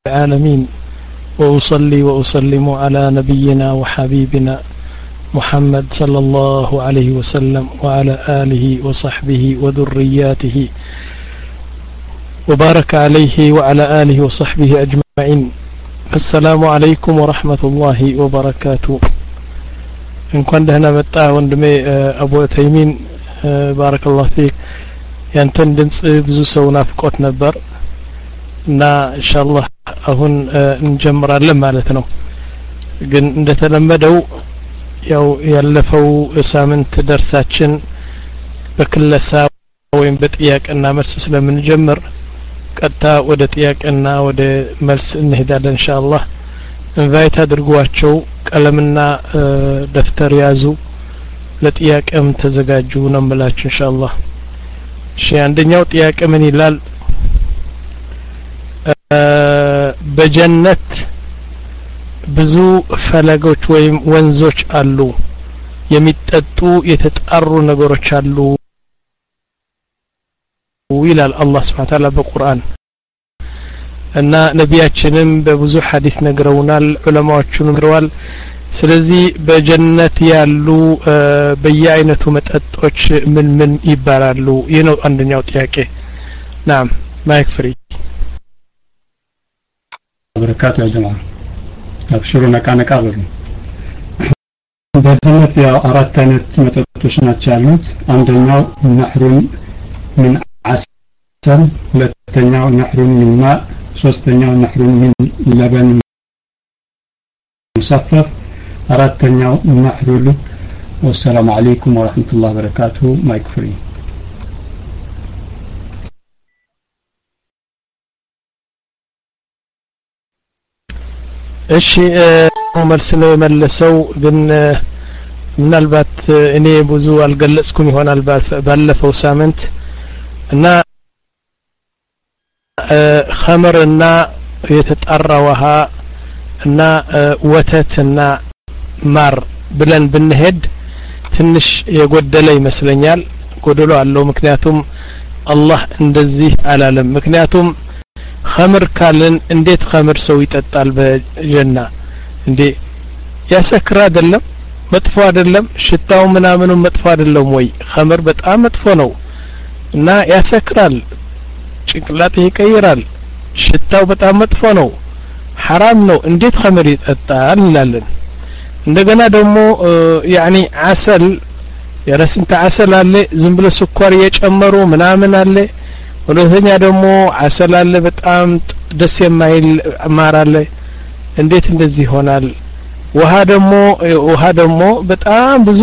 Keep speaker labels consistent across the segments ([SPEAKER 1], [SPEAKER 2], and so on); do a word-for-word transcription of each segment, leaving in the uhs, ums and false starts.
[SPEAKER 1] العالمين وأصلي وأسلم على نبينا وحبيبنا محمد صلى الله عليه وسلم وعلى آله وصحبه وذرياته وبارك عليه وعلى آله وصحبه أجمعين. السلام عليكم ورحمة الله وبركاته. إن كنت هنا متى وندمي أبو تيمين بارك الله فيك ያንተን ድምጽ ብዙ ሰው ናፍቆት ነበር እና ኢንሻአላህ አሁን እንጀምራለን ማለት ነው። ግን እንደተለመደው ያው ያለፈው ሳምንት ደርሳችን በክለሳ ወይም በጥያቄና መልስ ስለምንጀምር ቀጥታ ወደ ጥያቄና ወደ መልስ እንሄዳለን ኢንሻአላህ። ኢንቫይት አድርጓቸው ቀለምና ደፍተር ያዙ ለጥያቄም ተዘጋጁ ነው የምላችሁ ኢንሻአላህ። እሺ አንደኛው ጥያቄ ምን ይላል? በጀነት ብዙ ፈለጎች ወይም ወንዞች አሉ፣ የሚጠጡ የተጣሩ ነገሮች አሉ ይላል አላህ Subhanahu Wa Ta'ala በቁርአን እና ነቢያችንም በብዙ ሐዲስ ነግረውናል፣ ዑለማዎቹም ነግረዋል። ስለዚህ በጀነት ያሉ በየአይነቱ መጠጦች ምን ምን ይባላሉ? ይህ ነው አንደኛው ጥያቄ። ናም ማይክ ፍሪ
[SPEAKER 2] በረካቱ ያ ጀማዓ አብሽሩ ነቃ ነቃ በሉ። በጀነት ያው አራት አይነት መጠጦች ናቸው ያሉት። አንደኛው ነህሩን ምን አሰል፣ ሁለተኛው ነህሩን ምን ማእ፣ ሶስተኛው ነህሩን ምን ለበን ሙሰፈር፣ አራተኛው ነህሩል። ወሰላሙ አለይኩም ወራህመቱላሂ ወበረካቱ። ማይክ ፍሪ
[SPEAKER 1] እሺ መልስ ነው የመለሰው። ግን ምናልባት እኔ ብዙ አልገለጽኩም ይሆናል ባለፈው ሳምንት እና ኸምርና የተጣራ ውሃ እና ወተትና ማር ብለን ብንሄድ ትንሽ የጎደለ ይመስለኛል። ጎደሎ አለው። ምክንያቱም አላህ እንደዚህ አላለም። ምክንያቱም ኸምር ካልን እንዴት ኸምር ሰው ይጠጣል በጀና? እንዴ ያሰክራ አይደለም? መጥፎ አይደለም? ሽታው ምናምኑ መጥፎ አይደለም ወይ? ኸምር በጣም መጥፎ ነው እና ያሰክራል፣ ጭንቅላት ይቀይራል፣ ሽታው በጣም መጥፎ ነው፣ حرام ነው። እንዴት ኸምር ይጠጣል እንላለን። እንደገና ደግሞ ያኒ አሰል የረስንተ አሰል አለ፣ ዝም ብሎ ስኳር እየጨመሩ ምናምን አለ። ሁለተኛ ደግሞ አሰል አለ፣ በጣም ደስ የማይል ማር አለ። እንዴት እንደዚህ ይሆናል? ውሃ ደግሞ ውሃ ደግሞ በጣም ብዙ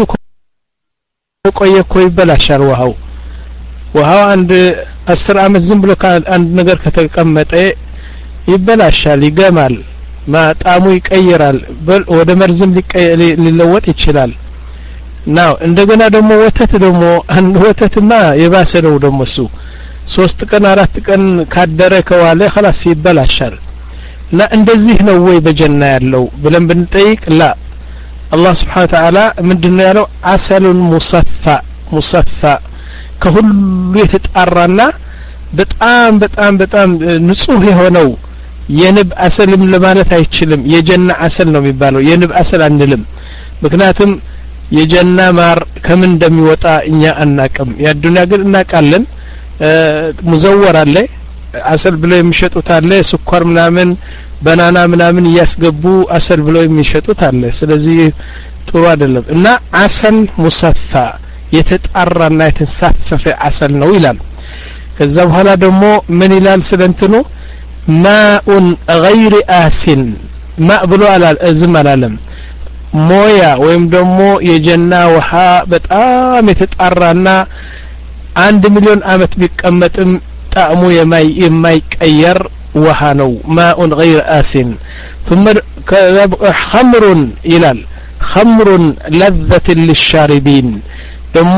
[SPEAKER 1] ቆየ እኮ ይበላሻል ውሃው። ውሃው አንድ አስር አመት ዝም ብሎ አንድ ነገር ከተቀመጠ ይበላሻል፣ ይገማል፣ ማጣሙ ይቀይራል፣ ወደ መርዝም ሊለወጥ ይችላል። ናው እንደገና ደግሞ ወተት ደግሞ አንድ ወተትና የባሰ ነው ደግሞ እሱ ሶስት ቀን አራት ቀን ካደረ ከዋለ خلاص ይበላሻል። እና እንደዚህ ነው ወይ በጀና ያለው ብለን ብንጠይቅ ላ አላህ Subhanahu Wa Ta'ala ምንድነው ያለው? አሰሉን ሙሰፋ ሙሰፋ ከሁሉ የተጣራና በጣም በጣም በጣም ንጹህ የሆነው የንብ አሰልም ለማለት አይችልም። የጀና አሰል ነው የሚባለው፣ የንብ አሰል አንልም። ምክንያቱም የጀና ማር ከምን እንደሚወጣ እኛ አናቅም። ያዱንያ ግን እናቃለን። ሙዘወር አለ፣ አሰል ብለው የሚሸጡት አለ፣ ስኳር ምናምን ባናና ምናምን እያስገቡ አሰል ብለው የሚሸጡት አለ። ስለዚህ ጥሩ አይደለም። እና አሰል ሙሰፋ የተጣራና የተንሳፈፈ አሰል ነው ይላል። ከዛ በኋላ ደግሞ ምን ይላል ስለንትኑ? ማኡን ገይር አሲን፣ ማእ ብሎ አላል እዝም አላለም። ሞያ ወይም ደግሞ የጀና ውሃ በጣም የተጣራና አንድ ሚሊዮን አመት ቢቀመጥም ጣዕሙ የማይ የማይቀየር ውሃ ነው። ማኡን ገይር አሲን። ثم خمر ይላል። خمر لذة للشاربين ደግሞ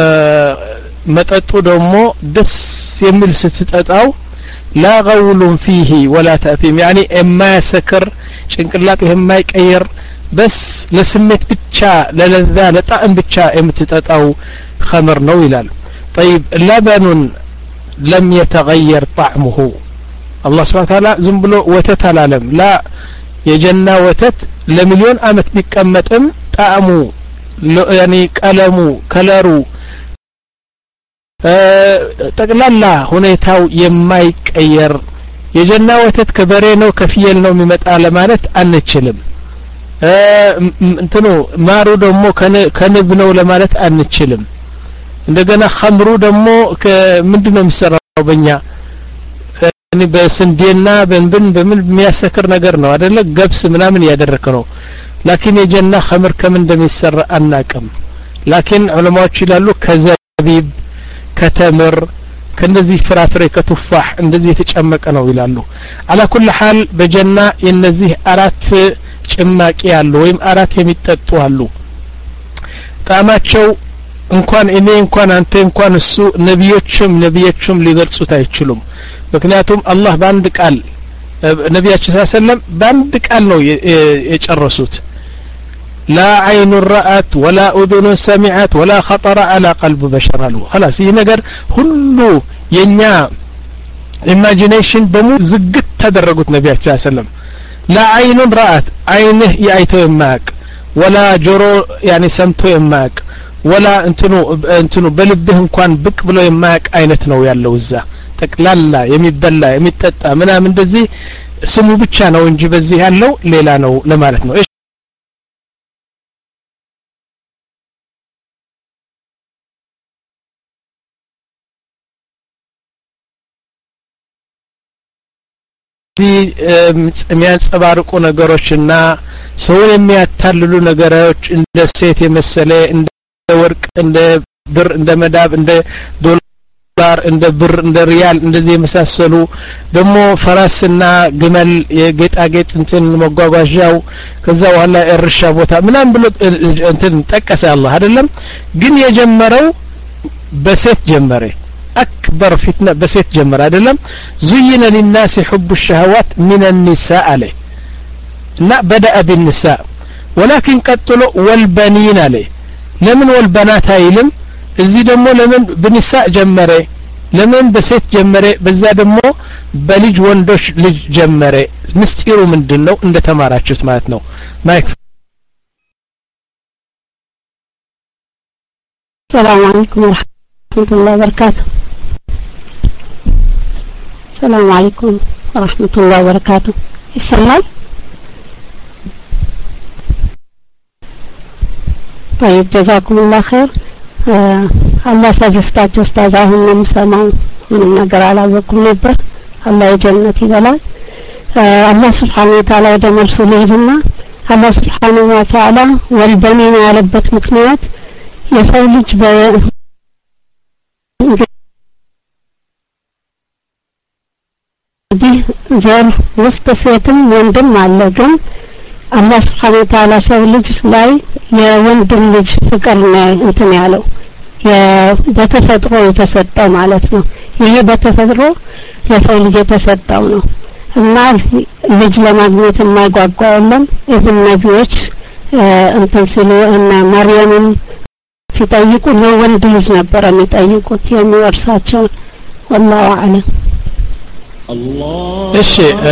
[SPEAKER 1] መጠጡ ደግሞ ደስ የሚል ስትጠጣው لا غول فيه ولا تأثيم يعني اما يسكر ጭንቅላት የማይቀየር بس ለስሜት ብቻ ለለዛ ለጣዕም ብቻ የምትጠጣው خمر ነው ይላል። طيب لبن لم يتغير طعمه الله سبحانه وتعالى ዝም ብሎ ወተት አላለም ላ የጀና ወተት ለሚሊዮን አመት ቢቀመጥም ጣዕሙ ያኒ ቀለሙ ከለሩ ጠቅላላ ሁኔታው የማይቀየር የጀና ወተት ከበሬ ነው ከፍየል ነው የሚመጣ ለማለት አንችልም እንትኑ ማሩ ደግሞ ከንብ ነው ለማለት አንችልም እንደገና ኸምሩ ደግሞ ምንድነው የሚሰራው በእኛ እኔ በስንዴና በእንብን በምን የሚያሰክር ነገር ነው አይደለ ገብስ ምናምን ያደረከ ነው ላኪን የጀና ኸምር ከምን እንደሚሰራ አናቅም ላኪን ዑለማዎች ይላሉ ከዘቢብ ከተምር ከነዚህ ፍራፍሬ ከቱፋህ እንደዚህ የተጨመቀ ነው ይላሉ على كل حال በጀና የነዚህ አራት ጭማቂ ያሉ ወይም አራት የሚጠጡ አሉ ጣማቸው እንኳን እኔ እንኳን አንተ እንኳን እሱ ነብዮችም ነብዮችም ሊገልጹት አይችሉም ምክንያቱም አላህ በአንድ ቃል ነብያችን ሰለላሁ ዐለይሂ ወሰለም በአንድ ቃል ነው የጨረሱት لا عين رأت ولا أذن سمعت ولا خطر على قلب بشر له خلاص ይህ ነገር ሁሉ የኛ ኢማጂኔሽን በሙ ዝግት ተደረጉት ነብያችን ሰለላሁ ዐለይሂ ወሰለም لا عين رأت عينه ያይተው የማያቅ ولا ጆሮ يعني ሰምተው የማያቅ ولا እንትኑ እንትኑ በልብህ እንኳን ብቅ ብሎ የማያቅ አይነት ነው ያለው እዛ ጠቅላላ የሚበላ የሚጠጣ ምናምን እንደዚህ ስሙ ብቻ ነው እንጂ በዚህ ያለው ሌላ ነው ለማለት ነው የሚያንጸባርቁ ነገሮችና ሰውን የሚያታልሉ ነገሮች እንደ ሴት የመሰለ እንደ ወርቅ እንደ ብር እንደ መዳብ እንደ ዶላር እንደ ብር እንደ ሪያል እንደዚህ የመሳሰሉ ደግሞ ፈራስና ግመል የጌጣጌጥ እንትን መጓጓዣው ከዛ በኋላ እርሻ ቦታ ምናምን ብሎ እንትን ጠቀሰ አላህ አይደለም ግን የጀመረው በሴት ጀመረ أكبر فتنة بسيط جمر أدلم زين للناس حب الشهوات من النساء عليه لا بدأ بالنساء ولكن قتلوا والبنين عليه لمن والبنات هايلم الزي دمو لمن بنساء جمره لمن بسيط جمره بزا دمو بلج وندوش لج جمره مستيرو من دنو اند تماراتشو سمعتنو ما يكفي
[SPEAKER 3] السلام عليكم ورحمة الله وبركاته السلام عليكم ورحمة الله وبركاته السلام طيب جزاكم الله خير الله سجفتاችሁ استاذاهم مسمعوا من ነገር አላወኩም ነበር الله የጀነት ይበላል الله سبحانه وتعالى ወደ መልሱ ልሂድና الله سبحانه وتعالى ወልበኒና ያለበት ምክንያት የሰው ልጅ በ እንግዲህ ዘር ውስጥ ሴትም ወንድም አለ ግን አላህ Subhanahu Wa Ta'ala ሰው ልጅ ላይ የወንድም ልጅ ፍቅር ነው እንትን ያለው በተፈጥሮ የተሰጠው ማለት ነው ይሄ በተፈጥሮ ለሰው ልጅ የተሰጠው ነው እና ልጅ ለማግኘት የማይጓጓ የለም ኢብን ነቢዮች እንትን ሲሉ እና ማርያምን ሲጠይቁ ነው ወንድ ልጅ ነበር የሚጠይቁት የሚወርሳቸው والله اعلم
[SPEAKER 1] እሺ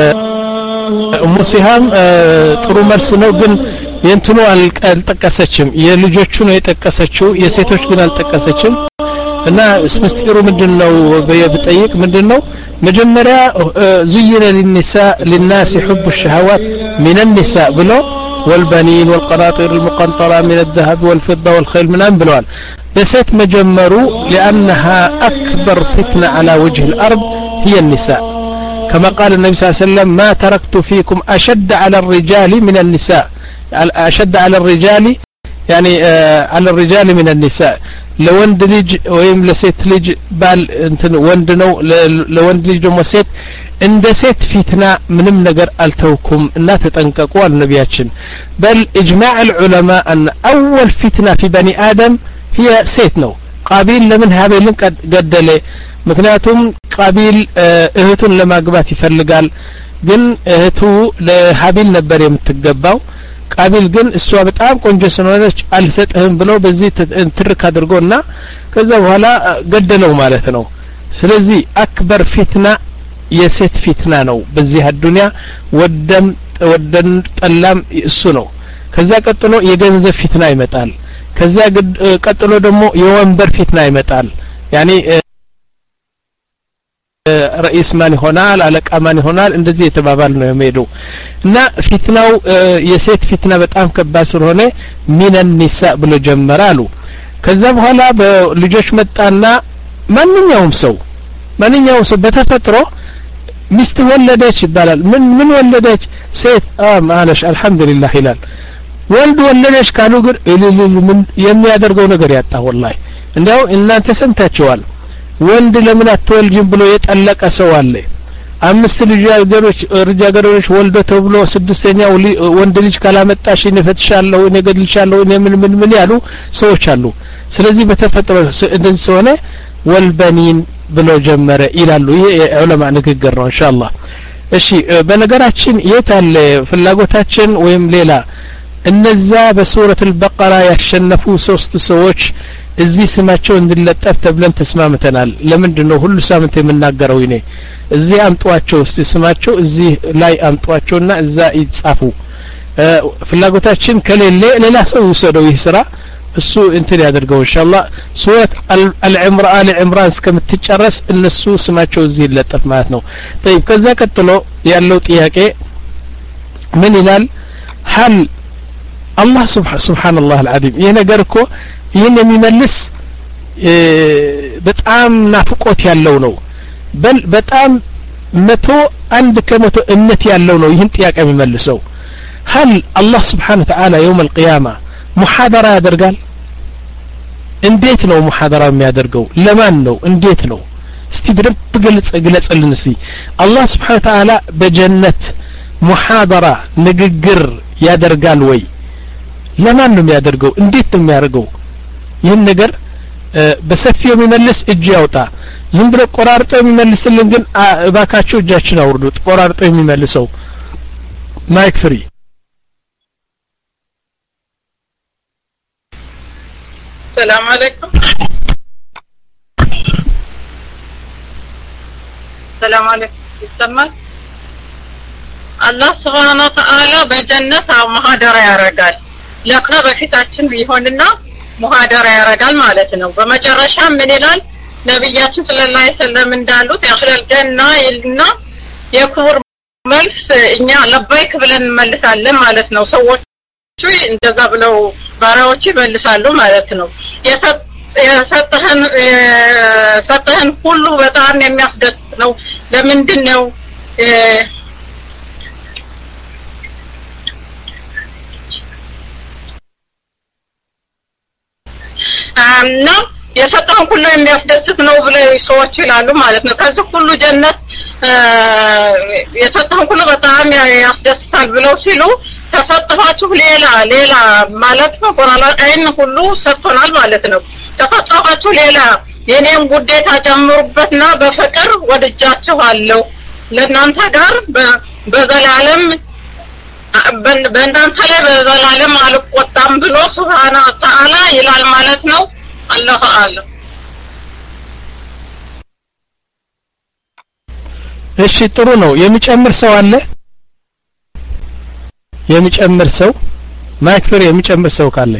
[SPEAKER 1] ሙሲሃም ጥሩ መልስ ነው ግን የእንትኑ አልጠቀሰችም የልጆቹ ነው የጠቀሰችው የሴቶች ግን አልጠቀሰችም እና ምስጢሩ ምንድነው በየብጠይቅ ምንድነው መጀመሪያ زين للنساء للناس حب الشهوات من النساء ብሎ والبنين والقناطير المقنطرة من الذهب والفضة والخيل من أن بلوان بسيت مجمروا لأنها أكبر فتنة على وجه الأرض هي النساء كما قال النبي صلى الله عليه وسلم ما تركت فيكم أشد على الرجال من النساء أشد على الرجال يعني آه على الرجال من النساء لوند لج ويم لسيت لج بال انتن وند نو لوند لج دم سيت عند سيت فتنة منم نجر ألتوكم لا تتنققوا النبياتشن بل إجماع العلماء أن أول فتنة في بني آدم هي سيت نو قابيل لمن هابيل قد قدله ምክንያቱም ቃቢል እህቱን ለማግባት ይፈልጋል ግን እህቱ ለሃቢል ነበር የምትገባው ቃቢል ግን እሷ በጣም ቆንጆ ስለሆነች አልሰጥህም ብሎ በዚህ ትርክ አድርጎና ከዛ በኋላ ገደለው ማለት ነው ስለዚህ አክበር ፊትና የሴት ፊትና ነው በዚህ አዱንያ ወደም ወደን ጠላም እሱ ነው ከዛ ቀጥሎ የገንዘብ ፊትና ይመጣል ከዛ ቀጥሎ ደግሞ የወንበር ፊትና ይመጣል ያኒ رئيس ማን ይሆናል አለቃ ማን ይሆናል እንደዚህ የተባባል ነው የሚሄደው እና ፊትናው የሴት ፊትና በጣም ከባድ ስለሆነ ሚን النساء ብሎ ጀመራሉ ከዛ በኋላ በልጆች መጣና ማንኛውም ሰው ማንኛውም ሰው በተፈጥሮ ሚስት ወለደች ይባላል ምን ምን ወለደች ሴት አ ማለሽ አልহামዱሊላህ ይላል ወንድ ወለደች ካሉ ግን ምን የሚያደርገው ነገር ያጣ ወላሂ እንደው እናንተ ሰምታችኋል ወንድ ለምን አትወልጅም ብሎ የጠለቀ ሰው አለ አምስት ልጅ ልጃገረዶች ወልዶ ተብሎ ስድስተኛው ወንድ ልጅ ካላመጣሽ እነፈትሻለሁ እነገድልሻለሁ ምን ምን ምን ያሉ ሰዎች አሉ ስለዚህ በተፈጥሮ እንደዚህ ሆነ ወልበኒን ብሎ ጀመረ ይላሉ ይሄ የዑለማ ንግግር ነው ኢንሻአላህ እሺ በነገራችን የታለ ፍላጎታችን ወይም ሌላ እነዛ በሱረት አልበቀራ ያሸነፉ ሶስት ሰዎች እዚህ ስማቸው እንድለጠፍ ተብለን ተስማምተናል ለምንድነው ሁሉ ሳምንት የምናገረው ይኔ እዚህ አምጧቸው እስቲ ስማቸው እዚህ ላይ አምጧቸውና እዛ ይጻፉ ፍላጎታችን ከሌለ ሌላ ሰው ይወሰደው ይህ ስራ እሱ እንትን ያደርገው ኢንሻአላህ ሱረት አልዕምራን አልዕምራን እስከምትጨረስ እነሱ ስማቸው እዚህ ይለጠፍ ማለት ነው طيب ከዛ ቀጥሎ ያለው ጥያቄ ምን ይላል ሀል አላህ ሱብሃንአላህ አልዓዚም ይሄ ነገር እኮ ይሄን የሚመልስ በጣም ናፍቆት ያለው ነው በል በጣም መቶ አንድ ከመቶ እምነት ያለው ነው ይሄን ጥያቄ የሚመልሰው هل الله سبحانه وتعالى يوم القيامة محاضرة ያደርጋል እንዴት ነው ሙሐደራ የሚያደርገው ለማን ነው እንዴት ነው እስቲ በደንብ ግልጽ ግለጽልን እስቲ አላህ Subhanahu Wa Ta'ala በጀነት ሙሐደራ ንግግር ያደርጋል ወይ ለማን ነው የሚያደርገው እንዴት ነው የሚያደርገው ይሄን ነገር በሰፊው የሚመልስ እጅ ያውጣ ዝም ብሎ ቆራርጦ የሚመልስልን ግን እባካችሁ እጃችን አውርዱት ቆራርጦ የሚመልሰው ማይክ ፍሪ
[SPEAKER 4] السلام عليكم السلام عليكم يسمى الله سبحانه وتعالى በጀነት ሙሐደራ ያረጋል ለቅና በፊታችን ይሆንና ሙሐደራ ያረጋል ማለት ነው በመጨረሻ ምን ይላል ነብያችን ሰለላሁ ዐለይሂ ወሰለም እንዳሉት ያخلል ጀና ይልና የክብር መልስ እኛ ለባይክ ብለን መልሳለን ማለት ነው ሰዎች እንደዛ ብለው ባራዎች ይመልሳሉ ማለት ነው የሰጠህን የሰጠህን ሁሉ በጣም የሚያስደስት ነው ለምንድነው እና የሰጠህን ሁሉ የሚያስደስት ነው ብለው ሰዎች ይላሉ ማለት ነው ከዚህ ሁሉ ጀነት የሰጠህን ሁሉ በጣም ያስደስታል ብለው ሲሉ ተሰጥቷችሁ ሌላ ሌላ ማለት ነው ቁርአን አይን ሁሉ ሰጥቶናል ማለት ነው ተሰጥቷችሁ ሌላ የኔን ጉዴታ ጨምሩበትና በፍቅር ወድጃችኋለሁ ለእናንተ ጋር በዘላለም በእናንተ ላይ በዘላለም አልቆጣም ብሎ ሱብሃነሁ ወተዓላ ይላል ማለት ነው አላሁ አለም
[SPEAKER 1] እሺ ጥሩ ነው የሚጨምር ሰው አለ የሚጨምር ሰው ማክፈር የሚጨምር ሰው ካለ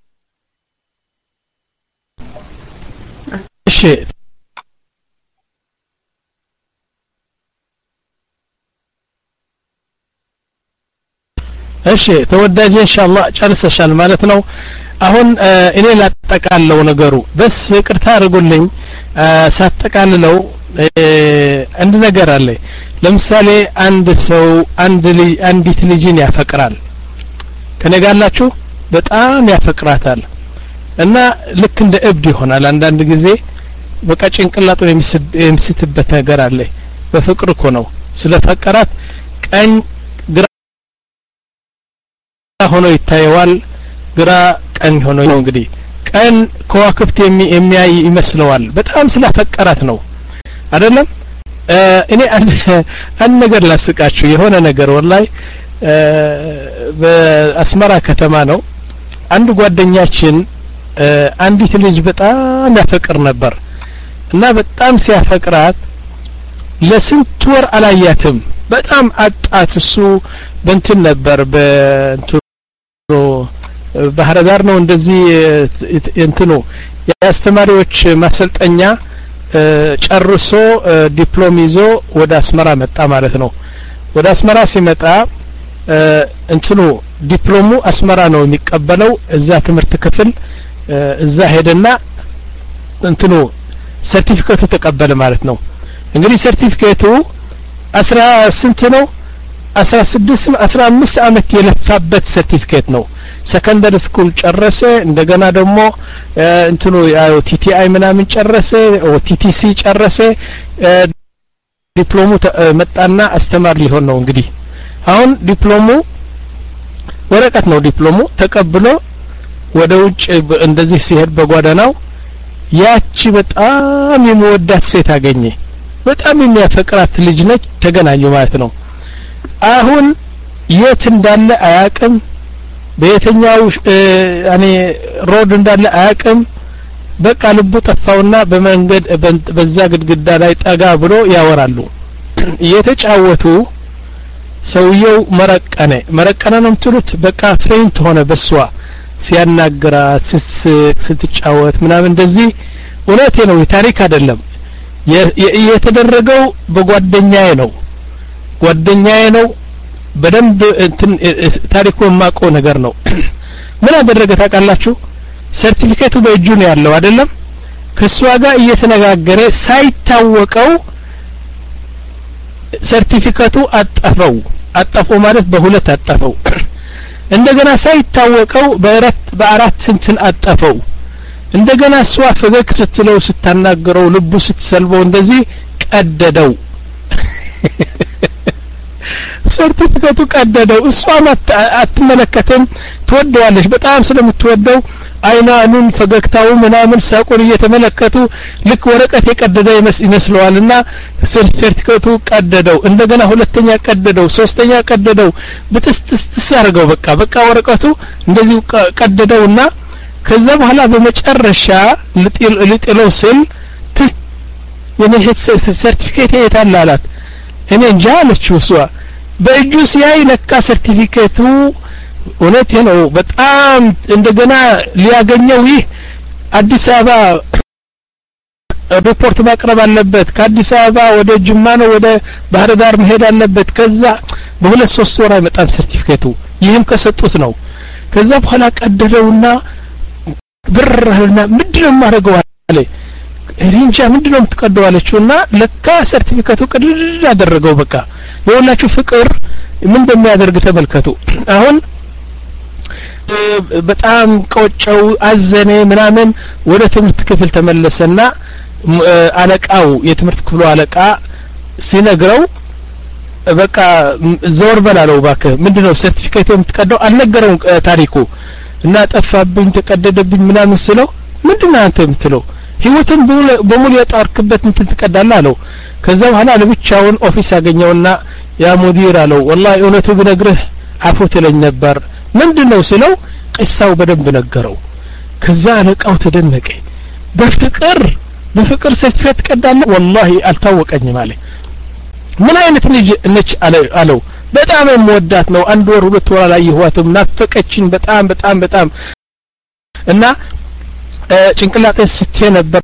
[SPEAKER 1] እሺ እሺ ተወዳጅ ኢንሻአላህ ጨርሰሻል ማለት ነው አሁን እኔ ላጠቃለው ነገሩ በስ ይቅርታ አድርጉልኝ ሳጠቃልለው አንድ ነገር አለ ለምሳሌ አንድ ሰው አንድ ልጅ አንዲት ልጅን ያፈቅራል ከነጋላችሁ በጣም ያፈቅራታል እና ልክ እንደ እብድ ይሆናል አንዳንድ ጊዜ በቃ ጭንቅላቱን የሚስትበት ነገር አለ በፍቅር እኮ ነው ስለፈቀራት ቀኝ ግራ ሆኖ ይታየዋል ግራ ቀኝ ሆኖ ነው እንግዲህ ቀን ከዋክብት የሚያይ ይመስለዋል በጣም ስለፈቀራት ነው አይደለም እኔ አንድ ነገር ላስቃችሁ የሆነ ነገር ወላይ በአስመራ ከተማ ነው አንድ ጓደኛችን አንዲት ልጅ በጣም ያፈቅር ነበር እና በጣም ሲያፈቅራት ለስንት ወር አላያትም በጣም አጣት እሱ በእንትን ነበር በእንትኑ ባህር ዳር ነው እንደዚህ እንትኑ የአስተማሪዎች ማሰልጠኛ ጨርሶ ዲፕሎም ይዞ ወደ አስመራ መጣ ማለት ነው ወደ አስመራ ሲመጣ እንትኑ ዲፕሎሙ አስመራ ነው የሚቀበለው እዛ ትምህርት ክፍል እዛ ሄደና እንትኑ ሰርቲፊኬቱ ተቀበለ ማለት ነው እንግዲህ ሰርቲፊኬቱ አስራ ስንት ነው አስራ ስድስት አስራ አምስት አመት የለፋበት ሰርቲፊኬት ነው ሰከንደሪ ስኩል ጨረሰ እንደገና ደግሞ እንትኑ ያው ቲቲአይ ምናምን ጨረሰ ኦ ቲቲሲ ጨረሰ ዲፕሎሙ መጣና አስተማሪ ሊሆን ነው እንግዲህ አሁን ዲፕሎሙ ወረቀት ነው ዲፕሎሙ ተቀብሎ ወደ ውጭ እንደዚህ ሲሄድ በጓዳናው ያቺ በጣም የሚወዳት ሴት አገኘ በጣም የሚያፈቅራት ልጅ ነች ተገናኙ ማለት ነው አሁን የት እንዳለ አያቅም በየትኛው ያኔ ሮድ እንዳለ አያቅም በቃ ልቡ ጠፋውና በመንገድ በዛ ግድግዳ ላይ ጠጋ ብሎ ያወራሉ እየተጫወቱ ሰውየው መረቀነ መረቀነ ነው የምትሉት በቃ ፌንት ሆነ በሷ ሲያናግራት ስትጫወት ምናምን እንደዚህ እውነቴ ነው ታሪክ አይደለም የተደረገው በጓደኛዬ ነው ጓደኛዬ ነው በደንብ እንትን ታሪኩ የማውቀው ነገር ነው ምን አደረገ ታውቃላችሁ ሰርቲፊኬቱ በእጁ ነው ያለው አይደለም ከሷ ጋር እየተነጋገረ ሳይታወቀው ሰርቲፊኬቱ አጣፈው አጣፈው ማለት በሁለት አጣፈው እንደገና ሳይታወቀው በአራት በአራት ስንትን አጣፈው እንደገና እሷ ፈገግ ስትለው ስታናገረው ልቡ ስትሰልበው እንደዚህ ቀደደው ሰርቲፊኬቱ ቀደደው እሷ አትመለከተም ትወደዋለች በጣም ስለምትወደው አይናኑን ፈገግታው ምናምን ሳቁን እየተመለከቱ ልክ ወረቀት የቀደደ ይመስለዋልና ሰርቲፊኬቱ ቀደደው እንደገና ሁለተኛ ቀደደው ሶስተኛ ቀደደው በትስትስ አርገው በቃ በቃ ወረቀቱ እንደዚህ ቀደደውና ከዛ በኋላ በመጨረሻ ልጥለው ስል የኔ ሰርቲፊኬት የታለ አላት እኔ እንጃ አለችው እሷ በእጁ ሲያይ ለካ ሰርቲፊኬቱ እውነቴ ነው በጣም እንደገና ሊያገኘው ይህ አዲስ አበባ ሪፖርት ማቅረብ አለበት ከአዲስ አበባ ወደ ጅማ ነው ወደ ባህር ዳር መሄድ አለበት ከዛ በሁለት ሶስት ወር አይመጣም ሰርቲፊኬቱ ይህም ከሰጡት ነው ከዛ በኋላ ቀደደውና ብርህና ምንድነው ማረገው አለ ሪንጃ ምንድነው የምትቀደው አለችውና ለካ ሰርቲፊኬቱ ቅድድ ያደረገው በቃ የወላችሁ ፍቅር ምን እንደሚያደርግ ተመልከቱ አሁን በጣም ቆጨው አዘነ ምናምን ወደ ትምህርት ክፍል ተመለሰና አለቃው የትምህርት ክፍሉ አለቃ ሲነግረው በቃ ዘወር በላለው ባከ ምንድነው ሰርቲፊኬቱ የምትቀደው አልነገረው ታሪኩ እና ጠፋብኝ ተቀደደብኝ ምናምን ስለው ምንድነው አንተ የምትለው ህይወትን በሙሉ የጣርክበት እንትን ትቀዳለህ አለው ከዛ በኋላ ለብቻውን ኦፊስ ያገኘውና ያ ሙዲር አለው والله እውነቱ ብነግርህ አፉ ትለኝ ነበር ምንድነው ስለው ቅሳው በደንብ ነገረው ከዛ አለቃው ተደነቀ በፍቅር በፍቅር ሰርቲፊኬት ቀዳለህ والله አልታወቀኝም አለ ምን አይነት ልጅ ነች አለው በጣም የምወዳት ነው አንድ ወር ሁለት ወር ላይ ይዋቱም ናፈቀችኝ በጣም በጣም በጣም እና ጭንቅላቴ ስቴ ነበር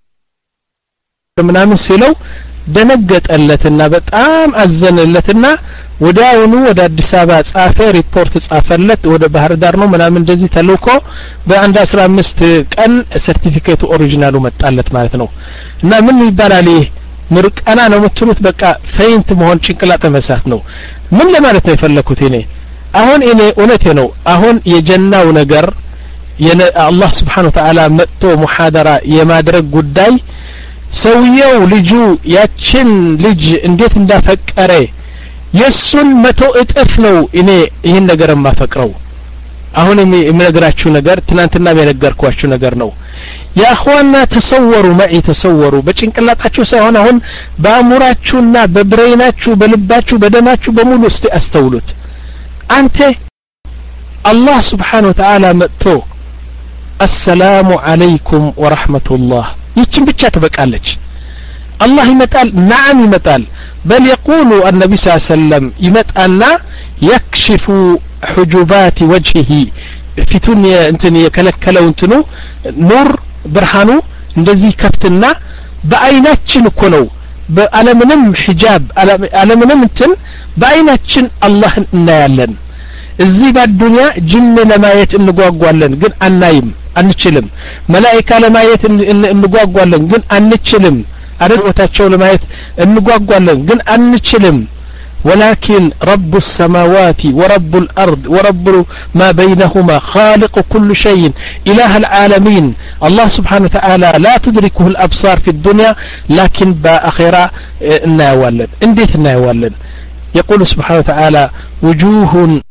[SPEAKER 1] ምናምን ሲለው ደነገጠለትና በጣም አዘነለትና ወዲያውኑ ወደ አዲስ አበባ ጻፈ ሪፖርት ጻፈለት ወደ ባህር ዳር ነው ምናምን እንደዚህ ተልኮ በአንድ አስራ አምስት ቀን ሰርቲፊኬቱ ኦሪጂናሉ መጣለት ማለት ነው እና ምን ይባላል ይሄ ምርቃና ነው የምትሉት በቃ ፌንት መሆን ጭንቅላቴ መሳት ነው ምን ለማለት ነው የፈለኩት እኔ አሁን እኔ እውነቴ ነው አሁን የጀናው ነገር የአላህ Subhanahu Wa Ta'ala መጥቶ ሙሐደራ የማድረግ ጉዳይ ሰውየው ልጁ ያችን ልጅ እንዴት እንዳፈቀረ የሱን መቶ እጥፍ ነው እኔ ይሄን ነገር ማፈቅረው አሁን የምነግራችሁ ነገር ትናንትና የነገርኳችሁ ነገር ነው ያ አخوانና ተሰወሩ ማይ ተሰወሩ በጭንቅላታችሁ ሳይሆን አሁን በአእምሯችሁና በብሬናችሁ በልባችሁ በደማችሁ በሙሉ እስቲ አስተውሉት አንተ አላህ Subhanahu Wa Ta'ala መጥቶ السلام عليكم ورحمة الله ይችን ብቻ ተበቃለች الله يمتال نعم يمتال بل يقول النبي صلى الله عليه وسلم يمتالنا يكشف حجبات وجهه في تونيا انتني يكلكلو انتنو نور برهانو እንደዚህ ከፍትና በአይናችን እኮ ነው በአለምንም ሒጃብ አለምንም እንትን በአይናችን አላህን እናያለን እዚህ በዱንያ ጅን ለማየት እንጓጓለን ግን አናይም አንችልም መላእክት ለማየት እንጓጓለን ግን አንችልም አረቦታቸው ለማየት እንጓጓለን ግን አንችልም ولكن رب السماوات ورب الأرض ورب ما بينهما خالق كل شيء إله العالمين الله سبحانه وتعالى لا تدركه الأبصار في الدنيا لكن بآخرة ناولن انديت ناولن يقول سبحانه وتعالى وجوه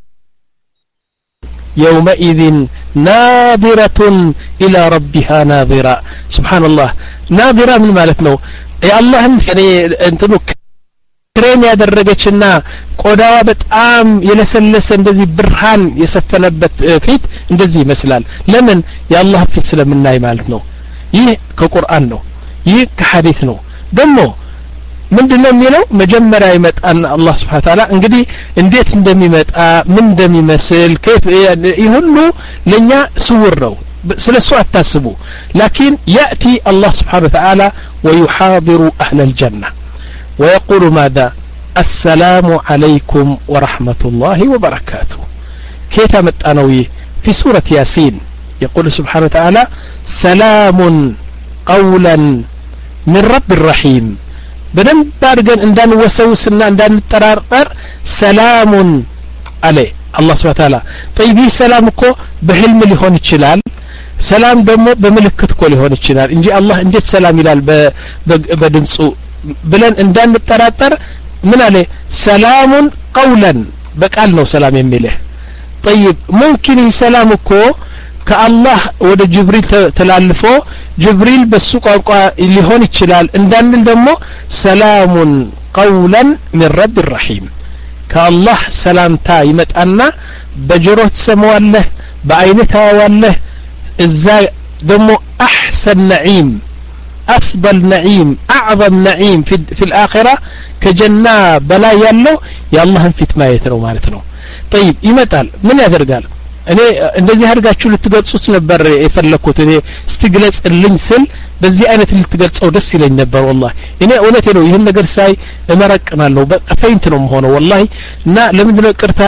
[SPEAKER 1] يومئذ ناظرة إلى ربها ناظرة سبحان الله ناظرة من مالتنا يا الله يعني انتنو ክሬም ያደረገችና ቆዳዋ በጣም የለሰለሰ እንደዚህ ብርሃን የሰፈነበት ፊት እንደዚህ ይመስላል ለምን የአላህ ፊት ስለምናይ ማለት ነው ይህ ከቁርአን ነው ይህ ከሐዲስ ነው ደግሞ ምንድነው የሚለው መጀመሪያ ይመጣና አላህ Subhanahu Wa Ta'ala እንግዲህ እንዴት እንደሚመጣ ምን እንደሚመስል ከይፍ ይሁሉ ለኛ ስውር ነው ስለሱ አታስቡ لكن ياتي الله سبحانه وتعالى ويحاضر اهل الجنه ويقول ماذا السلام عليكم ورحمة الله وبركاته كيف متأنوي في سورة ياسين يقول سبحانه وتعالى سلام قولا من رب الرحيم بدن بارجن اندان وسوسنا اندان ترارقر سلام عليه الله سبحانه وتعالى طيب سلامكو بحلم اللي هون يتشلال سلام دمو بملكت كل هون يتشلال انجي الله انديت سلام يلال بدمسو بلن اندان نتراتر من عليه سلام قولا بقال نو سلام يميله طيب ممكن سلامكو كالله ود جبريل تلالفو جبريل بسو قانقا اللي هون يتشلال اندان دمو سلام قولا من رب الرحيم كالله سلامتا يمطانا بجروت سمواله بعينتها والله ازاي دمو احسن نعيم أفضل نعيم أعظم نعيم في, في الآخرة كجنة بلا يلو يا الله انفت ما يترو مالتنو طيب يمتال من هذا قال እኔ እንደዚህ አድርጋችሁ ልትገልጹት ነበር የፈለኩት እኔ ስትግለጽ ልንስል በዚህ አይነት ልትገልጸው ደስ ይለኝ ነበር والله እኔ እውነቴ ነው ይሄን ነገር ሳይ እመረቅናለሁ በቃ ፈይንት ነው ሆኖ والله እና ለምንድነው ቅርታ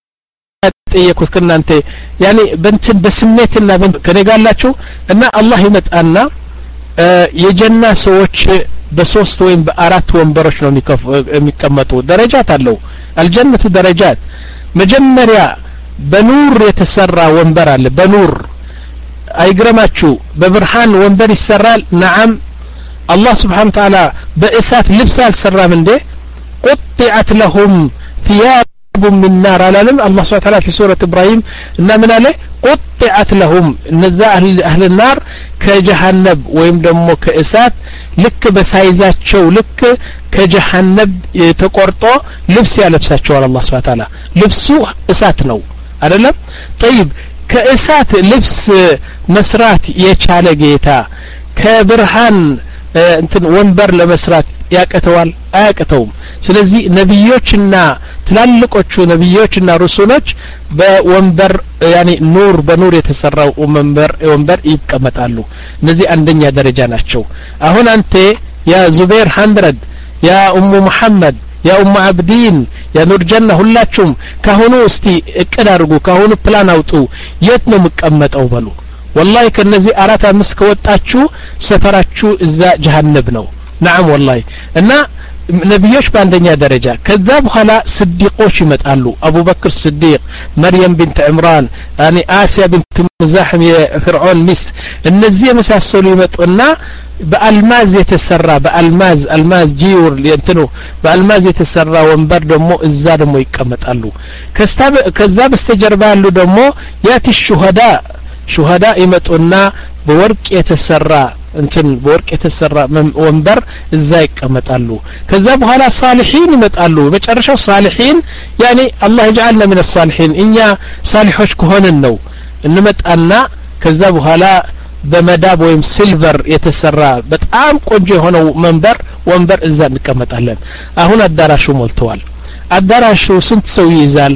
[SPEAKER 1] ጠየቁት ከናንተ ያኔ በእንትን በስሜትና ከነጋላችሁ እና አላህ ይመጣና የጀና ሰዎች በሶስት ወይም በአራት ወንበሮች ነው የሚቀመጡ ደረጃት አለው አልጀነቱ ደረጃት መጀመሪያ በኑር የተሰራ ወንበር አለ በኑር አይግረማችሁ በብርሃን ወንበር ይሰራል نعم الله سبحانه وتعالى በእሳት ልብስ አልሰራም እንዴ قطعت لهم ثياب من نار العالم الله سبحانه وتعالى في سورة إبراهيم إنما من عليه قطعت لهم نزاع أهل النار كجهنم ويمدمو كإسات لك بسايزات شو لك كجهنم يتقرطو لبس يا لبسات شو على الله سبحانه وتعالى لبسو إسات نو أدلم طيب كإسات لبس مسرات يشال جيتا كبرهان እንትን ወንበር ለመስራት ያቀተዋል አያቀተውም ስለዚህ ነብዮችና ትላልቆቹ ነብዮችና ረሱሎች በወንበር ያኒ ኑር በኑር የተሰራው ወንበር ወንበር ይቀመጣሉ እነዚህ አንደኛ ደረጃ ናቸው አሁን አንተ ያ ዙበይር መቶ ያ ኡሙ መሐመድ ያ ኡሙ አብዲን ያ ኑር ጀና ሁላችሁም ካሁኑ እስቲ እቅድ አድርጉ ካሁኑ ፕላን አውጡ የት ነው መቀመጠው በሉ والله كنزي أرات مسك وطاچو سفراچو إزا جهنم نو نعم والله إن نبيوش باندنيا درجة كذا بخلا صديقوش يمطالو أبو بكر الصديق مريم بنت عمران يعني آسيا بنت مزاحم فرعون مست النزي مساسلو يمطنا بألماز يتسرى بألماز ألماز جيور لينتنو بألماز يتسرى وانبر دمو إزا دمو يقمطالو كذا بستجربا له دمو ياتي الشهداء شهداء يمطنا بورق يتسرى እንትን በወርቅ የተሰራ ወንበር እዛ ይቀመጣሉ ከዛ በኋላ ሳሊሒን ይመጣሉ መጨረሻው ሳሊሒን ያኒ አላህ ይجعلنا من الصالحين እኛ ሳሊሖች ከሆነን ነው እንመጣና ከዛ በኋላ በመዳብ ወይም ሲልቨር የተሰራ በጣም ቆንጆ የሆነው መንበር ወንበር እዛ እንቀመጣለን አሁን አዳራሹ ሞልተዋል አዳራሹ ስንት ሰው ይይዛል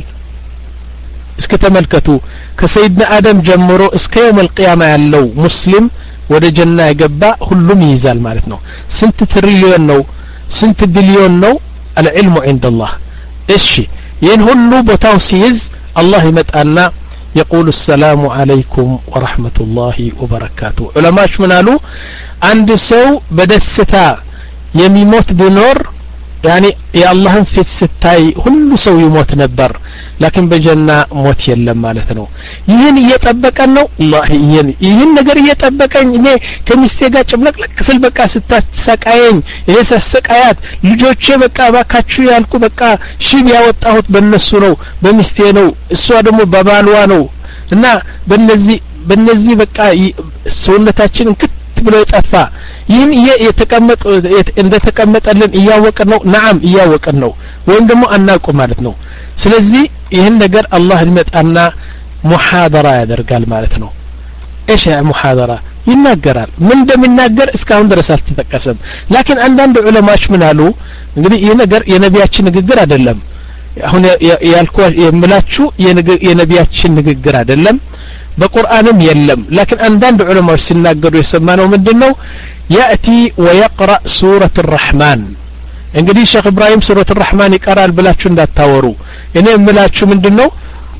[SPEAKER 1] እስከ ተመልከቱ ከሰይድና አደም ጀምሮ እስከ يوم القيامه ያለው ሙስሊም ወደ ጀና የገባ ሁሉም ይይዛል ማለት ነው ስንት ትሪሊዮን ነው ስንት ቢሊዮን ነው العلم عند الله እሺ ይሄን ሁሉ ቦታው ሲይዝ አላህ ይመጣና يقول السلام عليكم ورحمة الله وبركاته علماء من قالوا عند سو بدستا يميموت بنور يعني يا الله في ستاي كل سو يموت نبر لكن بجنة موت يلم مالتنا يهن يتبقى ነው والله يهن يهن ነገር እየጠበቀኝ እኔ ከሚስቴ ጋር ጭምለቅለቅ ስል በቃ ስታሰቃየኝ እኔስ አሰቃያት ልጆቼ በቃ ባካችሁ ያልኩ በቃ ሽብ ያወጣሁት በእነሱ ነው በሚስቴ ነው እሷ ደግሞ በባልዋ ነው እና በእነዚህ በእነዚህ በቃ ሰውነታችንን ክት ብሎ ይጠፋ ይህን የተቀመጠ እንደ ተቀመጠልን እያወቀን ነው نعم እያወቀን ነው ወይም ደግሞ አናውቁ ማለት ነው ስለዚህ ይህን ነገር አላህ ሊመጣና ሙሐደራ ያደርጋል ማለት ነው ايش يا محاضره ይናገራል ምን እንደሚናገር እስካሁን ድረስ አልተጠቀሰም لكن አንዳንድ ዑለማዎች ምን አሉ እንግዲህ ይሄ ነገር የነቢያችን ንግግር አይደለም አሁን ያልኩ የምላችሁ የነቢያችን ንግግር አይደለም በቁርአንም የለም لكن አንዳንድ ዑለማዎች ሲናገሩ የሰማነው ምንድነው ياتي ويقرا سوره الرحمن እንግዲህ ሼክ ኢብራሂም ሱረቱ الرحمن ይቀራል ብላችሁ እንዳታወሩ እኔ የምላችሁ ምንድነው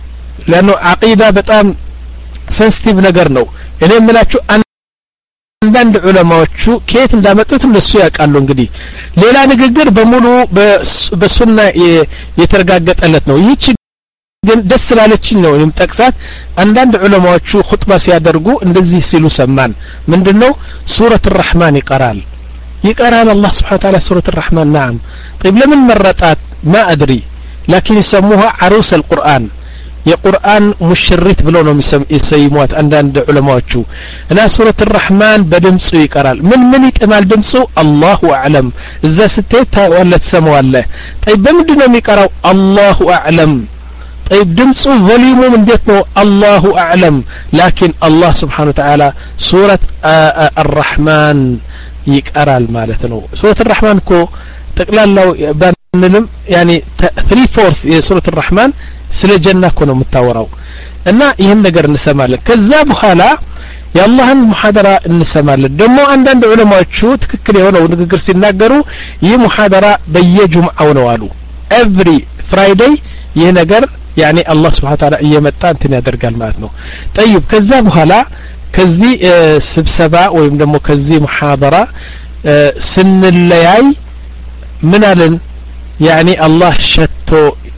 [SPEAKER 1] ለኖ አቂዳ በጣም ሴንሲቲቭ ነገር ነው እኔ የምላችሁ አንዳንድ ዑለማዎቹ ከየት እንዳመጡት እነሱ ያውቃሉ እንግዲህ ሌላ ንግግር በሙሉ በሱና የተረጋገጠለት ነው ይህች ግን ደስ ስላለችኝ ነው እኔም ጠቅሳት አንዳንድ ዑለማዎቹ ኹጥባ ሲያደርጉ እንደዚህ ሲሉ ሰማን ምንድነው ሱረቱ الرحمن ይቀራል ይቀራል አላህ Subhanahu Wa Ta'ala ሱረቱ الرحمن نعم طيب لمن مرطات ما ادري لكن يسموها عروس القرآن የቁርአን ሙሽሪት ብለው ነው የሚሰይሟት አንዳንድ ዑለማዎቹ እና ሱረቱ الرحمن በድምጹ ይቀራል ምን ምን ይጥማል ድምጹ አላሁ አዕለም እዛ ስትሄድ ታዋለት ሰማዋለህ طيب በምንድን ነው የሚቀራው አላሁ አዕለም طيب ድምጹ ቮሊዩሙ እንዴት ነው አላሁ አዕለም لكن الله سبحانه وتعالى ሱረት الرحمن ይቀራል ማለት ነው ሱረት الرحمن እኮ ጠቅላላው ባንንም يعني three fourths የሱረት الرحمن ስለ ጀና እኮ ነው የምታወራው እና ይሄን ነገር እንሰማለን ከዛ በኋላ የአላህን ሙሐደራ እንሰማለን ደግሞ አንዳንድ ዑለማዎቹ ትክክል የሆነው ንግግር ሲናገሩ ይህ ሙሐደራ በየጁምዓው ነው አሉ every friday ይሄ ነገር يعني الله سبحانه وتعالى እየመጣ እንትን ያደርጋል ማለት ነው طيب ከዛ በኋላ ከዚህ ስብሰባ ወይም ደግሞ ከዚህ ሙሐደራ ስንለያይ ምን አለን يعني الله ሸቶ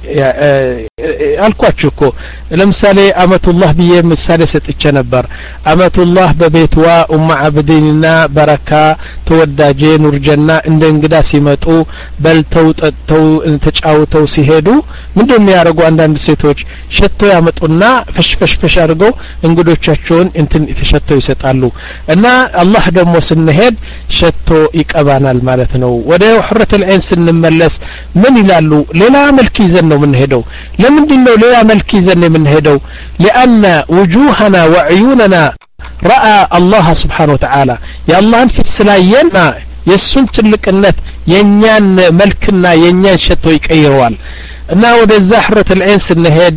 [SPEAKER 1] አልኳችሁ እኮ ለምሳሌ አመቱላህ ብዬ ምሳሌ ሰጥቼ ነበር አመቱላህ በቤትዋ ኡማ አብዲንና በረካ ተወዳጄ ኑርጀና እንደ እንግዳ ሲመጡ በልተው ጠጥተው ተጫውተው ሲሄዱ ምንድነው የሚያደርጉ አንዳንድ ሴቶች ሸቶ ያመጡና ፈሽፈሽፈሽ አድርገው እንግዶቻቸውን እንትን ተሸተው ይሰጣሉ እና አላህ ደግሞ ስንሄድ ሸቶ ይቀባናል ማለት ነው ወደ ሑረት العين ስንመለስ ምን ይላሉ ሌላ መልክ ይዘን ነው የምንሄደው ለምንድነው ሌላ መልክ ይዘን የምንሄደው لأن وجوهنا وعيوننا رأى الله سبحانه وتعالى يا الله في السلاينا የሱን ትልቅነት የኛን መልክና የኛን ሸቶ ይቀይረዋል እና ወደ ዛህረት العين ስንሄድ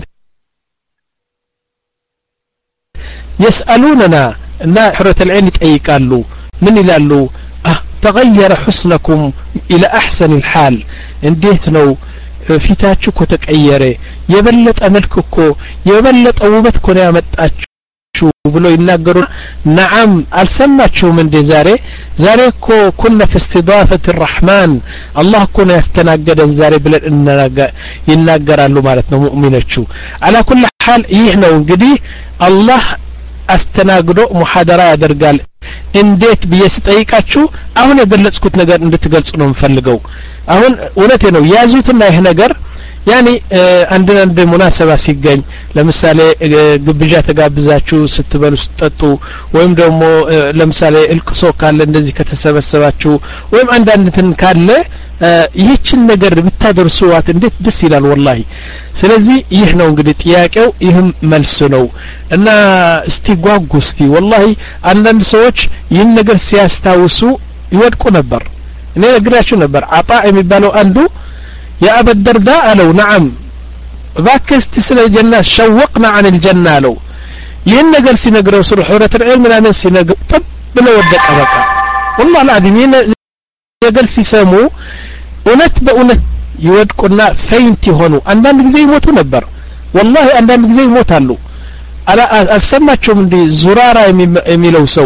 [SPEAKER 1] يسألوننا እና ሑረት العين ይጠይቃሉ ምን ይላሉ تغير حسنكم إلى أحسن الحال እንዴት ነው ፊታችሁ እኮ ተቀየረ የበለጠ መልክ እኮ የበለጠ ውበት እኮ ነው ያመጣችሁ ብሎ ይናገሩ نعم አልሰማችሁም እንደ ዛሬ ዛሬ እኮ كنا في استضافة الرحمن الله እኮ ነው ያስተናገደን ዛሬ ብለን ይናገራሉ ማለት ነው ሙእሚኖቹ على كل حال ይህ ነው እንግዲህ አላህ አስተናግዶ ሙሐደራ ያደርጋል እንዴት በየስጠይቃችሁ አሁን የገለጽኩት ነገር እንድትገልጹ ነው የምፈልገው አሁን እውነቴ ነው ያዙትና ይሄ ነገር يعني አንድ አንድ ሙናሰባ ሲገኝ ለምሳሌ ግብዣ ተጋብዛችሁ ስትበሉ ስትጠጡ ወይም ደግሞ ለምሳሌ እልቅሶ ካለ እንደዚህ ከተሰበሰባችሁ ወይም አንድ አንድን ካለ ይህችን ነገር ብታደርሱዋት እንዴት ደስ ይላል والله ስለዚህ ይህ ነው እንግዲህ ጥያቄው ይህም መልስ ነው እና እስቲ ጓጉ እስቲ والله አንዳንድ ሰዎች ይህን ነገር ሲያስታውሱ ይወድቁ ነበር እኔ ነግራችሁ ነበር አጣ የሚባለው አንዱ የአቡ ደርዳ አለው نعم ባክስት ስለ ጀና ሸወቅና عن الجنة አለው ይህን ነገር ሲነግረው ስለ ሑረት العين ምናምን ሲነግረው طب ብለው ወደቀ በቃ والله العظيم ነገር ሲሰሙ እውነት በእውነት ይወድቁና ፈይንት ሆኑ አንዳንድ ጊዜ ይሞቱ ነበር والله አንዳንድ ጊዜ ይሞታሉ አላ አልሰማችሁም እንዴ ዙራራ የሚለው ሰው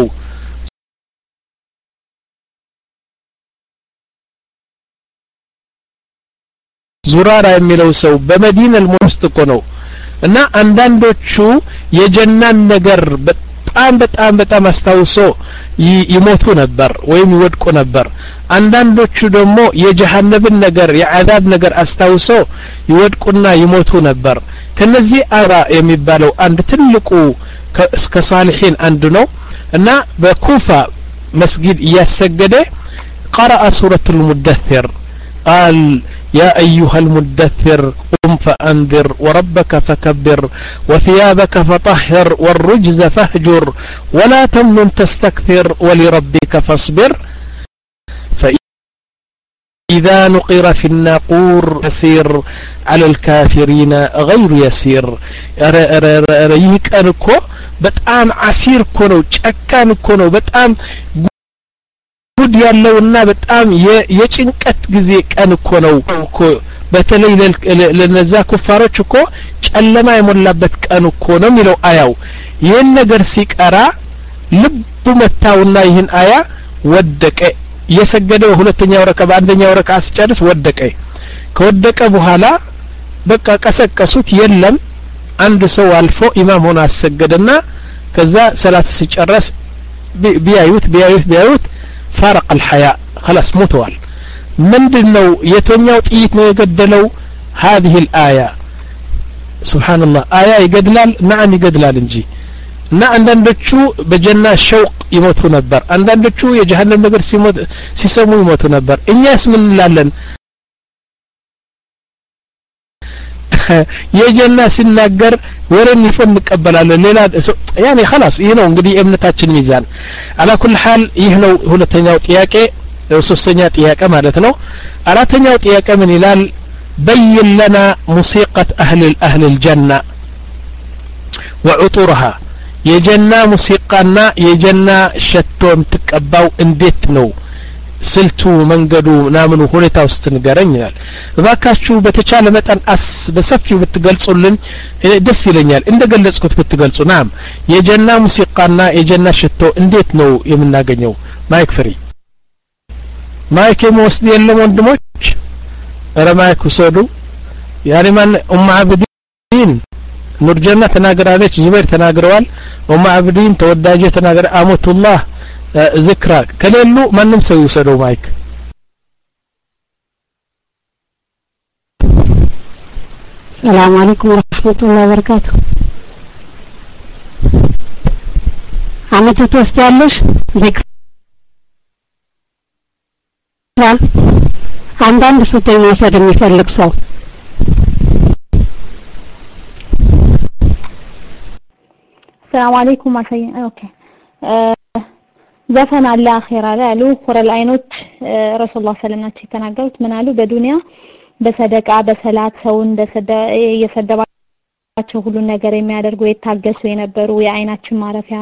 [SPEAKER 1] ዙራራ የሚለው ሰው በመዲና الموست እኮ ነው እና አንዳንዶቹ የጀናን ነገር በጣም በጣም በጣም አስተውሶ ይሞቱ ነበር ወይም ይወድቁ ነበር አንዳንዶቹ ደግሞ የጀሃነብን ነገር የዓዛብ ነገር አስተውሶ ይወድቁና ይሞቱ ነበር ከነዚህ አራ የሚባለው አንድ ትልቁ እስከ ሳሊሒን አንዱ ነው እና በኩፋ መስጊድ እያሰገደ قرأ سورة المدثر قال يا أيها المدثر قم فأنذر وربك فكبر وثيابك فطهر والرجز فاهجر ولا تمنن تستكثر ولربك فاصبر فإذا نقر في الناقور يسير على الكافرين غير يسير ريك أنكو بتأم عسير كونو تشكان كونو بتأم ጉድ ያለውና በጣም የጭንቀት ጊዜ ቀን እኮ ነው እኮ በተለይ ለነዛ ኩፋሮች እኮ ጨለማ የሞላበት ቀን እኮ ነው የሚለው አያው ይህን ነገር ሲቀራ ልቡ መታውና ይህን አያ ወደቀ የሰገደው ሁለተኛው ረካ በአንደኛው ረካ ሲጨርስ ወደቀ ከወደቀ በኋላ በቃ ቀሰቀሱት የለም አንድ ሰው አልፎ ኢማም ሆኖ አሰገደና ከዛ ሰላቱ ሲጨርስ ቢያዩት ቢያዩት ቢያዩት فارق الحياة خلاص موتوال من دنو يتونيو طيت نو يقدلو هذه الآية سبحان الله آية يقدلال نعم يقدلال انجي نا عندندچو بجنة شوق يموتو نبر عندندچو يجهنم نجر سيموت سيسمو يموتو نبر إنياس من لالن የጀና ሲናገር ወረን ይፈን እንቀበላለን ሌላ ያኔ خلاص ይሄ ነው እንግዲህ እምነታችን ሚዛን على كل حال ይሄ ነው ሁለተኛው ጥያቄ ሶስተኛ ጥያቄ ማለት ነው አራተኛው ጥያቄ ምን ይላል بين لنا موسيقى اهل اهل الجنه وعطورها የጀና ሙሲቃና የጀና ሸቶም ተቀባው እንዴት ነው ስልቱ መንገዱ ናምኑ ሁኔታ ውስጥ ንገረኝ ይላል ባካችሁ በተቻለ መጠን አስ በሰፊው ብትገልጹልን ደስ ይለኛል እንደገለጽኩት ብትገልጹ ናም የጀና ሙሲቃና የጀና ሽቶ እንዴት ነው የምናገኘው ማይክ ፍሪ ማይክ የምወስድ የለም ወንድሞች ኧረ ማይክ ውሰዱ ያኔ ማን ኡም አብዲን ኑር ጀና ተናገራለች ዙበይር ተናግረዋል ኡም አብዲን ተወዳጀ ተናገረ አመቱላህ ذكرى كليلو ማንም ሰው ይወሰደው ማይክ
[SPEAKER 3] السلام عليكم ورحمة الله وبركاته عمتو توستيالش ذكرى አንዳንድ ሱተኝ መውሰድ የሚፈልግ ሰው
[SPEAKER 5] السلام عليكم اوكي ዘፈን አለ አኺራ ላይ አሉ ቁርአን አይኖች ረሱላህ ሰለላሁ ዐለይሂ ወሰለም ተናገሩት ምን አሉ በዱንያ በሰደቃ በሰላት ሰው እንደሰደ የሰደባቸው ሁሉ ነገር የሚያደርጉ የታገሱ የነበሩ የአይናችን ማረፊያ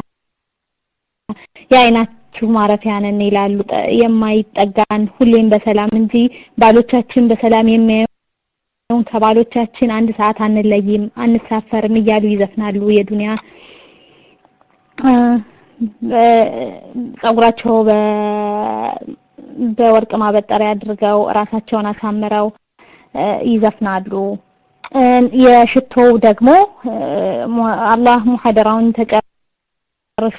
[SPEAKER 5] የአይናችሁ ማረፊያ ነን ይላሉ የማይጠጋን ሁሌም በሰላም እንጂ ባሎቻችን በሰላም የሚያዩን ከባሎቻችን አንድ ሰዓት አንለይም አንሳፈርም እያሉ ይዘፍናሉ የዱንያ ጸጉራቸው በወርቅ ማበጠሪያ አድርገው ራሳቸውን አሳምረው ይዘፍናሉ የሽቶው ደግሞ አላህ ሙሐደራውን ተጨርሶ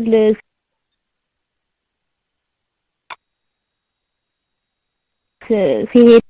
[SPEAKER 5] ሲሄዱ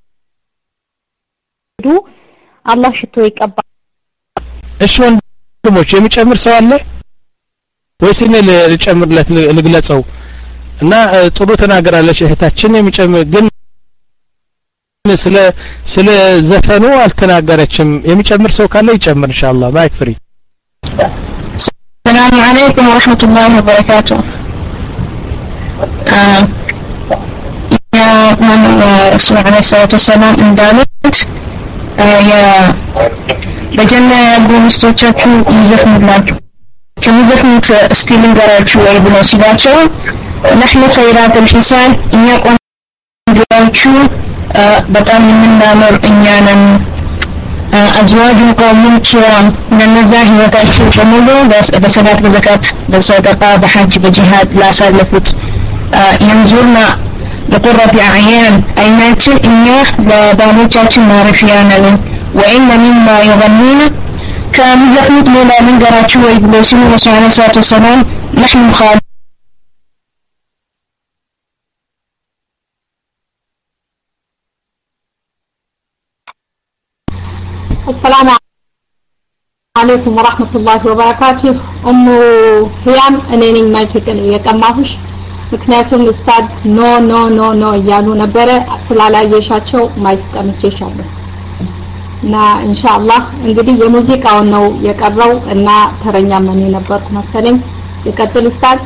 [SPEAKER 5] አላህ ሽቶ ይቀባል
[SPEAKER 1] እሺ ወንድሞች የሚጨምር ሰው አለ ወይስ እኔ ልጨምርለት ልግለጸው እና ጥሩ ተናገራለች እህታችን የሚጨምር ግን ስለ ስለ ዘፈኑ አልተናገረችም የሚጨምር ሰው ካለ ይጨምር ኢንሻአላህ ማይክ ፍሪ
[SPEAKER 6] السلام عليكم ورحمة الله وبركاته يا ማነው ረሱል ዐለይሂ ሰላቱ ወሰላም እንዳሉት ያ በጀና ያሉ ሚስቶቻችሁ ይዘፍኑላችሁ ከሚዘፍኑት እስቲ ልንገራችሁ ወይ ብለው ሲሏቸው نحن خيرات الحسان እኛ ቆንጆቹ በጣም የምናምር እኛ ነን أزواج قوم كرام من النزاهة ህይወታቸው በሙሉ በሰላት በዘካት በሰደቃ በሐጅ በጂሃድ ላሳለፉት ينظرنا لقرة أعين አይናችን እኛ ለባሎቻችን ማረፊያ ነን وإن مما يغنينا ከሚዘፍኑት ሌላ ልንገራችሁ ወይ ብለው ሲሉ ረሱል ዐለይሂ ሰላቱ ወሰላም نحن خالد
[SPEAKER 7] السلام عليكم ورحمة الله وبركاته أم هيام أنني مايك يقማሁሽ ምክንያቱም ኡስታዝ ኖ ኖ ኖ ኖ እያሉ ነበረ ስላላየሻቸው ማይክ ቀምቼሻለሁ እና ኢንሻአላህ እንግዲህ የሙዚቃው ነው የቀረው እና ተረኛ ምን ነበርኩ መሰለኝ ይቀጥል ኡስታዝ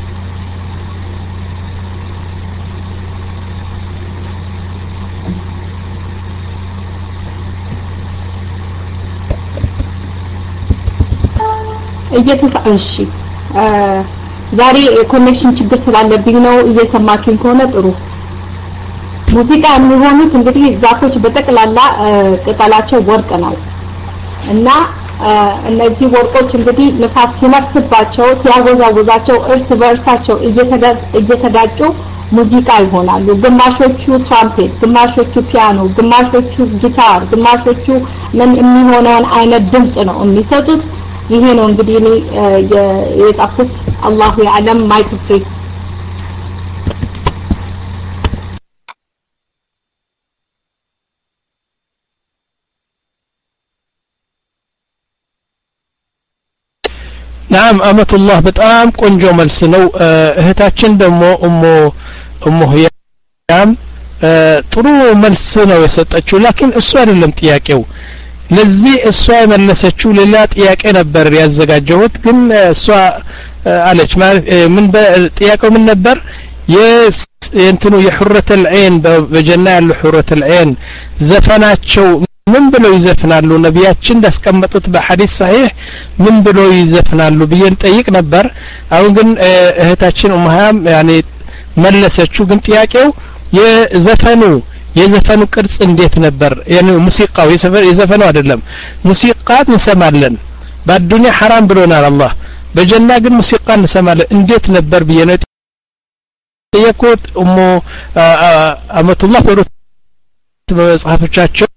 [SPEAKER 7] እየተሳእሺ ዛሬ ኮኔክሽን ችግር ስላለብኝ ነው እየሰማችሁኝ ከሆነ ጥሩ ሙዚቃ የሚሆኑት እንግዲህ ዛፎች በጠቅላላ ቅጠላቸው ወርቅ ነው እና እነዚህ ወርቆች እንግዲህ ንፋስ ሲነፍስባቸው ሲያወዛውዛቸው እርስ በእርሳቸው እየተጋጩ ሙዚቃ ይሆናሉ ግማሾቹ ትራምፔት ግማሾቹ ፒያኖ ግማሾቹ ጊታር ግማሾቹ ምን የሚሆነውን አይነት ድምጽ ነው የሚሰጡት ይሄ ነው እንግዲህ እኔ የጻፍኩት አላሁ ያለም ማይክ ፍሪ
[SPEAKER 1] نعم أمة الله በጣም ቆንጆ መልስ ነው እህታችን ደግሞ እሞ እሞ ህያም ጥሩ መልስ ነው የሰጠችው ላኪን እሱ አይደለም ጥያቄው ለዚህ እሷ የመለሰችው ሌላ ጥያቄ ነበር ያዘጋጀሁት ግን እሷ አለች ማለት ምን ጥያቄው ምን ነበር የእንትኑ የሁረተ العين በጀና ያሉ ሁረተ العين ዘፈናቸው ምን ብለው ይዘፍናሉ ነብያችን እንዳስቀመጡት በሐዲስ صحيح ምን ብለው ይዘፍናሉ ብዬን ጠይቅ ነበር አሁን ግን እህታችን ኡማሃም ያኔ መለሰችው ግን ጥያቄው የዘፈኑ የዘፈኑ ቅርጽ እንዴት ነበር يعني ሙዚቃው የዘፈኑ አይደለም ሙዚቃት እንሰማለን በአዱንያ حرام ብሎናል አላህ በጀና ግን ሙዚቃ እንሰማለን እንዴት ነበር ብየነጥ የኮት ኡሙ አመቱላህ ተሩት በመጽሐፎቻቸው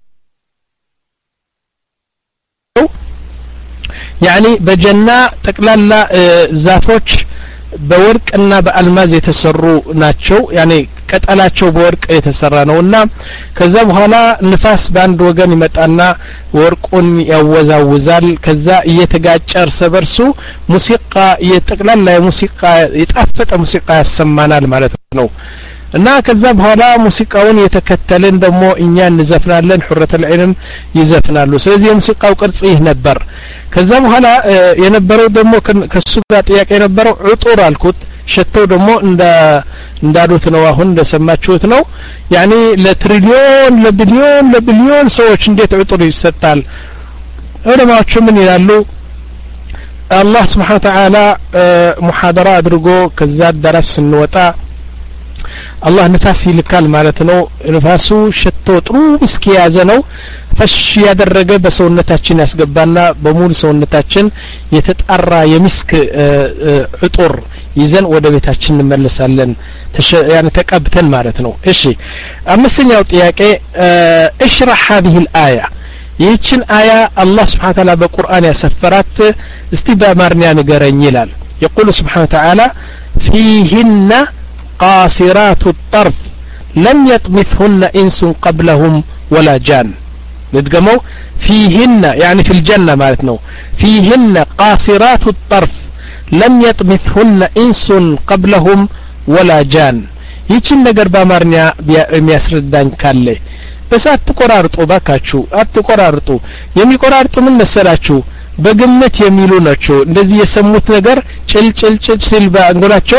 [SPEAKER 1] يعني በጀና ጠቅላላ ዛፎች በወርቅና በአልማዝ የተሰሩ ናቸው يعني ቅጠላቸው በወርቅ የተሰራ ነውና ከዛ በኋላ ንፋስ ባንድ ወገን ይመጣና ወርቁን ያወዛውዛል ከዛ እየተጋጨ እርስ በርሱ ሙዚቃ የጠቅላላ የሙዚቃ የጣፈጠ ሙዚቃ ያሰማናል ማለት ነው እና ከዛ በኋላ ሙዚቃውን የተከተለን ደግሞ እኛ እንዘፍናለን ሁረተ العين ይዘፍናሉ ስለዚህ የሙዚቃው ቅርጽ ይህ ነበር ከዛ በኋላ የነበረው ደግሞ ከሱ ጋር ጥያቄ የነበረው ዑጡር አልኩት ሸተው ደግሞ እንደ እንዳሉት ነው አሁን እንደሰማችሁት ነው يعني ለትሪሊዮን ለቢሊዮን ለቢሊዮን ሰዎች እንዴት ዑጡር ይሰጣል ዑለማዎቹ ምን ይላሉ አላህ Subhanahu Wa Ta'ala ሙሐደራ አድርጎ ከዛ ደረስ እንወጣ አላህ ንፋስ ይልካል ማለት ነው ንፋሱ ሸቶ ጥሩ እስኪ ያዘ ነው ፈሽ ያደረገ በሰውነታችን ያስገባና በሙሉ ሰውነታችን የተጣራ የሚስክ ዑጡር ይዘን ወደ ቤታችን እንመለሳለን ያኔ ተቀብተን ማለት ነው እሺ አምስተኛው ጥያቄ እሽራህ هذه الآية ይህችን አያ አላህ Subhanahu Wa Ta'ala በቁርአን ያሰፈራት እስቲ በአማርኛ ንገረኝ ይላል يقول سبحانه وتعالى فيهن قاصرات الطرف لم يطمثهن إنس قبلهم ولا جان ندقمو فيهن يعني في الجنة مالتنا فيهن قاصرات الطرف لم يطمثهن إنس قبلهم ولا جان ይችን ነገር በአማርኛ የሚያስረዳኝ ካለ በስ አትቆራርጡ ባካችሁ አትቆራርጡ የሚቆራርጡ ምን መሰላችሁ በግምት የሚሉ ናቸው እንደዚህ የሰሙት ነገር ጭልጭልጭል ሲል ባንጎላቸው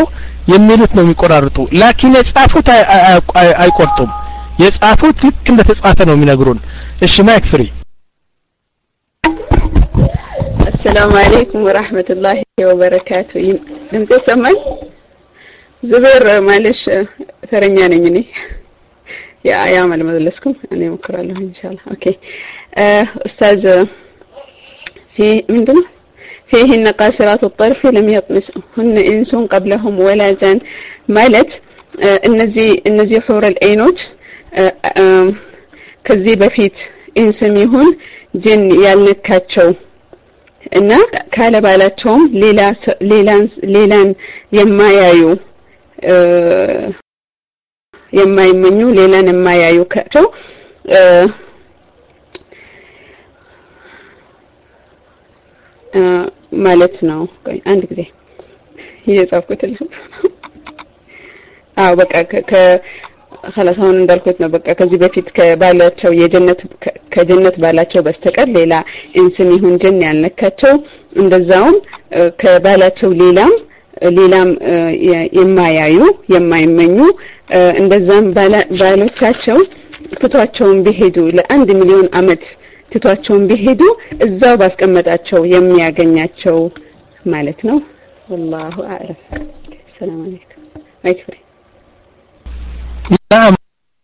[SPEAKER 1] የሚሉት ነው የሚቆራርጡ ላኪን የጻፉት አይቆርጡም የጻፉት ልክ እንደተጻፈ ነው የሚነግሩን እሺ ማይክ ፍሪ
[SPEAKER 8] السلام عليكم ورحمة الله وبركاته دمزي سمعي زبير معلش ثرنيا نيني يا أيام المدلسكم أنا مكرر له إن شاء الله أوكي أه أستاذ في من دون فيهن قاصرات الطرف لم يطمسهن إنس قبلهم ولا جان مالت أه النزي النزي حور الأينوت أه أه كذي بفيت إنسم يهون جن يالنكاتشو እና ካለ ባላቸውም ሌላ ሌላን ሌላን የማያዩ የማይመኙ ሌላን የማያዩ ካቸው ማለት ነው አንድ ጊዜ እየጻፍኩት ነው አው በቃ ከ خلاص አሁን እንዳልኩት ነው በቃ ከዚህ በፊት ከባላቸው የጀነት ከጀነት ባላቸው በስተቀር ሌላ እንስም ይሁን ጀን ያልነካቸው እንደዛውም ከባላቸው ሌላም ሌላም የማያዩ የማይመኙ እንደዛም ባሎቻቸው ትቷቸውን ቢሄዱ ለአንድ ሚሊዮን አመት ትቷቸውን ቢሄዱ እዛው ባስቀመጣቸው የሚያገኛቸው ማለት ነው والله اعلم السلام عليكم ማይክሪ
[SPEAKER 1] نعم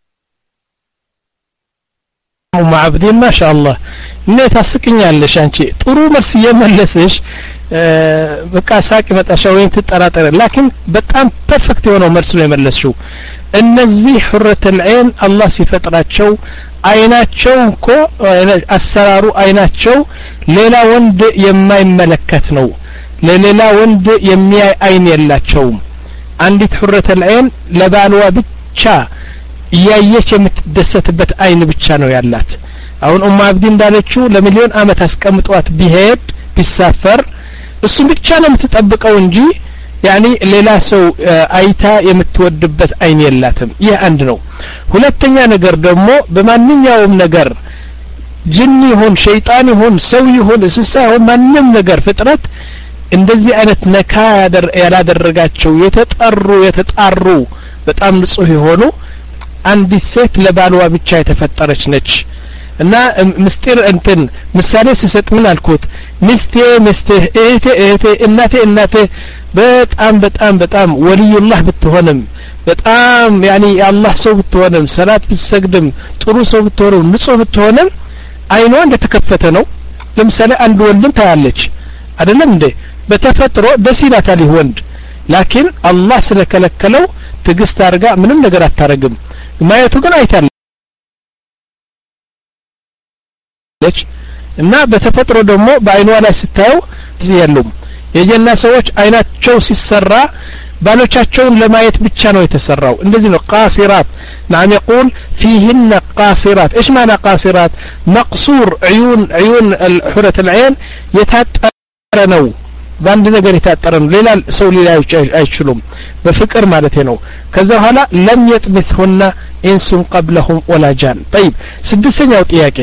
[SPEAKER 1] مع عبدين ما شاء الله እንዴት አስቀኛለሽ አንቺ ጥሩ መልስ እየመለስሽ በቃ ሳቂ መጣሻው ወይም ትጠራጠረ ላኪን በጣም ፐርፌክት የሆነው መልስ ነው የመለስሽው እነዚህ ሁረት العين አላህ ሲፈጥራቸው አይናቸው እኮ አሰራሩ አይናቸው ሌላ ወንድ የማይመለከት ነው ለሌላ ወንድ የሚያይ አይን የላቸውም አንዲት ሁረት العين ለባልዋ ብቻ ያየች የምትደሰትበት አይን ብቻ ነው ያላት አሁን ኡማ አብዲ እንዳለችው ለሚሊዮን አመት አስቀምጧት ቢሄድ ቢሳፈር እሱ ብቻ ነው የምትጠብቀው እንጂ ያኒ ሌላ ሰው አይታ የምትወድበት አይን የላትም ይህ አንድ ነው ሁለተኛ ነገር ደግሞ በማንኛውም ነገር ጅን ይሁን ሸይጣን ይሁን ሰው ይሁን እንስሳ ይሁን ማንንም ነገር ፍጥረት እንደዚህ አይነት ነካ ያላደረጋቸው የተጠሩ የተጣሩ በጣም ንጹህ የሆኑ አንዲት ሴት ለባልዋ ብቻ የተፈጠረች ነች እና ምስጢር እንትን ምሳሌ ሲሰጥ ምን አልኩት ሚስቴ ሚስቴ እህቴ እህቴ እናቴ እናቴ በጣም በጣም በጣም ወልዩላህ ብትሆንም በጣም ያኒ የአላህ ሰው ብትሆንም ሰላት ብትሰግድም ጥሩ ሰው ብትሆንም ንጹህ ብትሆንም አይኗ እንደተከፈተ ነው ለምሳሌ አንድ ወንድም ታያለች አይደለም እንዴ በተፈጥሮ ደስ ይላታል ወንድ ላኪን አላህ ስለከለከለው ትግስት አርጋ ምንም ነገር አታረግም ማየቱ ግን አይታለች እና በተፈጥሮ ደግሞ በአይኗ ላይ ስታየው ይያሉም የጀና ሰዎች አይናቸው ሲሰራ ባሎቻቸውን ለማየት ብቻ ነው የተሰራው እንደዚህ ነው قاصرات نعم يقول فيهن قاصرات ايش معنى قاصرات مقصور عيون عيون الحورة العين يتاطر ነው ባንድ ነገር የታጠረ ነው ሌላ ሰው ሌላ አይችሉም በፍቅር ማለት ነው ከዛ በኋላ ለም يطمثهن انس قبلهم ولا جان طيب ስድስተኛው ጥያቄ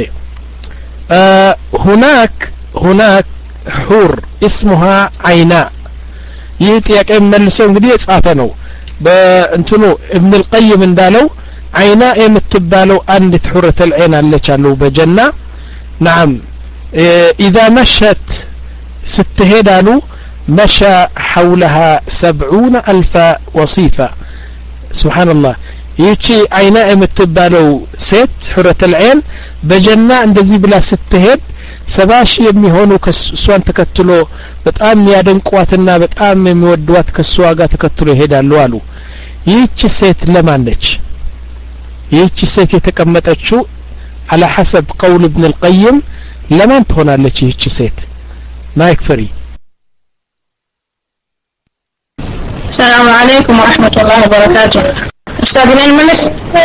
[SPEAKER 1] هناك هناك حور اسمها عيناء ይህ ጥያቄ መልሰው እንግዲህ የጻፈ ነው በእንትኑ ابن القيم እንዳለው عيناء የምትባለው አንዲት حورة العين አለች አለው በጀና نعم اذا مشت ستهدالو مشى حولها سبعون ألف وصيفة سبحان الله يجي عيناء متبالو ست حرة العين بجنة اندزي بلا ستهد سباش يميهونو كسوان تكتلو بتقام يادنقواتنا بتقام يمودوات كسواغا تكتلو يهدالو አሉ ይህች ሴት ለማን ነች ይህች ሴት የተቀመጠችው على حسب قول ابن القيم ለማን ትሆናለች ይህች ሴት مايك فري
[SPEAKER 6] السلام عليكم ورحمة الله وبركاته أستاذ لين ملس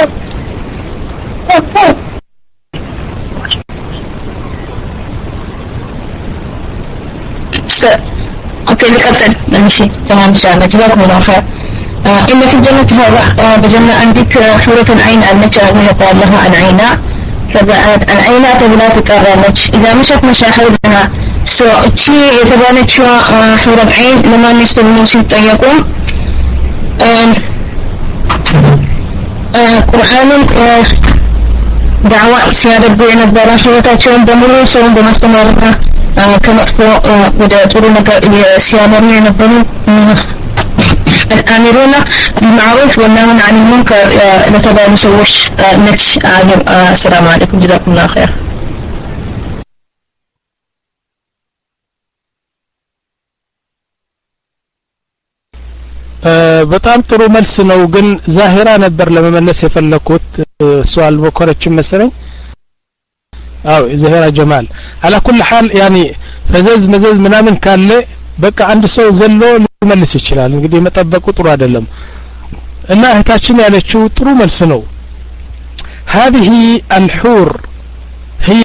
[SPEAKER 6] أستاذ أوكي لقطن نمشي تمام إن شاء الله جزاكم الله خير آه إن في الجنة هذا آه بجنة عندك حورة العين التي يقال لها العيناء العيناء تبلا تقربت إذا مشت مشاحولها سو እቺ የተባለችው حور العين ለማን ይስተምሩ ሲጠየቁ ቁርአንን ዳዕዋ ሲያደርጉ የነበረ ህይወታቸውን በሙሉ ሰውን በማስተማርና ከመጥፎ ወደ ጥሩ ነገር ሲያመሩ የነበሩ الآمرون بالمعروف والناهون عن المنكر لتبالو سوش نتش السلام عليكم جزاكم الله خير
[SPEAKER 1] በጣም ጥሩ መልስ ነው ግን ዛሂራ ነበር ለመመለስ የፈለኩት ሱአል በኮረችም መሰለኝ አው ዛሂራ ጀማል على كل حال يعني ፈዘዝ መዘዝ ምናምን ካለ በቃ አንድ ሰው ዘሎ ሊመልስ ይችላል እንግዲህ መጠበቁ ጥሩ አይደለም እና እህታችን ያለችው ጥሩ መልስ ነው هذه الحور هي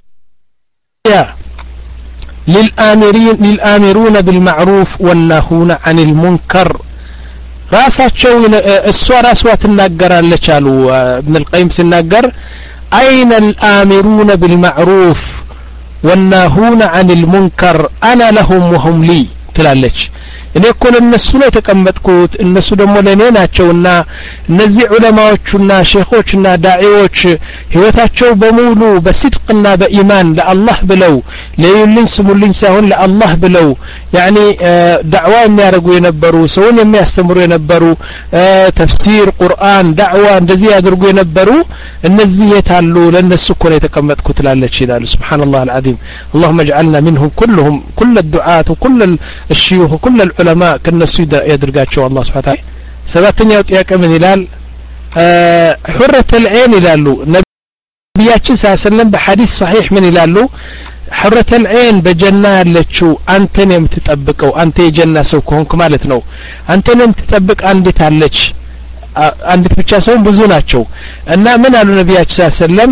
[SPEAKER 1] للآمرين للآمرون بالمعروف والناهون عن المنكر ራሳቸው እሷ ራስዋ ትናገራለች አሉ ابن القيم ሲናገር أين الآمرون بالمعروف والناهون عن المنكر أنا لهم وهم لي ትላለች እኔ እኮ ለነሱ ነው የተቀመጥኩት እነሱ ደግሞ ለኔ ናቸውና እነዚህ ዑለማዎችና ሼኾችና ዳዒዎች ህይወታቸው በሙሉ በስድቅና በኢማን ለአላህ ብለው ለይልኝ ስሙልኝ ሳይሆን ለአላህ ብለው ያኒ ዳዕዋ የሚያደርጉ የነበሩ ሰውን የሚያስተምሩ የነበሩ ተፍሲር ቁርአን ዳዕዋ እንደዚህ ያደርጉ የነበሩ እነዚህ የታሉ ለነሱ እኮ ነው የተቀመጥኩት ትላለች ይላል ሱብሃንአላህ አልዓዚም اللهم اجعلنا منهم كلهم كل الدعاة وكل الشيوخ وكل العلماء كنسو يدرجاتشو الله سبحانه وتعالى سبعتني ጥያቄ ምን ይላል حرة العين ይላሉ ነብያችን ሰለላሁ በሐዲስ صحيح ምን ይላሉ حرة العين በጀና ያለችው አንተን የምትጠብቀው አንተ የጀና ሰው ከሆንክ ማለት ነው አንተን የምትጠብቅ አንዲት አለች አንዲት ብቻ ሰው ብዙ ናቸው እና ምን አሉ ነብያችን ሰለላሁ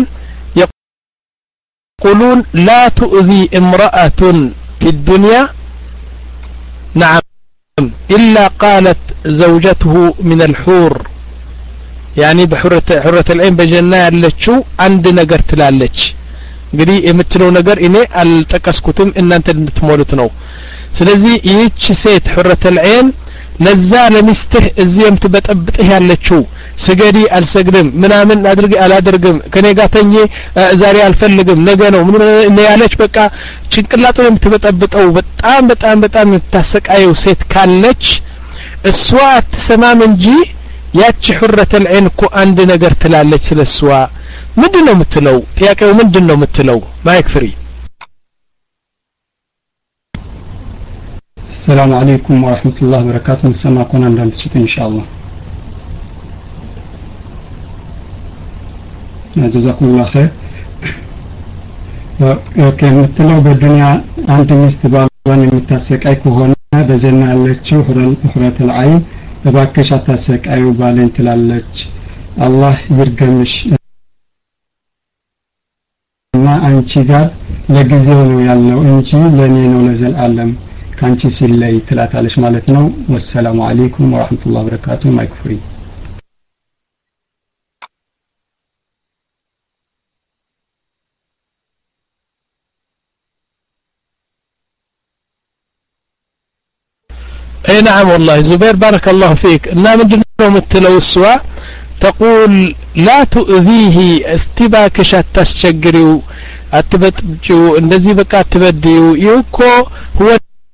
[SPEAKER 1] يقولون لا تؤذي امرأة في الدنيا نعم إلا قالت زوجته من الحور يعني بحرة حرة العين بجنة ያለችው አንድ ነገር ትላለች እንግዲህ የምትለው ነገር እኔ አልጠቀስኩትም እናንተ እንድትሞሉት ነው ስለዚህ ይህች ሴት حرة العين ለዛ ለሚስትህ እዚህ የምትበጠብጥህ ያለችው ስገዲ አልሰግድም ምናምን አድርግ አላደርግም ከኔ ጋር ተኝ ዛሬ አልፈልግም ነገ ነው ምን ያለች በቃ ጭንቅላቱን የምትበጠብጠው በጣም በጣም በጣም የምታሰቃየው ሴት ካለች እሷ አትሰማም እንጂ ያቺ حرة العين እኮ አንድ ነገር ትላለች ስለሷ ምንድነው የምትለው ጥያቄው ምንድነው የምትለው ማይክ ፍሪ
[SPEAKER 2] السلام عليكم ورحمة الله وبركاته نسمعكم عند الصوت إن شاء الله جزاكم الله خير كمثلوا بالدنيا أنت مستبابان متسكأي كهونا بجنة اللتشو حرة العين باكش أتسكأي وبالين تلالج الله يرقمش ما أنشي قال لقزيونو يالو انشي لنينو لزل ألم كانت سلي ثلاثة على شمالتنا والسلام عليكم ورحمة الله وبركاته ما يكفري
[SPEAKER 1] اي نعم والله زبير بارك الله فيك إننا من جنوم التلو السواء تقول لا تؤذيه استباكش التسجري اتبتجو اندزي بك اتبديو يوكو هو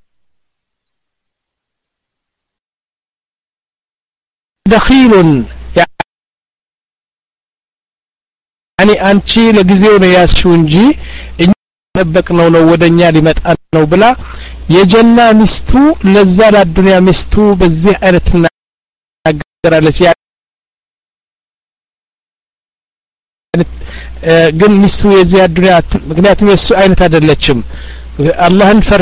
[SPEAKER 1] دخيل يعني አንቺ ለጊዜው ነው ያስሽው እንጂ እኛ ተበቅነው ነው ወደኛ ሊመጣ ነው ብላ የጀና ሚስቱ ለዛ ለዱንያ ሚስቱ በዚህ አይነት ተናገራለች ግን ሚስቱ የዚህ ዱንያ ምክንያቱም የሱ አይነት አይደለችም አላህን ፈር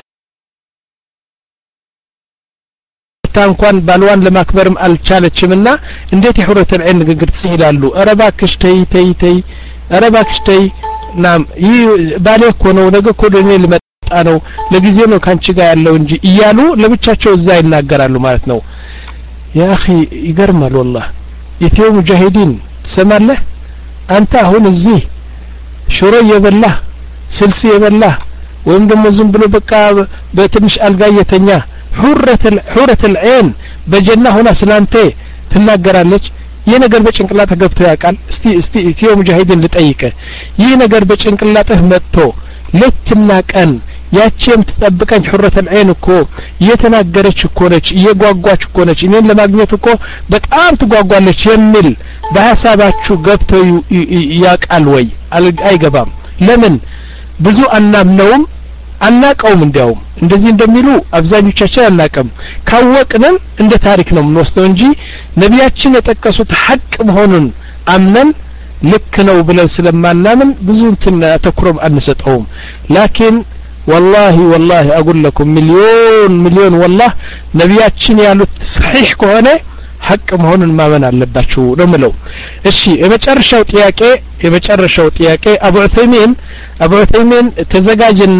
[SPEAKER 1] እንኳን ባልዋን ለማክበርም አልቻለችምና እንዴት የሁረት العين ንግግር ትይላሉ አረባክሽ ተይ ተይ ተይ አረባክሽ ተይ ናም ይህ ባሌ እኮ ነው ነገ እኮ ደኔ ልመጣ ነው ለጊዜው ነው ካንቺ ጋር ያለው እንጂ እያሉ ለብቻቸው እዛ ይናገራሉ ማለት ነው ያ اخي ይገርማል والله የቴው ሙጃሂዲን ትሰማለህ አንተ አሁን እዚህ ሽሮ የበላህ ስልስ የበላህ ወይም ደግሞ ዝም ብሎ በቃ በትንሽ አልጋ የተኛ حرة حرة العين بجنة هنا سلامتي ትናገራለች ይህ ነገር በጭንቅላትህ ገብቶ ያውቃል እስቲ እስቲ ኢትዮ ሙጃሂድን ልጠይቀ ይህ ነገር በጭንቅላትህ መጥቶ ሌትና ቀን ያቺም ተጠብቀኝ ሑረተል ዐይን እኮ የተናገረች እኮ ነች እየጓጓች እኮ ነች እኔን ለማግኘት እኮ በጣም ትጓጓለች የሚል በሐሳባችሁ ገብቶ ያውቃል ወይ አይገባም ለምን ብዙ አናምነውም አናቀውም እንዲያውም እንደዚህ እንደሚሉ አብዛኞቻችን አናቀም ካወቅንም እንደ ታሪክ ነው የምንወስደው እንጂ ነቢያችን የጠቀሱት ሐቅ መሆኑን አምነን ልክ ነው ብለን ስለማናምን ብዙ እንትን ተኩረም አንሰጠውም ላኪን والله والله اقول لكم مليون مليون والله ነቢያችን ያሉት صحيح ከሆነ ሐቅ መሆኑን ማመን አለባችሁ ነው ምለው እሺ የመጨረሻው ጥያቄ የመጨረሻው ጥያቄ አቡ ዑሰይሚን አቡ ዑሰይሚን ተዘጋጅና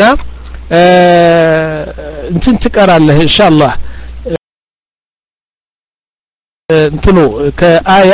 [SPEAKER 1] እንትን ትቀራለህ ኢንሻአላህ እንትኑ ከአያ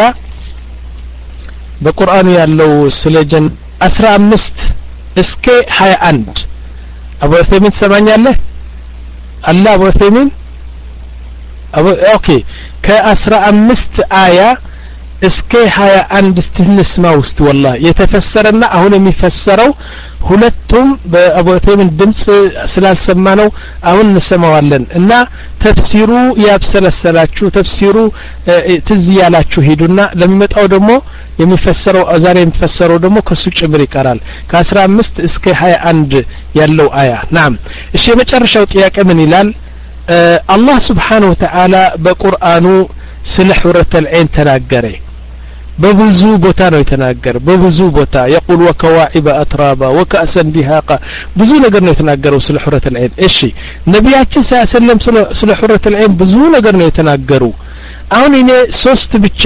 [SPEAKER 1] በቁርአኑ ያለው ስለ ጀን አስራ አምስት እስከ ሀያ አንድ አቡ ዑሰይሚን ሰማኛለህ አላ አቡ ዑሰይሚን አቡ ኦኬ ከአስራ አምስት አያ እስከ ሀያ አንድ ስትንስማ ውስጥ والله የተፈሰረና አሁን የሚፈሰረው ሁለቱም በአቡ ዑሰይሚን ድምጽ ስላልሰማ ነው አሁን እንሰማዋለን እና ተፍሲሩ ያብሰለሰላችሁ ተፍሲሩ ትዝ ያላችሁ ሄዱና ለሚመጣው ደግሞ የሚፈሰረው ዛሬ የሚፈሰረው ደግሞ ከሱ ጭምር ይቀራል ከ15 እስከ ሀያ አንድ ያለው አያ ናም እሺ የመጨረሻው ጥያቄ ምን ይላል አላህ Subhanahu Wa Ta'ala በቁርአኑ ስለ ሑረተል ዐይን ተናገረ በብዙ ቦታ ነው የተናገረ በብዙ ቦታ يقول وكواعب أترابا وكأسا دهاقا ብዙ ነገር ነው የተናገረው ስለ ሑረተል ዐይን እሺ ነቢያችን ሰለላሁ ስለ ሑረተል ዐይን ብዙ ነገር ነው የተናገሩ አሁን እኔ ሶስት ብቻ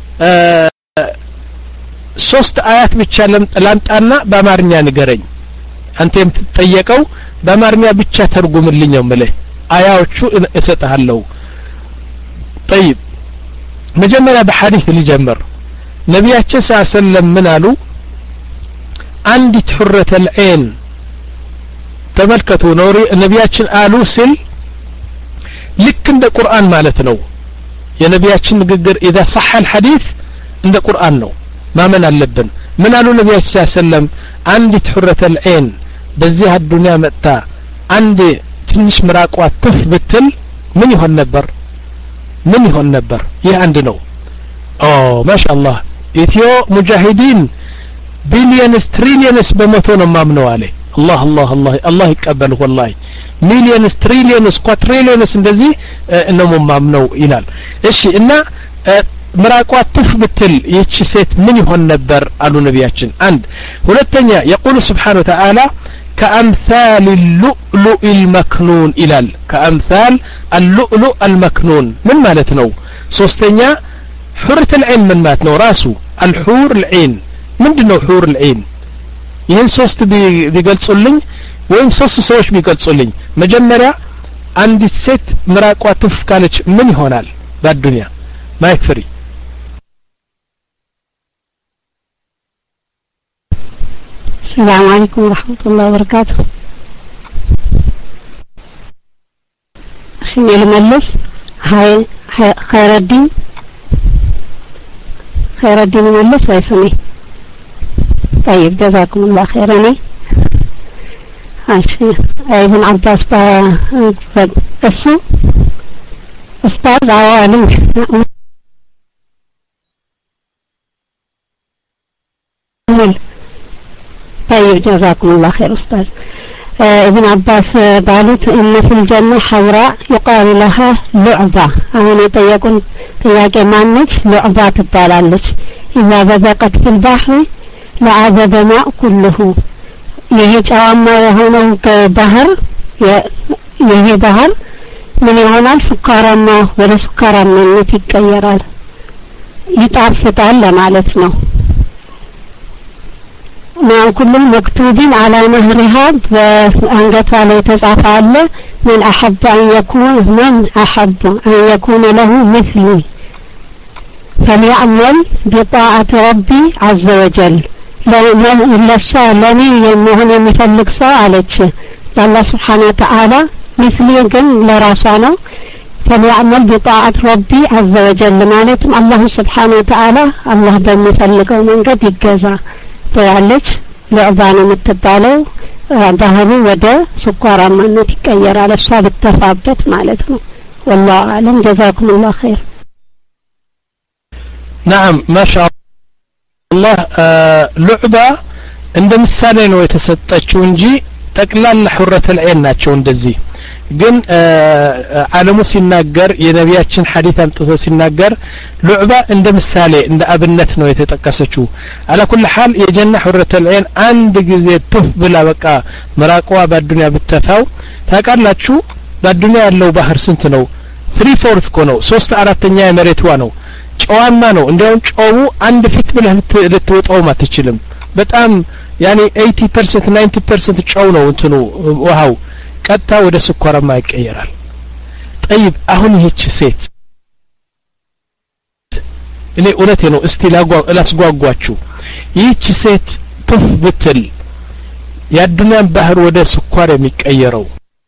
[SPEAKER 1] ሶስት አያት ብቻ ላምጣና በአማርኛ ንገረኝ አንተ የምትጠየቀው በአማርኛ ብቻ ተርጉምልኝ ነው ማለት አያዎቹ እሰጣለሁ طيب መጀመሪያ በሐዲስ ሊጀምር ነቢያችን ሰለላሁ ምን አሉ አንዲት ሑረተል ዐይን ተመልከቱ ኖሪ ነቢያችን አሉ ሲል ልክ እንደ ቁርአን ማለት ነው የነቢያችን ንግግር اذا صح الحديث እንደ ቁርአን ነው ማመን አለብን ምን አሉ ነቢያችን ሰለላሁ አንዲት ሑረተል ዐይን በዚህ አዱንያ መጣ አንድ ትንሽ ምራቋ ትፍ ብትል ምን ይሆን ነበር ምን ይሆን ነበር ይህ አንድ ነው ኦ ማሻአላህ ኢትዮ ሙጃሂዲን ቢሊየንስ ትሪሊየንስ በመቶ ነው ማምነው አለ الله الله الله الله ይቀበል والله ሚሊየንስ ትሪሊየንስ ኳትሪሊየንስ እንደዚህ ነው ማምነው ይላል እሺ እና ምራቋ ትፍ ብትል ይህች ሴት ምን ይሆን ነበር አሉ ነቢያችን አንድ ሁለተኛ يقول سبحانه وتعالى كأمثال اللؤلؤ المكنون إلال كأمثال اللؤلؤ المكنون من مالتنا صوستنيا حورة العين من مالتنا راسو الحور العين من دنو حور العين يهن صوست بيقلصلين وين صوست سوش بيقلصلين مجمرة عند الست مراقوة تفكالج من هونال بالدنيا ما يكفري
[SPEAKER 3] السلام عليكم ورحمة الله وبركاته خليني الملس هاي خير الدين خير الدين الملس ويسمي طيب جزاكم الله خيرا عشان ابن عباس بسو أستاذ عوالم طيب جزاكم الله خير أستاذ آه ابن عباس قالت إن في الجنة حوراء يقال لها لعبة أنا تيكون تياكي مانك لعبة تبالالك إذا بذقت في البحر لعذب ماء كله يهي تعامى يهونه كبهر يهي بهر من يهونا سكارا ما ولا سكارا من يتكيرال يتعرفتال لمعلتنا مع كل مكتوبين على نهرها بأنجت عليه تسعة على من أحب أن يكون من أحب أن يكون له مثلي فليعمل بطاعة ربي عز وجل لو إلا الساعة لني يمهن مثلك ساعة الله سبحانه وتعالى مثلي قل لراسانه فليعمل بطاعة ربي عز وجل معناتهم الله سبحانه وتعالى الله በሚፈልገው መንገድ ይገዛ ትላለች ለዕባ ነው የምትባለው ባህሩ ወደ ስኳራማነት ይቀየራል እሷ ልትተፋበት ማለት ነው والله اعلم جزاكم الله خير
[SPEAKER 1] نعم ما شاء الله ለዕባ እንደ ምሳሌ ነው የተሰጠችው እንጂ ጠቅላላ ሑረተ العين ናቸው እንደዚህ ግን ዓለሙ ሲናገር የነቢያችን ሐዲስ አምጥቶ ሲናገር ለዕባ እንደ ምሳሌ እንደ አብነት ነው የተጠቀሰችው على كل حال የጀና ሑረተ العين አንድ ጊዜ ቱፍ ብላ በቃ መራቋ በአዱንያ ብትተፋው ታውቃላችሁ በአዱንያ ያለው ባህር ስንት ነው three fourths እኮ ነው ሶስት አራተኛ የመሬቷ ነው ጨዋማ ነው እንደውም ጨው አንድ ፊት ብለህ ልትወጣው ማትችልም በጣም ያኒ eighty percent ninety percent ጨው ነው እንትኑ ውሃው ቀጣ ወደ ስኳራማ ይቀየራል طيب አሁን ይህች ሴት እኔ እውነቴ ነው እስቲ ላስጓጓችሁ ይህች ሴት ቱፍ ብትል ያዱንያን ባህር ወደ ስኳር የሚቀየረው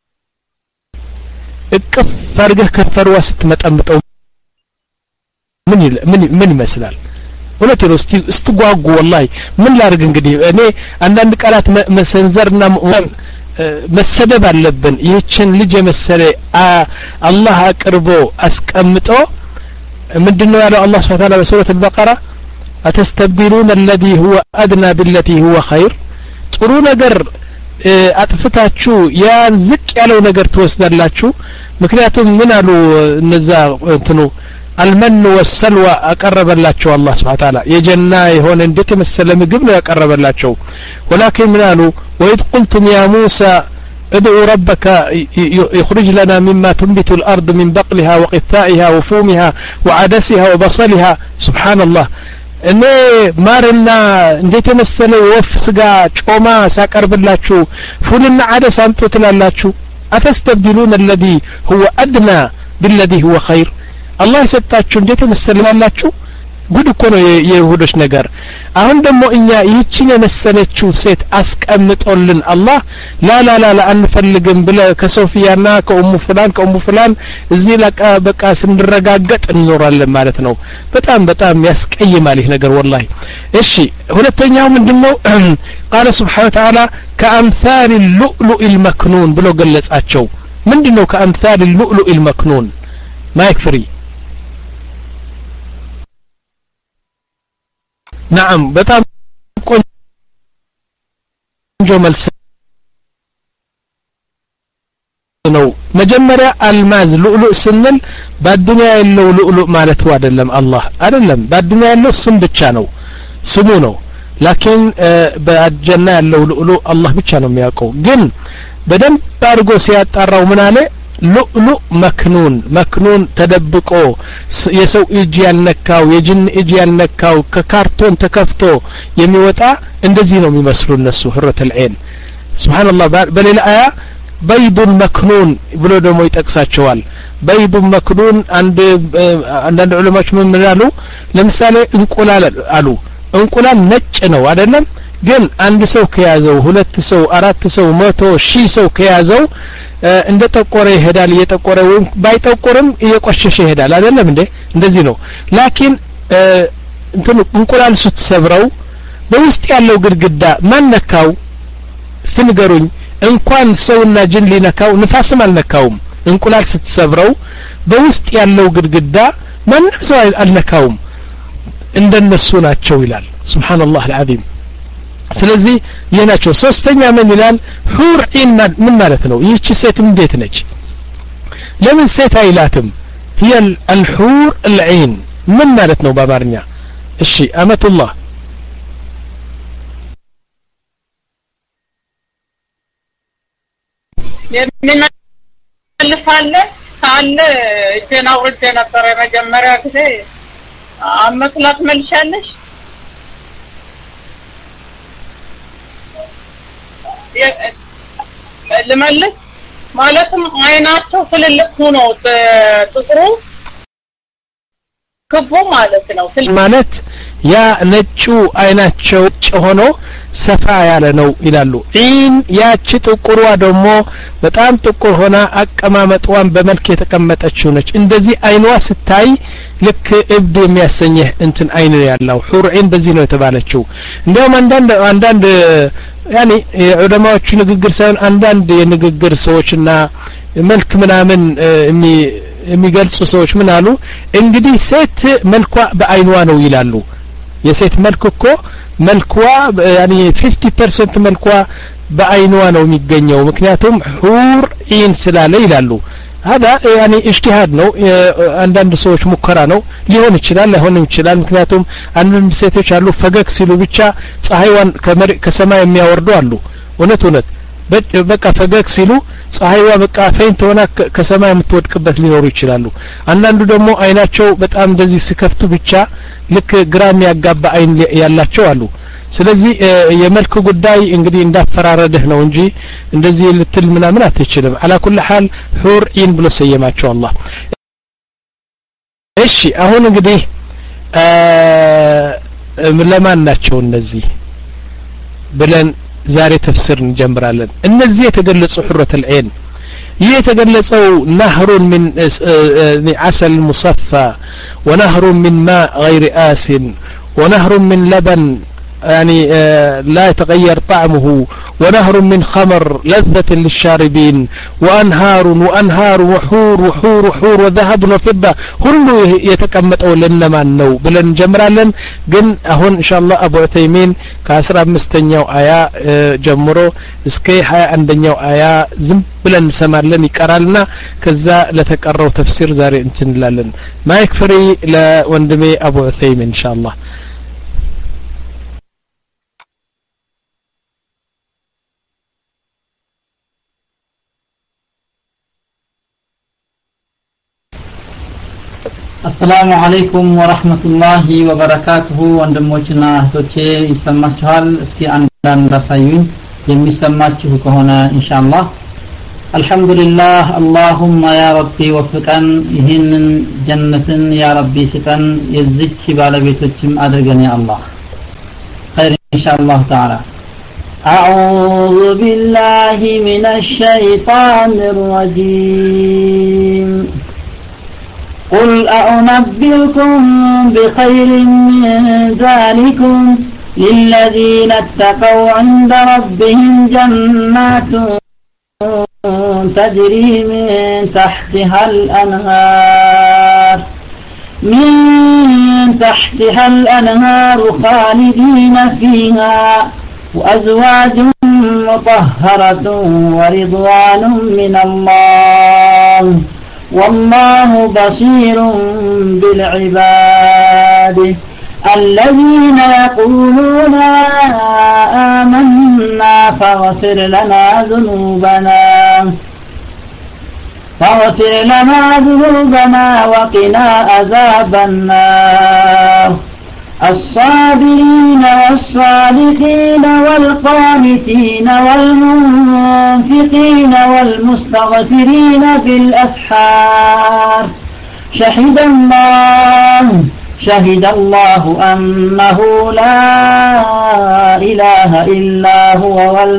[SPEAKER 1] እቅፍ ፈርገህ ከፈርዋ ስትመጠምጠው ምን ምን ምን ይመስላል እውነቴ ነው እስቲ እስትጓጉ والله ምን ላርግ እንግዲህ እኔ አንዳንድ ቃላት መሰንዘርና መሰደብ አለብን ይህችን ልጅ የመሰለ አላህ አቅርቦ አስቀምጦ ምንድነው ያለው አላህ Subhanahu Wa Ta'ala በሱረት البقرة أتستبدلون الذي هو أدنى بالتي هو خير ጥሩ ነገር አጥፍታችሁ ያን ዝቅ ያለው ነገር ተወስዳላችሁ ምክንያቱም ምን አሉ እነዛ እንትኑ المن والسلوى أقربلاቸው الله سبحانه وتعالى يجنا يهون እንዴት መሰለ ምግብ ነው ያቀረበላቸው ولكن من قالوا وإذ قلتم يا موسى ادعوا ربك يخرج لنا مما تنبت الأرض من بقلها وقثائها وفومها وعدسها وبصلها سبحان الله እኔ ማርና እንዴት መሰለ ወፍ ስጋ ጮማ ሳቀርብላችሁ ፉልና አደስ አምጡ ትላላችሁ أتستبدلون الذي هو أدنى بالذي هو خير الله يسጣችሁ እንዴት መሰላላችሁ ጉድ እኮ ነው የይሁዶች ነገር አሁን ደግሞ እኛ ይህችን የመሰለችው ሴት አስቀምጦልን አላህ ላ ላ ላ አንፈልግም ብለ ከሶፊያና ከኡሙ ፍላን ከኡሙ ፍላን እዚህ ለቃ በቃ ስንረጋገጥ እንኖራለን ማለት ነው በጣም በጣም ያስቀይማል ይህ ነገር والله እሺ ሁለተኛው ምንድነው قال سبحانه وتعالى كأمثال اللؤلؤ المكنون ብሎ ገለጻቸው ምንድነው كأمثال اللؤلؤ المكنون ما يكفري نعم በጣም ቆንጆ መልስ ነው መጀመሪያ አልማዝ ሉዕሉዕ ስንል በአዱንያ ያለው ሉዕሉዕ ማለት አይደለም አላህ አይደለም በአዱንያ ያለው ስም ብቻ ነው ስሙ ነው ላኪን በአጀና ያለው ሉዕሉዕ አላህ ብቻ ነው የሚያውቀው ግን በደንብ አድርጎ ሲያጣራው ምን አለ ሉዕሉዕ መክኑን መክኑን ተደብቆ የሰው እጅ ያልነካው የጅን እጅ ያልነካው ከካርቶን ተከፍቶ የሚወጣ እንደዚህ ነው የሚመስሉ እነሱ ሑረተ العين ሱብሃንአላህ በሌላ አያ بيض مكنون ብሎ ደግሞ ይጠቅሳቸዋል بيض مكنون አንድ አንዳንድ ዑለማዎች ምን ያሉ ለምሳሌ እንቁላል አሉ እንቁላል ነጭ ነው አይደለም ግን አንድ ሰው ከያዘው ሁለት ሰው አራት ሰው መቶ ሺህ ሰው ከያዘው እንደ ተቆረ ይሄዳል እየተቆረ ወይም ባይተቆርም እየቆሸሸ ይሄዳል አይደለም እንዴ እንደዚህ ነው ላኪን እንትን እንቁላል ስትሰብረው በውስጥ ያለው ግድግዳ ማን ነካው ስንገሩኝ እንኳን ሰውና ጅን ሊነካው ንፋስም አልነካውም እንቁላል ስትሰብረው በውስጥ ያለው ግድግዳ ማንም ሰው አልነካውም እንደነሱ ናቸው ይላል ሱብሃንአላህ العظيم ስለዚህ የናቸው ሶስተኛ ምን ይላል ሑር ዒን ምን ማለት ነው ይህች ሴት እንዴት ነች ለምን ሴት አይላትም هي الحور العين ምን ማለት ነው በአማርኛ እሺ አመቱላህ
[SPEAKER 4] የሚመልሳለ ካለ እጄን አውርጄ ነበር የመጀመሪያ ጊዜ አመቱላት መልሻለሽ ለመለስ ማለትም አይናቸው ትልልቅ ሆኖ ጥቁሩ ክቡ ማለት ነው
[SPEAKER 1] ማለት ያ ነጩ አይናቸው ሆኖ ሰፋ ያለ ነው ይላሉ ዒን ያቺ ጥቁሯ ደግሞ በጣም ጥቁር ሆና አቀማመጧን በመልክ የተቀመጠችው ነች እንደዚህ አይኗ ስታይ ልክ እብድ የሚያሰኝህ እንትን አይን ያለው ሑር ዒን በዚህ ነው የተባለችው እንደውም አንዳንድ አንዳንድ ያኒ ዑለማዎቹ ንግግር ሳይሆን አንዳንድ የንግግር ሰዎችና መልክ ምናምን የሚገልጹ ሰዎች ምን አሉ እንግዲህ ሴት መልኳ በአይኗ ነው ይላሉ የሴት መልክ እኮ መልኳ ያኒ fifty percent መልኳ በአይኗ ነው የሚገኘው ምክንያቱም ሑር ዒን ስላለ ይላሉ هذا يعني اجتهاد ነው አንዳንድ ሰዎች ሙከራ ነው ሊሆን ይችላል ላይሆንም ይችላል ምክንያቱም አንዳንድ ሴቶች አሉ ፈገግ ሲሉ ብቻ ፀሐይዋን ከሰማይ የሚያወርዱ አሉ እውነት እውነት በቃ ፈገግ ሲሉ ፀሐይዋ በቃ ፈይንት ሆና ከሰማይ የምትወድቅበት ሊኖሩ ይችላሉ አንዳንዱ ደግሞ አይናቸው በጣም እንደዚህ ሲከፍቱ ብቻ ልክ ግራም ያጋባ አይን ያላቸው አሉ ስለዚህ የመልክ ጉዳይ እንግዲህ እንዳፈራረደህ ነው እንጂ እንደዚህ ልትል ምናምን አትችልም على كل حال ሑር ዒን ብሎ ሰየማቸው አላህ እሺ አሁን እንግዲህ ለማን ናቸው እነዚህ ብለን ዛሬ ተፍሲር እንጀምራለን እነዚህ የተገለጹ ሑረተ العين ይህ የተገለጸው نهر من عسل مصفى ونهر من ماء غير آس ونهر من لبن يعني لا يتغير طعمه ونهر من خمر لذة للشاربين وأنهار وأنهار وحور وحور وحور وذهب وفضة كله يتكمتوا لنا ما النو بلن جمرالا قن هون إن شاء الله أبو عثيمين كاسرة مستنيو آية جمرو اسكي حياة عندنيو آية زم بلن سمار لن يكرالنا كذا لتكرروا تفسير زاري انتن لالن ما يكفري لوندمي أبو عثيمين إن شاء الله
[SPEAKER 9] السلام عليكم ورحمة الله وبركاته ወንድሞችና እህቶቼ ይሰማችኋል እስኪ አንዳንድ ላሳዩኝ የሚሰማችሁ ከሆነ ኢንሻአላህ አልহামዱሊላህ اللهم يا ربي وفقን ይህንን ጀነትን ያ ረቢ ስጠን የዚች ባለቤቶችም አድርገን ያ አላህ خير ኢንሻአላህ ተዓላ أعوذ بالله من الشيطان الرجيم قل أنبئكم بخير من ذلكم للذين اتقوا عند ربهم جنات تجري من تحتها الأنهار من تحتها الأنهار خالدين فيها وأزواج مطهرة ورضوان من الله والله بصير بالعباد الذين يقولون آمنا فاغفر لنا ذنوبنا فاغفر لنا ذنوبنا وقنا عذاب النار الصابرين والصادقين والقانتين والمنفقين والمستغفرين بالأسحار شهد الله شهد الله أنه لا إله إلا هو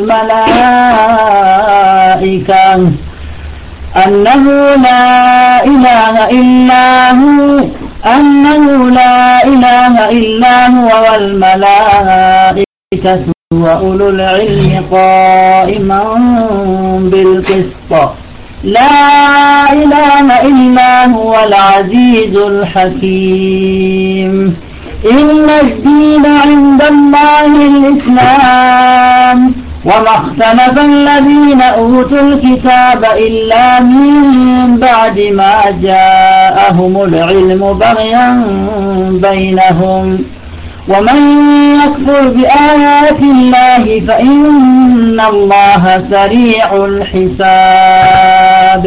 [SPEAKER 9] والملائكة أنه لا إله إلا هو أنه لا إله إلا هو والملائكة وأولو العلم قائما بالقسط لا إله إلا هو العزيز الحكيم إن الدين عند الله الإسلام وما اختلف الذين أوتوا الكتاب إلا من بعد ما جاءهم العلم بغيا بينهم ومن يكفر بآيات الله فإن الله سريع الحساب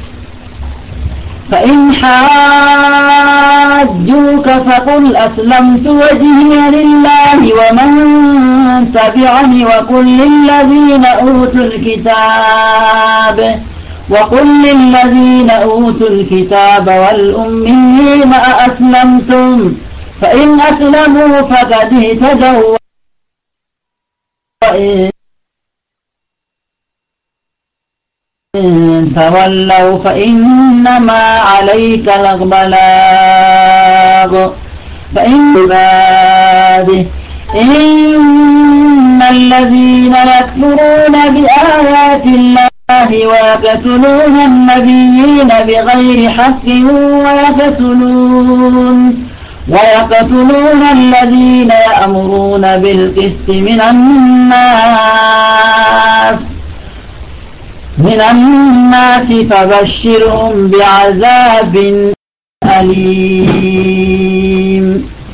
[SPEAKER 9] فإن حاجوك فقل أسلمت وجهي لله ومن تبعني وقل للذين أوتوا الكتاب وقل للذين أوتوا الكتاب والأميين أأسلمتم فإن أسلموا فقد اهتدوا وإن تولوا فإنما عليك البلاغ فإن عباده إن الذين يكفرون بآيات الله ويقتلون النبيين بغير حق ويقتلون ويقتلون الذين يأمرون بالقسط من الناس من الناس فبشرهم بعذاب أليم.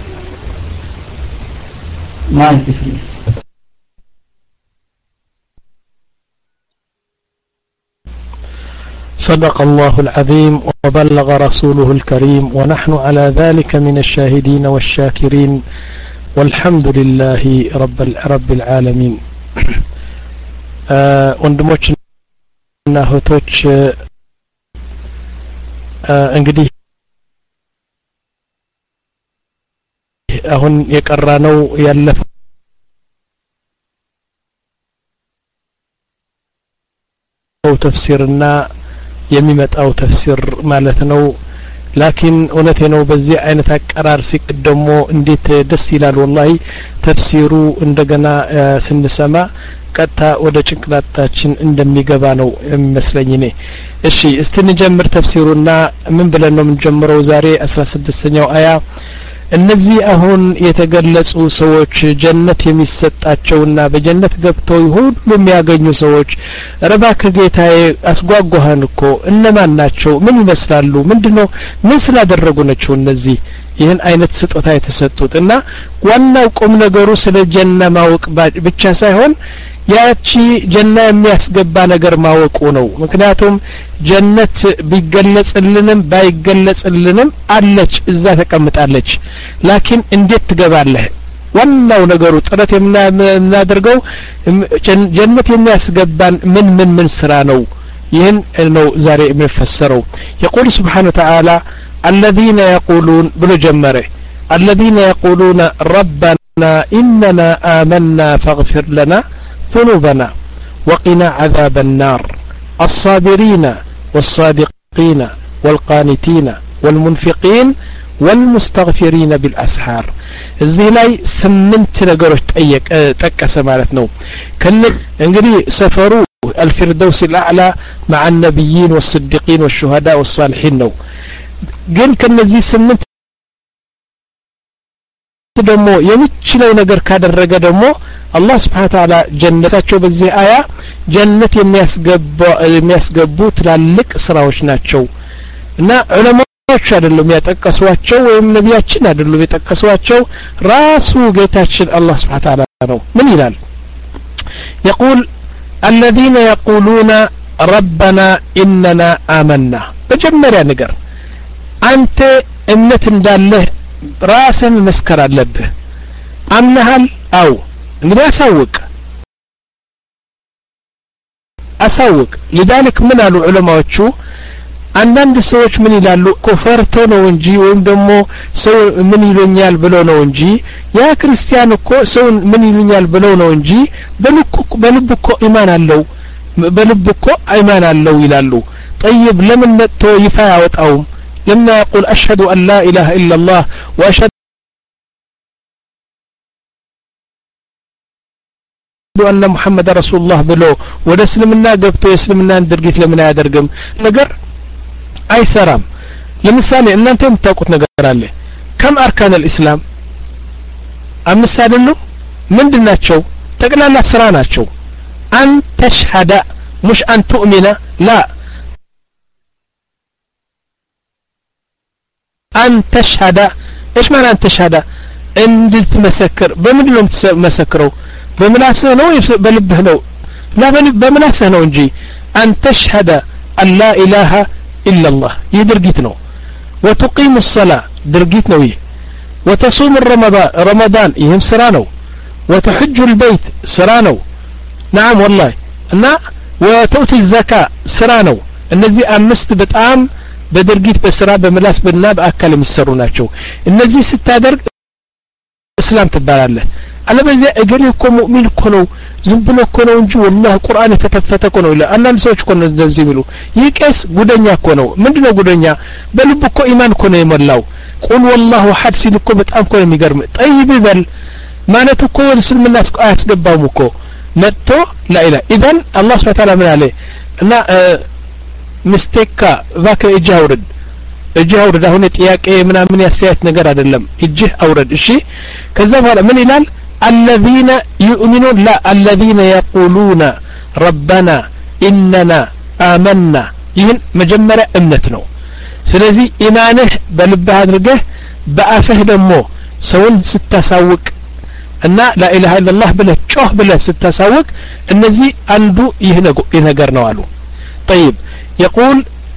[SPEAKER 9] ما يكفي.
[SPEAKER 1] صدق الله العظيم وبلغ رسوله الكريم ونحن على ذلك من الشاهدين والشاكرين والحمد لله رب رب العالمين. ወንድሞችና እህቶች እንግዲህ አሁን የቀራነው ያለፈው ተፍሲርና የሚመጣው ተፍሲር ማለት ነው። ላኪን እውነቴ ነው በዚህ አይነት አቀራር ሲቀደሞ እንዴት ደስ ይላል ወላሂ ተፍሲሩ እንደገና ስንሰማ ቀጣ ወደ ጭንቅላታችን እንደሚገባ ነው የሚመስለኝ እኔ። እሺ እስቲ እንጀምር ተፍሲሩና ምን ብለን ነው የምንጀምረው ዛሬ አስራ ስድስተኛው አያ እነዚህ አሁን የተገለጹ ሰዎች ጀነት የሚሰጣቸውና በጀነት ገብተው ሁሉም ያገኙ ሰዎች ረባ ከጌታዬ አስጓጓሃን እኮ እነማን ናቸው ምን ይመስላሉ ምንድነው ምን ስላደረጉ ናቸው እነዚህ ይህን አይነት ስጦታ የተሰጡት እና ዋናው ቁም ነገሩ ስለ ጀና ማወቅ ብቻ ሳይሆን ያቺ ጀና የሚያስገባ ነገር ማወቁ ነው። ምክንያቱም ጀነት ቢገለጽልንም ባይገለጽልንም አለች እዛ ተቀምጣለች። ላኪን እንዴት ትገባለህ ዋናው ነገሩ ጥረት የምናደርገው ጀነት የሚያስገባን ምን ምን ምን ስራ ነው ይህን ነው ዛሬ የሚፈሰረው። يقول سبحانه وتعالى الذين يقولون بلو جمره الذين يقولون ربنا إننا آمنا فاغفر لنا ذنوبنا وقنا عذاب النار الصابرين والصادقين والقانتين والمنفقين والمستغفرين بالأسحار እዚህ ላይ ስምንት ነገሮች ጠየቅ ጠቀሰ ማለት ነው። ከነ እንግዲህ ሰፈሩ الفردوس الأعلى مع النبيين والصديقين والشهداء والصالحين ነው። ግን ከነዚህ ስምንት ደግሞ የሚችለው ነገር ካደረገ ደግሞ አላህ Subhanahu Wa Ta'ala ጀነታቸው በዚህ አያ ጀነት የሚያስገቡ የሚያስገቡ ትላልቅ ስራዎች ናቸው እና ዑለማዎች አይደሉም ያጠቀሷቸው ወይም ነቢያችን አይደሉም ያጠቀሷቸው ራሱ ጌታችን አላህ Subhanahu Wa Ta'ala ነው። ምን ይላል? يقول الذين يقولون ربنا إننا آمنا በጀመሪያ ነገር አንተ እምነት እንዳለህ ራስን መስከር አለብህ። አምነሃል? አው እንግዲህ አሳውቅ አሳውቅ لذلك ምን አሉ ዑለማዎቹ አንዳንድ ሰዎች ምን ይላሉ ኮፈርቶ ነው እንጂ ወይም ደግሞ ሰው ምን ይሉኛል ብሎ ነው እንጂ ያ ክርስቲያን እኮ ሰው ምን ይሉኛል ብሎ ነው እንጂ በልኩ በልብ እኮ ኢማን አለው በልብ እኮ ኢማን አለው ይላሉ። طيب ለምን መጥቶ ይፋ ያወጣውም لما يقول أشهد أن لا إله إلا الله وأشهد أن محمد رسول الله بلو وده اسلمنا قبطو يسلمنا ندرقيت لمنا يدرقم نقر أي سرام لمثال إن أنت متاقوت نقر عليه كم أركان الإسلام أمثال له من دناتشو تقل الله سراناتشو أن تشهد مش أن تؤمن لا أن تشهد إيش معنى أن تشهد إن دلت مسكر بمن لهم تمسكروا بمناسه نو بلبه نو لا بمناسه نو انجي أن تشهد أن لا إله إلا الله يدرقيت نو وتقيم الصلاة درقيت نويه وتصوم الرمضان رمضان يهم سرانو وتحج البيت سرانو نعم والله نا وتؤتي الزكاة سرانو النزي أمست بتعام በድርጊት በስራ በምላስ በና በአካል የሚሰሩ ናቸው እነዚህ ስታደርግ እስላም ትባላለህ አለበዚያ እገሌ እኮ ሙእሚን እኮ ነው ዝም ብሎ እኮ ነው እንጂ ወላሂ ቁርአን የተተፈተ እኮ ነው ይላል አንዳንድ ሰዎች እኮ ነው እንደዚህ ቢሉ ይህ ቄስ ጉደኛ እኮ ነው ምንድነው ጉደኛ በልብ እኮ ኢማን እኮ ነው የሞላው ቁል ወላሁ ሐድ ሲል እኮ በጣም እኮ ነው የሚገርም ጠይብ ይበል ማለት እኮ እስልምና አያስገባውም እኮ መጥቶ ላኢላ ኢዘን አላህ Subhanahu Ta'ala ምን አለ እና ሚስቴካ ባከ እጅህ አውርድ እጅህ አውርድ አሁን ጥያቄ ምናምን ያስተያየት ነገር አይደለም እጅህ አውርድ እሺ ከዛ በኋላ ምን ይላል الذين يؤمنون لا الذين يقولون ربنا إننا آمنا ይህን መጀመሪያ እምነት ነው ስለዚህ ኢማንህ በልብህ አድርገህ በአፍህ ደግሞ ሰውን ስታሳውቅ እና لا اله الا الله ብለህ ጮህ ብለህ ስታሳውቅ እነዚህ አንዱ ይህ ነገር ነው አሉ طيب يقول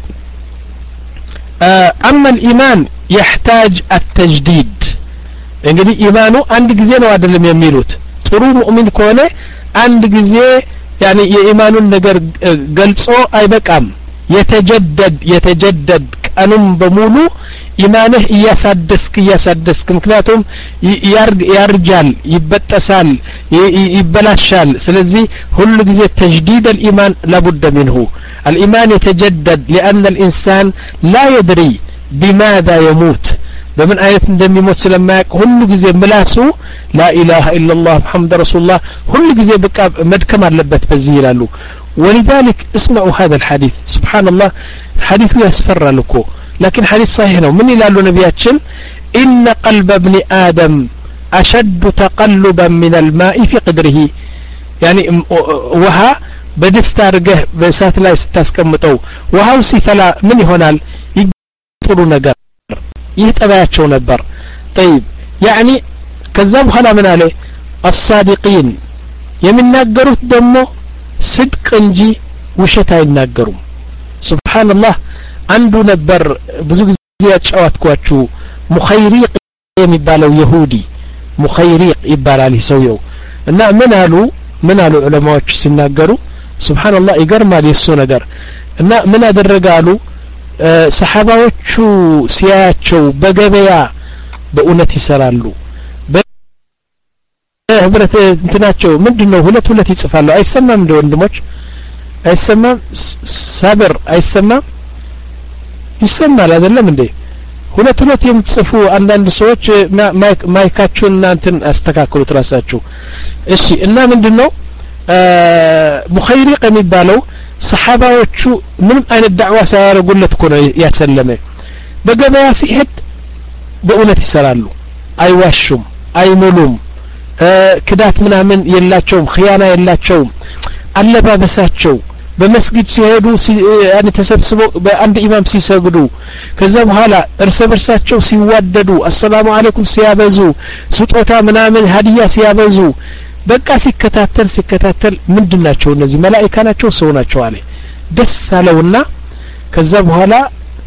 [SPEAKER 1] اما الايمان يحتاج التجديد እንግዲህ ኢማኑ አንድ ጊዜ ነው አይደለም የሚሉት ጥሩ ሙእሚን ከሆነ አንድ ጊዜ يعني የኢማኑን ነገር ገልጾ አይበቃም የተጀደድ የተጀደድ ቀኑን በሙሉ ኢማንህ እያሳደስክ እያሳደስክ ምክንያቱም ያርጃል ይበጠሳል ይበላሻል ስለዚህ ሁሉ ጊዜ ተጅዲድ الإيمان لابد منه الإيمان يتجدد لأن الإنسان لا يدري بماذا يموت በምን አይነት እንደሚሞት ስለማያውቅ ሁሉ ጊዜ ምላሱ لا إله إلا الله محمد رسول الله ሁሉ ጊዜ በቃ መድከም አለበት በዚህ ይላሉ ولذلك اسمعوا هذا الحديث سبحان الله حديثه يسفر لكم لكن حديث صحيح ነው ምን ይላሉ ነብያችን إن قلب ابن آدم أشد تقلبا من الماء في قدره يعني وها በደስታ አርገህ በእሳት ላይ ስታስቀምጠው ውሃው ሲፈላ ምን ይሆናል ይጥሩ ነገር ይህ ጠባያቸው ነበር طيب يعني ከዛ በኋላ ምን አለ الصادقين የሚናገሩት ደግሞ صدق እንጂ ውሸት አይናገሩም ሱብሃንአላህ አንዱ ነበር ብዙ ጊዜ ያጫወትኳችሁ ሙኸይሪቅ የሚባለው ይሁዲ ሙኸይሪቅ ይባላል ሰውየው እና ምን አሉ ምን አሉ ዑለማዎች ሲናገሩ ሱብሃንአላህ ይገርማል የሱ ነገር እና ምን አደረጋሉ ሰሃባዎቹ ሲያያቸው በገበያ በእውነት ይሰራሉ በህብረት እንትናቸው ምንድነው ሁለት ሁለት ይጽፋሉ አይሰማም እንደ ወንድሞች አይሰማም ሰብር አይሰማም ይሰማል አይደለም እንዴ ሁለት ሁለት የምትጽፉ አንዳንድ ሰዎች ማይካችሁን እናንተን አስተካክሉት ራሳችሁ እሺ እና ምንድነው ሙኸይሪቅ የሚባለው ሰሃባዎቹ ምንም አይነት ዳዕዋ ሳያረጉለት እኮ ነው ያሰለመ በገበያ ሲሄድ በእውነት ይሰራሉ አይዋሹም አይሙሉም ክዳት ምናምን የላቸውም ኺያና የላቸውም አለባበሳቸው በመስጊድ ሲሄዱ ያኔ ተሰብስበው በአንድ ኢማም ሲሰግዱ ከዛ በኋላ እርስ በርሳቸው ሲዋደዱ አሰላሙ አለይኩም ሲያበዙ ስጦታ ምናምን ሀዲያ ሲያበዙ በቃ ሲከታተል ሲከታተል ምንድናቸው እነዚህ መላእክት ናቸው ሰው ናቸው አለ ደስ አለውና ከዛ በኋላ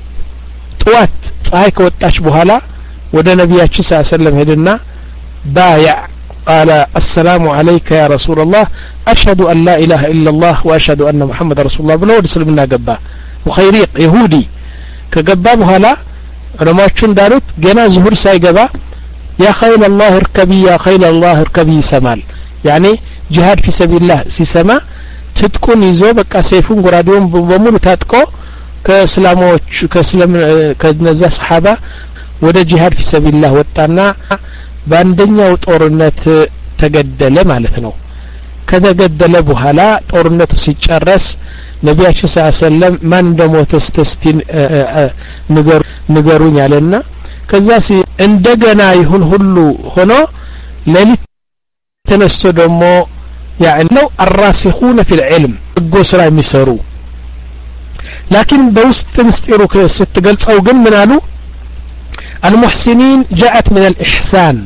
[SPEAKER 1] ጧት ፀሐይ ከወጣች በኋላ ወደ ነብያችን ሰለላሁ ዐለይሂ ወሰለም ሄደና ባያ قال السلام عليك يا رسول الله أشهد أن لا إله إلا الله وأشهد أن محمد رسول الله بلو رسلنا قبا مخيريق يهودي كقبا بهلا علماء دارت جنا زهور ساي قبا يا خيل الله اركبي يا خيل الله اركبي سمال يعني جهاد في سبيل الله سي سما تتكون يزو بقى سيفون قراديون بمولو تاتكو كاسلاموች كاسلام كنዛ صحابه ወደ ጂሃድ في سبيل الله ወጣና በአንደኛው ጦርነት ተገደለ ማለት ነው ከተገደለ በኋላ ጦርነቱ ሲጨረስ ነብያችን ሰለላሁ ዐለይሂ ወሰለም ማን እንደሞተ ስተስቲን ንገሩ ንገሩኝ አለና ከዛ ሲ እንደገና ይሁን ሁሉ ሆኖ ለሊት ተነስቶ ደግሞ يعني لو الراسخون في العلم الجسر የሚሰሩ لكن بوسط مستيرو ስትገልጸው ግን ምን አሉ المحسنين جاءت من الإحسان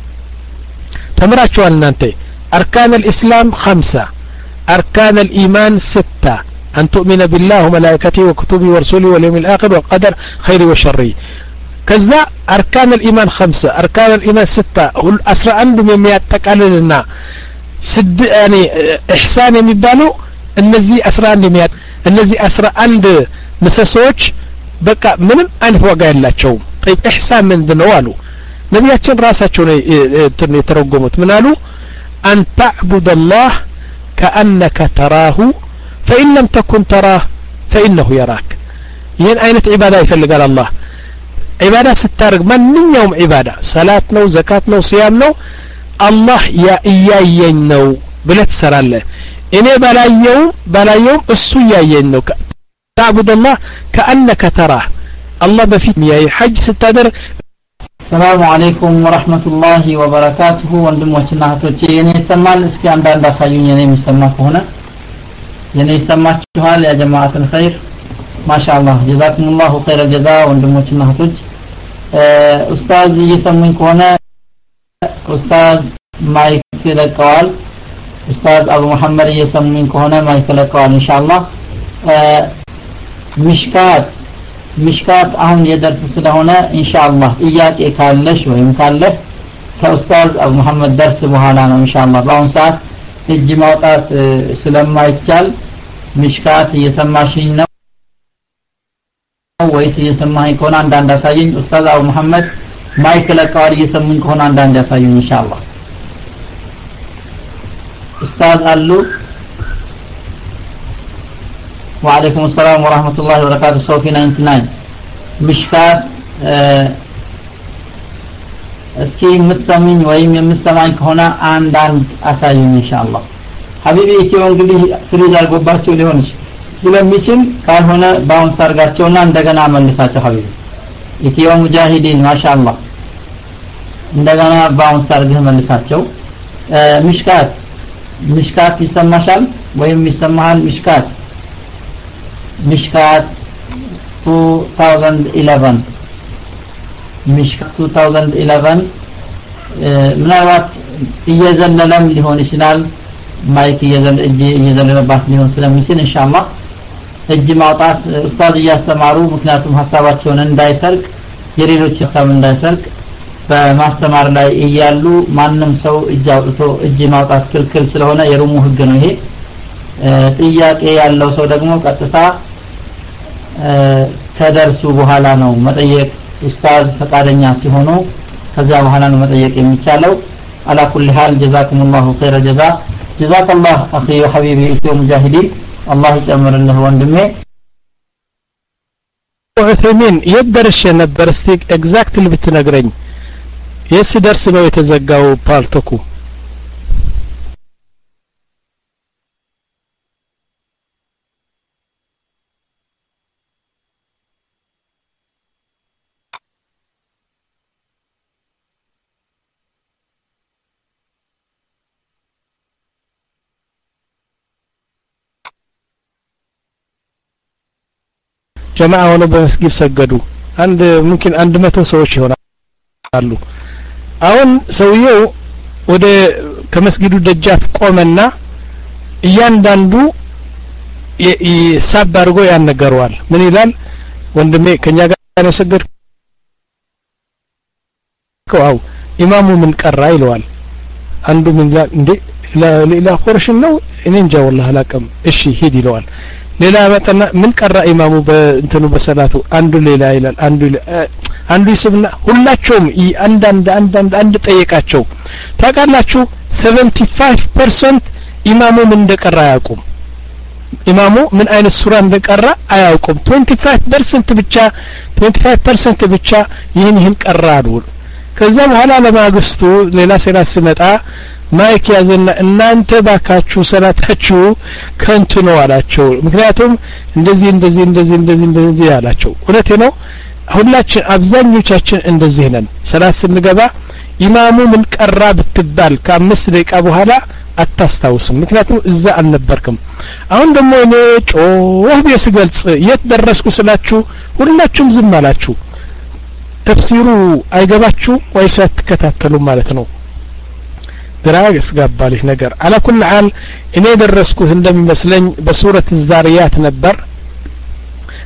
[SPEAKER 1] تمراتشوا أنت أركان الإسلام خمسة أركان الإيمان ستة أن تؤمن بالله وملائكته وكتبه ورسوله واليوم الآخر والقدر خير وشر كذا أركان الإيمان خمسة أركان الإيمان ستة أسرع عندهم يميات تقاللنا سد يعني إحسان يميبالو النزي أسرع عندهم يميات النزي أسرع عند مسسوش በቃ ምንም አይነት ዋጋ ያላቸው طيب ኢህሳን ምንድነው አሉ ነብያችን ራሳቸው ነው የተረጎሙት ምን አሉ أن تعبد الله كأنك تراه فإن لم تكن تراه فإنه يراك ይህን አይነት ዒባዳ ይፈልጋል አላህ ዒባዳ ስታርግ ማንኛውም ዒባዳ ሰላት ነው ዘካት ነው ሲያም ነው አላህ ያያየኝ ነው ብለህ ትሰራለህ እኔ ባላየው ባላየው እሱ ያያየኝ ነው تعبد الله كأنك تراه الله በፊት ያይ ሐጅ ስታደርግ
[SPEAKER 9] السلام عليكم ورحمة الله وبركاته ወንድሞችና እህቶቼ የኔ ይሰማል እስኪ አንዳንድ አሳዩኝ የኔ የሚሰማ ከሆነ የኔ ይሰማችኋል ያ ጀማዓት الخير ما شاء الله جزاكم الله خير الجزاء ወንድሞችና እህቶች ኡስታዝ እየሰሙኝ ከሆነ ኡስታዝ ማይክ ለቀዋል ኡስታዝ አቡ መሐመድ እየሰሙኝ ከሆነ ማይክ ለቀዋል ኢንሻአላህ ሚሽካት ሚሽካት አሁን የደርስ ስለሆነ ኢንሻአላህ ጥያቄ ካለሽ ወይም ካለ ከኡስታዝ አቡ መሐመድ ደርስ በኋላ ነው ኢንሻአላህ በአሁን ሰዓት እጅ ማውጣት ስለማይቻል ሚሽካት እየሰማሽኝ ነው ወይስ እየሰማኸኝ ከሆነ አንዳንድ አሳየኝ ኡስታዝ አቡ መሐመድ ማይክ ለቀዋል እየሰሙኝ ከሆነ አንዳንድ ያሳዩኝ ኢንሻአላህ ኡስታዝ አሉ وعليكم السلام ورحمة الله وبركاته صوفي تسعة وتسعين مشكات እስኪ የምትሰሙኝ ወይም የምትሰማኝ ከሆነ አንዳንድ አሳዩኝ ኢንሻአላህ ሐቢቢ ኢትዮ እንግዲህ ፍሪዝ አልጎባቸው ሊሆን ስለሚችል ካልሆነ ባውንስ አርጋቸውና እንደገና መልሳቸው ሐቢቢ ኢትዮ ሙጃሂዲን ማሻአላህ እንደገና ባውንስ አርገህ መልሳቸው ሚሽካት ሚሽካት ይሰማሻል ወይም ይሰማሃል ሚሽካት ሚሽካት twenty eleven ሚሽካት twenty eleven ምናልባት እየዘለለም ሊሆን ይችላል ማይክ እየዘለለባት ሊሆን ስለሚችል ኢንሻአላህ እጅ ማውጣት ኡስታዝ እያስተማሩ ምክንያቱም ሐሳባቸውን እንዳይሰርቅ የሌሎች ሐሳብ እንዳይሰርቅ በማስተማር ላይ እያሉ ማንንም ሰው እጅ አውጥቶ እጅ ማውጣት ክልክል ስለሆነ የሩሙ ህግ ነው ይሄ ጥያቄ ያለው ሰው ደግሞ ቀጥታ ከደርሱ በኋላ ነው መጠየቅ ኡስታዝ ፈቃደኛ ሲሆኑ ከዛ በኋላ ነው መጠየቅ የሚቻለው على كل حال جزاكم الله خير جزاء جزاك الله اخي وحبيبي ኢትዮ ሙጃሂዲን الله ይጨምርልህ ወንድሜ
[SPEAKER 1] ዑሰይሚን የደርሽ ነበር እስቲ ኤግዛክትሊ ብትነግረኝ የስ ደርስ ነው የተዘጋው ፓርቶኩ ጀማዓ ሆነው በመስጊድ ሰገዱ አንድ ممكن አንድ መቶ ሰዎች ይሆናሉ አሁን ሰውየው ወደ ከመስጊዱ ደጃፍ ቆመና እያንዳንዱ ይሳብ አድርጎ ያነገረዋል ምን ይላል ወንድሜ ከኛ ጋር የሰገድከው ኢማሙ ምን ቀራ ይለዋል አንዱ ምን እንዴ ሌላ ቁርሽ ነው እኔ እንጃ والله አላቀም እሺ ሂድ ይለዋል ሌላ መጠና ምን ቀራ ኢማሙ በእንተኑ በሰላቱ አንዱ ሌላ ይላል አንዱ አንዱ ይስብና ሁላቸውም አንድ አንድ አንድ አንድ አንድ ጠየቃቸው ታውቃላችሁ seventy-five percent ኢማሙ ምን እንደቀራ ያውቁም ኢማሙ ምን አይነት ሱራ እንደቀራ አያውቁም twenty-five percent ብቻ twenty-five percent ብቻ ይህን ይህን ቀራሉ ከዛ በኋላ ለማግስቱ ሌላ ሰላት ሲመጣ ማይክ ያዘና እናንተ ባካችሁ ሰላታችሁ ከንቱ ነው አላቸው ምክንያቱም እንደዚህ እንደዚህ እንደዚህ እንደዚህ እንደዚህ ያላቸው እውነቴ ነው ሁላችን አብዛኞቻችን እንደዚህ ነን ሰላት ስንገባ ኢማሙ ምን ቀራ ብትባል ከአምስት ደቂቃ በኋላ አታስታውስም ምክንያቱም እዛ አልነበርክም አሁን ደግሞ እኔ ጮህ ቢስገልጽ የት ደረስኩ ስላችሁ ሁላችሁም ዝም አላችሁ ተፍሲሩ አይገባችሁ ወይስ አትከታተሉ ማለት ነው ድራግ እስጋባልሽ ነገር على كل حال እኔ ደረስኩት እንደሚመስለኝ በሱረት الزاريات ነበር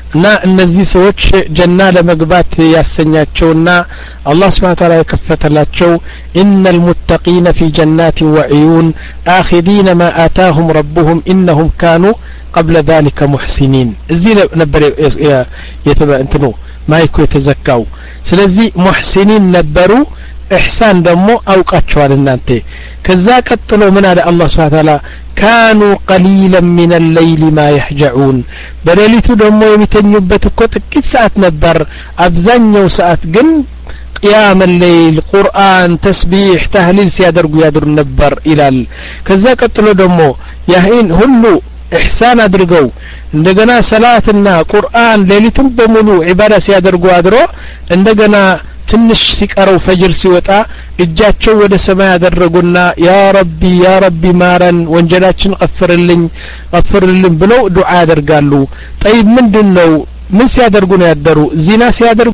[SPEAKER 1] እና እነዚህ ሰዎች ጀና ለመግባት ያሰኛቸውና አላህ Subhanahu Ta'ala የከፈተላቸው ኢነል ሙተቂነ ፊ ጀናት ወዕዩን አኺዲነ ማ አታሁም ረቡሁም ኢነሁም ካኑ قبل ذلك محسنين እዚህ ነበር የተበእንትኑ ማይኩ የተዘካው ስለዚህ ሙህሲኒን ነበሩ ኢህሳን ደግሞ አውቃቸዋል እናንተ ከዛ ቀጥሎ ምን አለ አላህ Subhanahu Ta'ala كانوا قليلا من الليل ما يهجعون በሌሊቱ ደግሞ የሚተኙበት እኮ ጥቂት ሰዓት ነበር አብዛኛው ሰዓት ግን قيام الليل قرآن تسبيح تهليل ሲያደርጉ ያድሩ ነበር ይላል ከዛ ቀጥሎ ደግሞ ያህን ሁሉ ኢህሳን አድርገው እንደገና ሰላትና ቁርአን ሌሊቱን በሙሉ ዒባዳ ሲያደርጉ አድሮ እንደገና ትንሽ ሲቀረው ፈጅር ሲወጣ እጃቸው ወደ ሰማይ ያደረጉና ያ ረቢ ያ ረቢ ማረን ወንጀላችን ቀፍርልኝ ቀፍርልኝ ብለው ዱዓ ያደርጋሉ طيب ምንድነው ምን ሲያደርጉ ነው ያደሩ ዚና ሲያደርጉ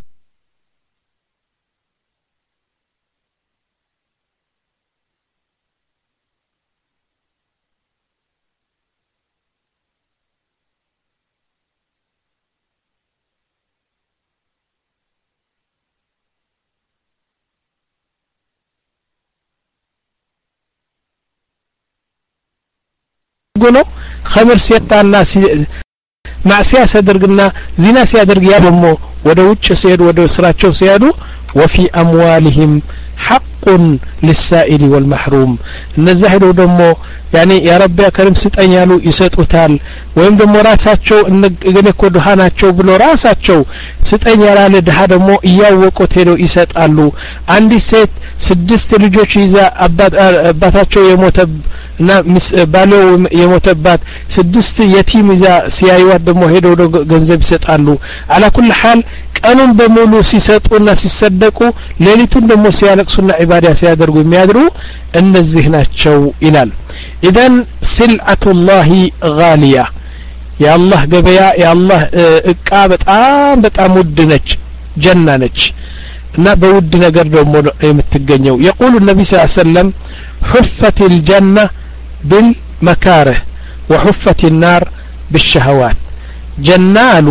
[SPEAKER 1] ነው ኸምር ሲያጣና ማዕሲያ ሲያደርግና ዚና ሲያደርግ ያ ደግሞ ወደ ውጭ ሲሄዱ ወደ ስራቸው ሲያዱ وفي اموالهم حق للسائل والمحروم እነዚህ ሄዶ ደግሞ ያኔ ያ ረቢ ከሪም ስጠኝ ያሉ ይሰጡታል ወይም ደግሞ ራሳቸው እገሌ እኮ ድሃ ናቸው ብሎ ራሳቸው ስጠኝ ያላለ ድሃ ደግሞ እያወቁት ሄደው ይሰጣሉ አንዲት ሴት ስድስት ልጆች ይዛ አባታቸው የሞተ እና ባለው የሞተባት ስድስት የቲም ይዛ ሲያዩት ደግሞ ሄደው ገንዘብ ይሰጣሉ على كل حال ቀኑን በሙሉ ሲሰጡና ሲሰደቁ ሌሊቱን ደግሞ ሲያለቅሱና ዒባዳ ሲያደርጉ የሚያድሩ እነዚህ ናቸው ይላል ኢደን ሲልዓቱላሂ ጋሊያ የአላህ ገበያ የአላህ እቃ በጣም በጣም ውድ ነች ጀና ነች እና በውድ ነገር ደግሞ የምትገኘው يقول النبي صلى الله عليه وسلم حفت الجنة بالمكاره وحفت النار بالشهوات جنة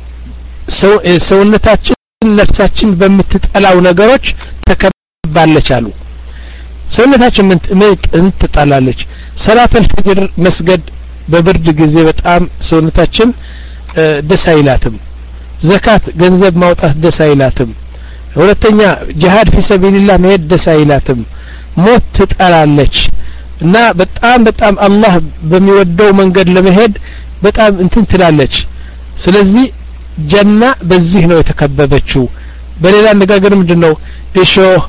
[SPEAKER 1] ሰውነታችን ነፍሳችን በምትጠላው ነገሮች ተከባለች አሉ ሰውነታችን ምን ትጠላለች ሰላት الفجر መስገድ በብርድ ጊዜ በጣም ሰውነታችን ደስ አይላትም ዘካት ገንዘብ ማውጣት ደስ አይላትም ሁለተኛ ጂሃድ في سبيل الله መሄድ ደስ አይላትም ሞት ትጠላለች እና በጣም በጣም አላህ በሚወደው መንገድ ለመሄድ በጣም እንትን ትላለች ስለዚህ ጀና በዚህ ነው የተከበበችው በሌላ አነጋገር ምንድነው እሾህ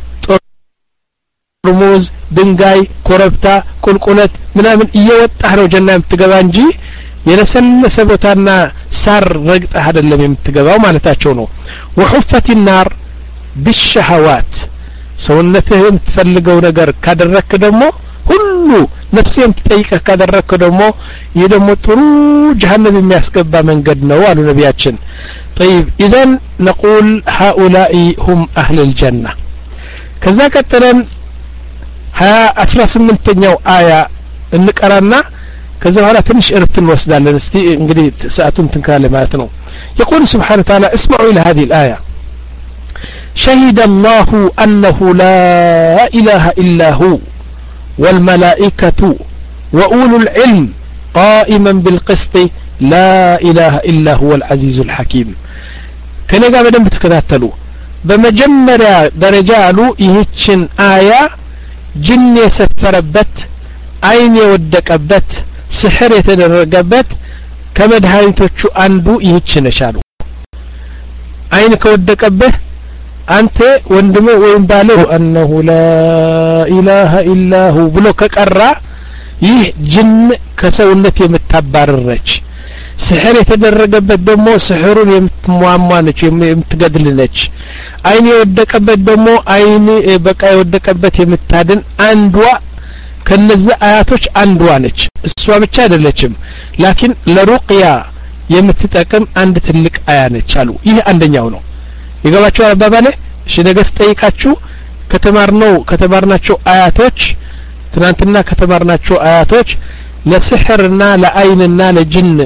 [SPEAKER 1] ጥርሙዝ ድንጋይ ኮረብታ ቁልቁለት ምናምን እየወጣህ ነው ጀና የምትገባ እንጂ የለሰለሰ ቦታና ሳር ረግጠህ አይደለም የምትገባው ማለታቸው ነው وحفت النار بالشهوات ሰውነትህ የምትፈልገው ነገር ካደረክ ደግሞ ሁሉ ነፍሴን ትጠይቀህ ካደረክ ደግሞ ይሄ ደግሞ ጥሩ ጀሃነም የሚያስገባ መንገድ ነው አሉ ነቢያችን طيب اذا نقول هؤلاء هم اهل الجنه ከዛ ቀጥለን አስራ ስምንተኛው አያ እንቀራና ከዛ በኋላ ትንሽ እርፍት እንወስዳለን እስቲ እንግዲህ ሰዓቱን ትንካለ ማለት ነው يقول سبحانه وتعالى اسمعوا الى هذه الايه شهد الله انه لا اله الا هو والملائكة وأولو العلم قائما بالقسط لا إله إلا هو العزيز الحكيم كان يقام بدن بتكتاتلو بمجمرة درجالو يهتشن آية جن يسفربت عين يودكبت سحر يتدرقبت كمدهايتوچو أندو يهتشن شالو عين كودكبه አንተ ወንድሜ ወይም ባለው انه لا اله الا هو ብሎ ከቀራ ይህ ጅን ከሰውነት የምታባረረች ስህር የተደረገበት ደግሞ ስህሩን የምትሟሟነች የምትገድልነች አይን የወደቀበት ደግሞ አይን በቃ የወደቀበት የምታድን አንዷ ከነዚህ አያቶች አንዷ ነች እሷ ብቻ አይደለችም ላኪን ለሩቅያ የምትጠቅም አንድ ትልቅ አያ ነች አሉ ይህ አንደኛው ነው ይገባችሁ አባባለ እሺ ነገስ ጠይቃችሁ ከተማርነው ከተማርናቸው አያቶች ትናንትና ከተማርናቸው አያቶች ለስህርና ለአይንና ለጅን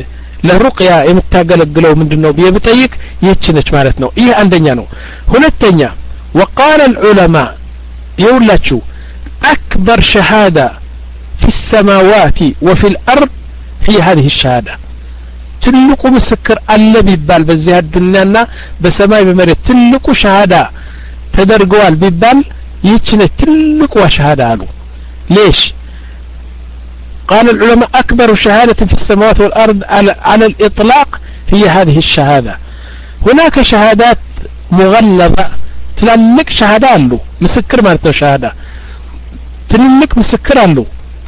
[SPEAKER 1] ለሩቅያ የምታገለግለው ምንድነው ብዬ ብጠይቅ ይህች ነች ማለት ነው ይህ አንደኛ ነው ሁለተኛ وقال العلماء يقولوا أكبر شهادة في السماوات وفي الأرض هي هذه الشهادة ትልቁ ምስክር አለ ቢባል በዚህ አዱኛና በሰማይ በመሬት ትልቁ ሸሃዳ ተደርገዋል ቢባል ይህች ነች ትልቁ ሸሃዳ አሉ ليش قال العلماء أكبر شهادة في السماوات والأرض على, على الإطلاق هي هذه الشهادة هناك شهادات مغلظة تلك شهادة له مسكر مالته شهادة تلك مسكر له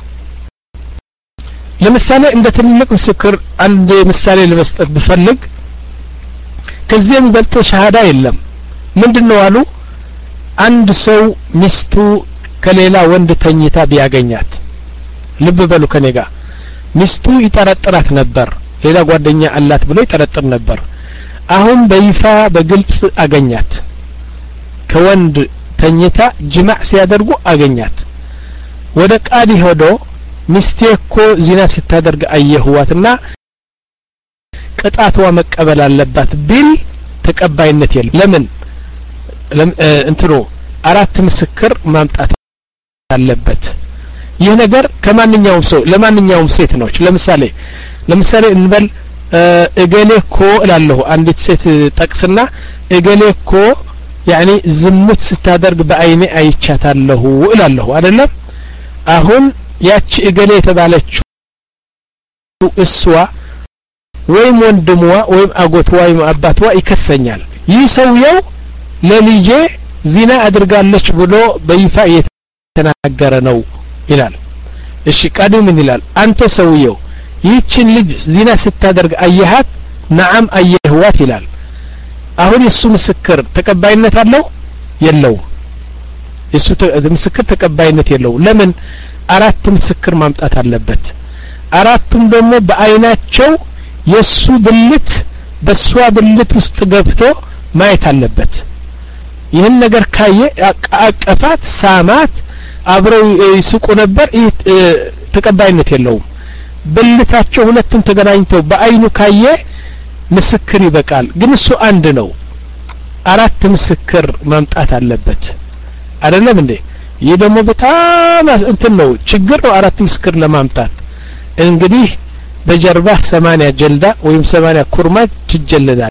[SPEAKER 1] ለምሳሌ እንደ ትልቅ ምስክር አንድ ምሳሌ ለመስጠት ብፈልግ ከዚህም በልጦ ሸሃዳ የለም ምንድነው አሉ አንድ ሰው ሚስቱ ከሌላ ወንድ ተኝታ ቢያገኛት ልብ በሉ ከኔ ጋር ሚስቱ ይጠረጥራት ነበር ሌላ ጓደኛ አላት ብሎ ይጠረጥር ነበር አሁን በይፋ በግልጽ አገኛት ከወንድ ተኝታ ጅማዕ ሲያደርጉ አገኛት ወደ ቃዲ ሄዶ ሚስቴ እኮ ዚና ስታደርግ አየህዋትና ቅጣቷ መቀበል አለባት ቢል ተቀባይነት የለም ለምን እንትኑ አራት ምስክር ማምጣት አለበት ይህ ነገር ከማንኛውም ሰው ለማንኛውም ሴት ነው ለምሳሌ ለምሳሌ እንበል እገሌ እኮ እላለሁ አንዲት ሴት ጠቅስና እገሌ እኮ ያኒ ዝሙት ስታደርግ በአይኔ አይቻታለሁ እላለሁ አይደለም አሁን ያቺ እገሌ የተባለችው እሷ ወይም ወንድሟ ወይም አጎቷ ወይም አባቷ ይከሰኛል ይህ ሰውየው ለልጄ ዚና አድርጋለች ብሎ በይፋ የተናገረ ነው ይላል እሺ ቃዲው ምን ይላል አንተ ሰውየው ይህችን ልጅ ዚና ስታደርግ አየሃት ነዓም አየህዋት ይላል አሁን የሱ ምስክር ተቀባይነት አለው የለው የሱ ምስክር ተቀባይነት የለው ለምን አራት ምስክር ማምጣት አለበት አራቱም ደግሞ በአይናቸው የሱ ብልት በሷ ብልት ውስጥ ገብቶ ማየት አለበት ይህን ነገር ካየ አቀፋት ሳማት አብረው ይስቁ ነበር ይህ ተቀባይነት የለውም ብልታቸው ሁለቱም ተገናኝተው በአይኑ ካየ ምስክር ይበቃል ግን እሱ አንድ ነው አራት ምስክር ማምጣት አለበት አይደለም እንዴ ይህ ደግሞ በጣም እንትን ነው ችግር ነው አራት ምስክር ለማምጣት እንግዲህ በጀርባ ሰማንያ ጀልዳ ወይም ሰማንያ ኩርማት ትጀለዳለህ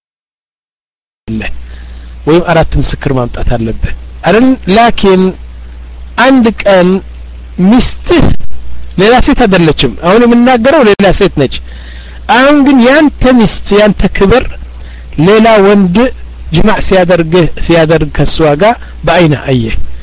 [SPEAKER 1] ወይም አራት ምስክር ማምጣት አለበት አይደል ላኪን አንድ ቀን ሚስትህ ሌላ ሴት አይደለችም አሁን የምናገረው ሌላ ሴት ነች አሁን ግን ያንተ ሚስት ያንተ ክብር ሌላ ወንድ ጅማዕ ሲያደርግ ሲያደርግ ከሷ ጋር በአይነ አየ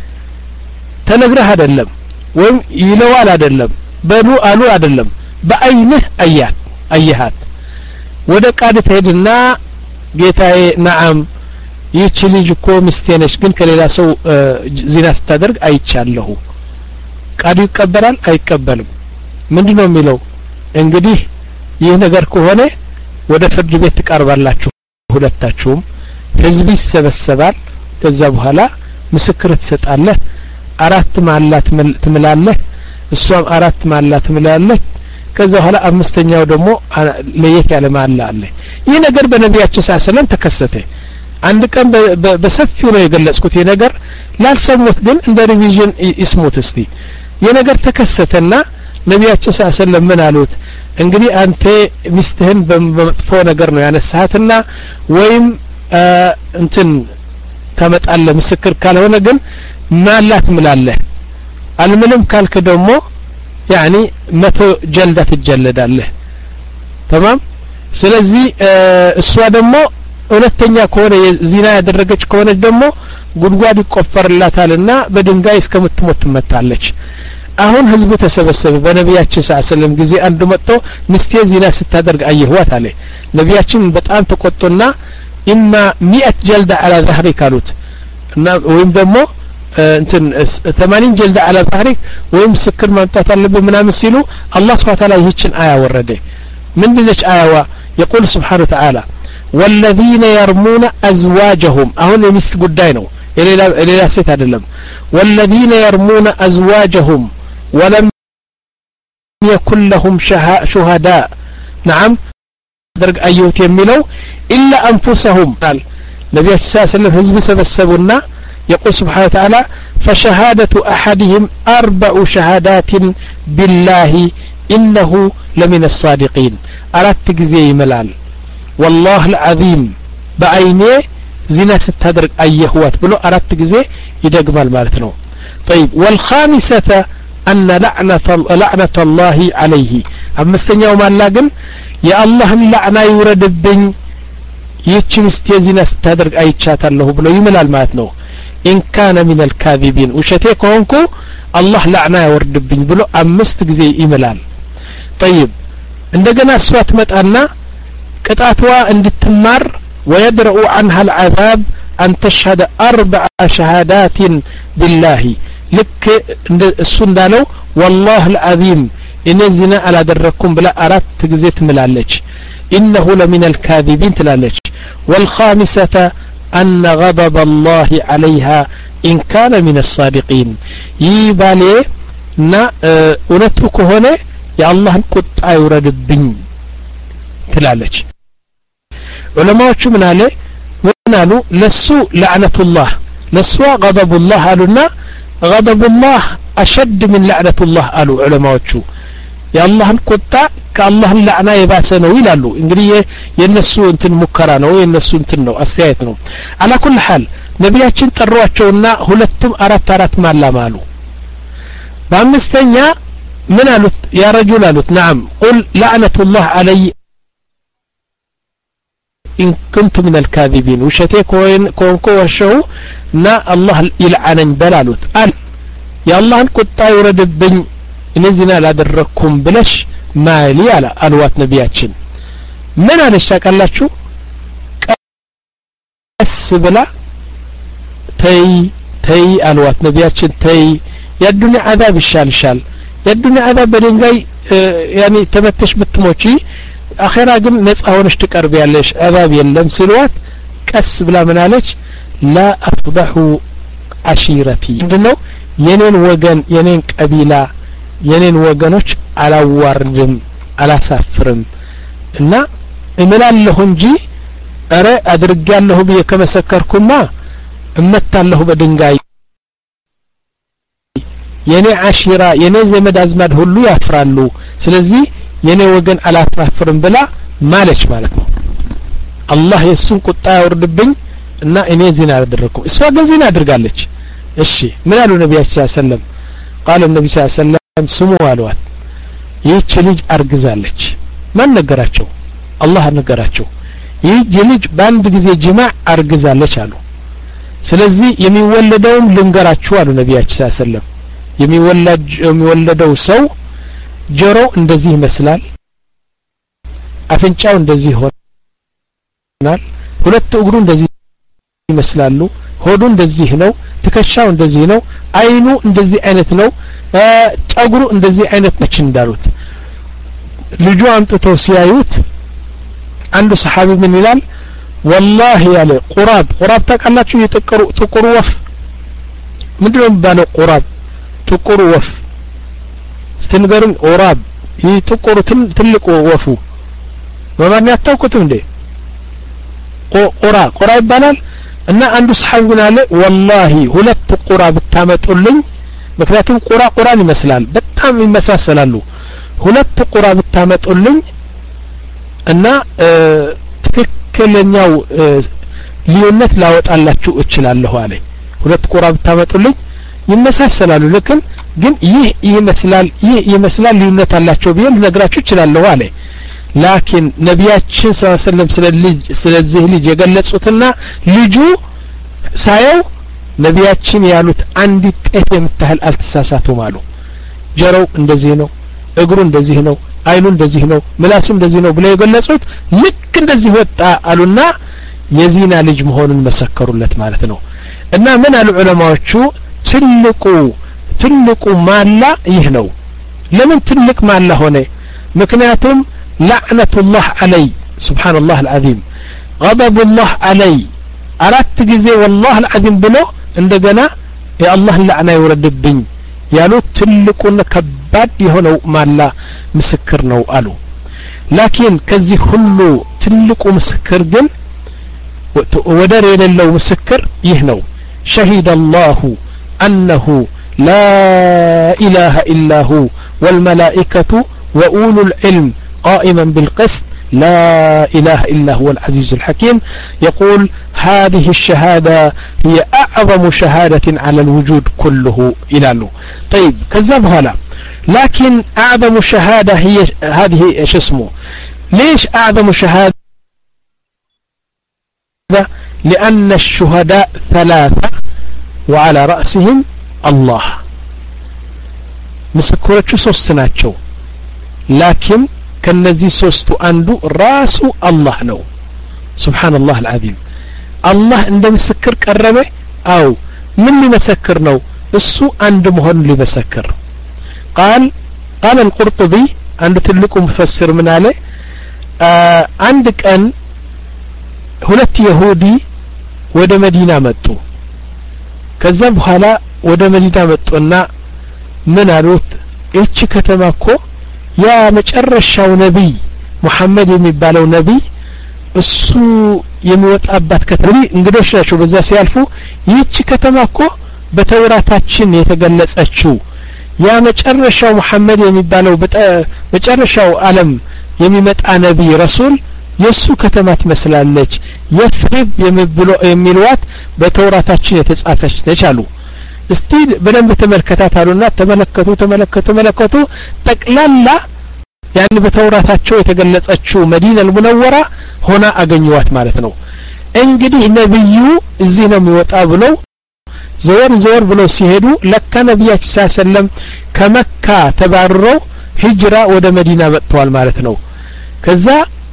[SPEAKER 1] ተነግረህ አይደለም ወይም ይለዋል አይደለም በሉ አሉ አይደለም በአይንህ አያት አየሃት ወደ ቃዲ ተሄድና ጌታዬ ነዓም ይህች ልጅ እኮ ሚስቴ ነች ግን ከሌላ ሰው ዚና ስታደርግ አይቻለሁ ቃዲ ይቀበላል አይቀበልም ምንድነው የሚለው እንግዲህ ይህ ነገር ከሆነ ወደ ፍርድ ቤት ትቀርባላችሁ ሁለታችሁም ህዝብ ይሰበሰባል ከዛ በኋላ ምስክር ትሰጣለህ አራት ማላት ትምላለህ እሷም አራት ማላት ትምላለህ ከዛ በኋላ አምስተኛው ደግሞ ለየት ያለ ማላ አለ ይህ ነገር በነቢያችን ሰለላሁ ተከሰተ አንድ ቀን በሰፊው ነው የገለጽኩት ይህ ነገር ላልሰሙት ግን እንደ ሪቪዥን ይስሙት እስቲ ይህ ነገር ተከሰተና ነቢያችን ሰለላሁ ምን አሉት እንግዲህ አንተ ሚስትህን በመጥፎ ነገር ነው ያነሳሃትና ወይም እንትን ተመጣለ ምስክር ካልሆነ ግን ማላት ምላለህ አልምንም ካልክ ደግሞ يعني መቶ ጀልዳ ትጀለዳለህ تمام ስለዚህ እሷ ደግሞ ሁለተኛ ከሆነ ዚና ያደረገች ከሆነ ደግሞ ጉድጓድ ይቆፈርላታልና በድንጋይ እስከምትሞት ትመታለች አሁን ህዝቡ ተሰበሰበ በነቢያችን ሰለላሁ ጊዜ አንዱ መጥቶ ሚስቴ ዚና ስታደርግ አየህዋት አለ ነቢያችን በጣም ተቆጡና إما مئة جلدة على ظهرك قالوت ويم دمو انتن ثمانين جلدة على ظهرك ويم سكر ما امتات اللب منام السيلو الله سبحانه وتعالى يهيتشن آية ورده من دلش آية يقول سبحانه وتعالى والذين يرمون أزواجهم أهون يمست قدينو إلي لا سيت هذا اللم والذين يرمون أزواجهم ولم يكن لهم شهداء نعم درج أيوت يميلو إلا أنفسهم قال النبي صلى الله عليه وسلم حزب سبسبنا يقول سبحانه وتعالى فشهادة أحدهم أربع شهادات بالله إنه لمن الصادقين أردت جزي ملال والله العظيم بعينيه زنا ستدرك أيهوات بلو أردت جزي يدقمال مالتنو طيب والخامسة أن لعنة, لعنة الله عليه أمستنيا وما لاقن يا الله اللعنة يورد بن يتشمست زنا ستدرك أي تشات الله بلو يملال مالتنو إن كان من الكاذبين وشتيك هونكو الله لعنة يورد بن بلو أمست جزي يملال طيب عندنا سوات متأنا قطعتها اندتمر ويدرؤ عنها العذاب أن تشهد أربع شهادات بالله لك السندالو والله العظيم إن زنا على دركم بلا أردت تجزيت ملالج إنه لمن الكاذبين تلالج والخامسة أن غضب الله عليها إن كان من الصادقين يبالي نا ونترك هنا يا الله قط يورد بن تلالج علماء شو من عليه ونالو لسو لعنة الله لسوا غضب الله قالوا غضب الله أشد من لعنة الله قالوا علماء شو يا الله القطع كالله اللعنة يباسنو يلالو انجريه ينسو انتن مكرانو ينسو انتنو استيايتنو على كل حال نبياتشن طرواتشونا ሁለቱም አራት አራት ማላ ማሉ በአምስተኛ من قالت يا رجل قالت نعم قل لعنة الله علي إن كنت من الكاذبين وشتي كون كون كوشو نا الله يلعنن بلالوت قال يا الله كنت يورد بن نزنا لا دركم بلش مالي على الوات نبياتشن من انا اشتاقلاچو قس بلا تي تي الوات نبياتشن تي يا الدنيا عذاب الشال شال يا الدنيا عذاب بدنجاي يعني تمتش بتموتي اخيرا ግን ነፃ ሆነሽ ትቀርቢያለሽ عذاب የለም ሲሏት ቀስ ብላ ምናለች لا افضح عشيرتي እንደነው የኔን ወገን የኔን ቀቢላ የኔን ወገኖች አላዋርድም አላሳፍርም እና እምላለሁ እንጂ አረ አድርጋለሁ ብዬ ከመሰከርኩማ እመታለሁ በድንጋይ የኔ አሽራ የኔ ዘመድ አዝማድ ሁሉ ያፍራሉ ስለዚህ የኔ ወገን አላሳፍርም ብላ ማለች ማለት ነው አላህ የሱን ቁጣ ያወርድብኝ እና እኔ ዚና አደረኩ እሷ ግን ዚና አድርጋለች እሺ ምን አሉ ነብያችን ሰለላሁ ዐለይሂ ወሰለም قال النبي صلى الله عليه وسلم ስሙ አሏት ይህች ልጅ አርግዛለች ማን ነገራቸው አላህ ነገራቸው ይህች ልጅ በአንድ ጊዜ ጅማዕ አርግዛለች አሉ ስለዚህ የሚወለደውም ልንገራችሁ አሉ ነብያችን ሰለላሁ ዐለይሂ ወሰለም የሚወለድ የሚወለደው ሰው ጆሮው እንደዚህ ይመስላል አፍንጫው እንደዚህ ይሆናል ሁለት እግሩ እንደዚህ ይመስላሉ ሆዱ እንደዚህ ነው ትከሻው እንደዚህ ነው አይኑ እንደዚህ አይነት ነው ጸጉሩ እንደዚህ አይነት ነች እንዳሉት ልጁ አምጥተው ሲያዩት አንዱ ሰሃቢ ምን ይላል والله ያለ ቁራብ ቁራብ ታውቃላችሁ የጥቁሩ ጥቁሩ ወፍ ምንድነው የሚባለው ቁራብ ጥቁሩ ወፍ ስትንገሩን ቁራብ ይህ ጥቁሩ ትልቁ ወፉ በማን ያታውቁት እንዴ ቁራ ቁራ ይባላል እና አንዱ ሰሃቢ ግን አለ والله ሁለት ቁራ ብታመጡልኝ ምክንያቱም ቁራ ቁራን ይመስላል በጣም ይመሳሰላሉ ሁለት ቁራ ብታመጡልኝ እና ትክክለኛው ልዩነት ላወጣላችሁ እችላለሁ አለ ሁለት ቁራ ብታመጡልኝ ይመሳሰላሉ ለከን ግን ይህ ይመስላል ይህ ይመስላል ልዩነት አላቸው ቢል ነግራችሁ እችላለሁ አለ ላኪን ነቢያችን ሰለላሁ ዐለይሂ ወሰለም ስለልጅ ስለዚህ ልጅ የገለጹትና ልጁ ሳየው ነቢያችን ያሉት አንድ ጤፍ የምታህል አልተሳሳቱም አሉ ጀሮው እንደዚህ ነው እግሩ እንደዚህ ነው አይኑ እንደዚህ ነው ምላሱ እንደዚህ ነው ብለው የገለጹት ልክ እንደዚህ ወጣ አሉና የዚና ልጅ መሆኑን መሰከሩለት ማለት ነው እና ምን አሉ ዑለማዎቹ ትልቁ ትልቁ ማላ ይህ ነው ለምን ትልቅ ማላ ሆነ ምክንያቱም لعنة الله علي سبحان الله العظيم غضب الله علي أردت جزي والله العظيم بلو عندنا يا الله اللعنة يوردبني يالو تلقون كباد يهونو مالا مسكرنو قالوا لكن كذي كله تلقوا مسكر جن ودر የሌለው مسكر يهنو شهد الله أنه لا إله إلا هو والملائكة وأولو العلم قائما بالقسط لا إله إلا هو العزيز الحكيم يقول هذه الشهادة هي أعظم شهادة على الوجود كله إلى له طيب كذبها لا لكن أعظم شهادة هي هذه إيش اسمه ليش أعظم شهادة لأن الشهداء ثلاثة وعلى رأسهم الله مسكورتشو سوستناتشو لكن كنزي سوستو أندو راسو الله نو سبحان الله العظيم الله عند مسكر قربه أو من مسكر نو السو عند مهن اللي مسكر قال قال القرطبي عند تلكم مفسر من عليه آه عندك أن ሁለት ይሁዲ ወደ መዲና መጡ ከዛ በኋላ ወደ መዲና መጡና ምን አሉት እቺ ከተማኮ ያ መጨረሻው ነብይ መሐመድ የሚባለው ነብይ እሱ የሚወጣባት ከተማ እንግዶች ናቸው በዛ ሲያልፉ ይቺ ከተማኮ በተውራታችን የተገለጸችው ያ መጨረሻው መሐመድ የሚባለው መጨረሻው ዓለም የሚመጣ ነብይ ረሱል የሱ ከተማ ትመስላለች የፍሪብ የሚብሎ የሚልዋት በተውራታችን የተጻፈች ነች አሉ እስቲ በደንብ ተመልከታታሉና ተመለከቱ ተመለከቱ ተመለከቱ ጠቅላላ ያን በተውራታቸው የተገለጸችው መዲና አልሙነወራ ሆና አገኙዋት ማለት ነው እንግዲህ ነብዩ እዚህ ነው የሚወጣ ብለው ዘወር ዘወር ብለው ሲሄዱ ለካ ነብያችን ሰለላሁ ከመካ ተባረው ሂጅራ ወደ መዲና መጥተዋል ማለት ነው ከዛ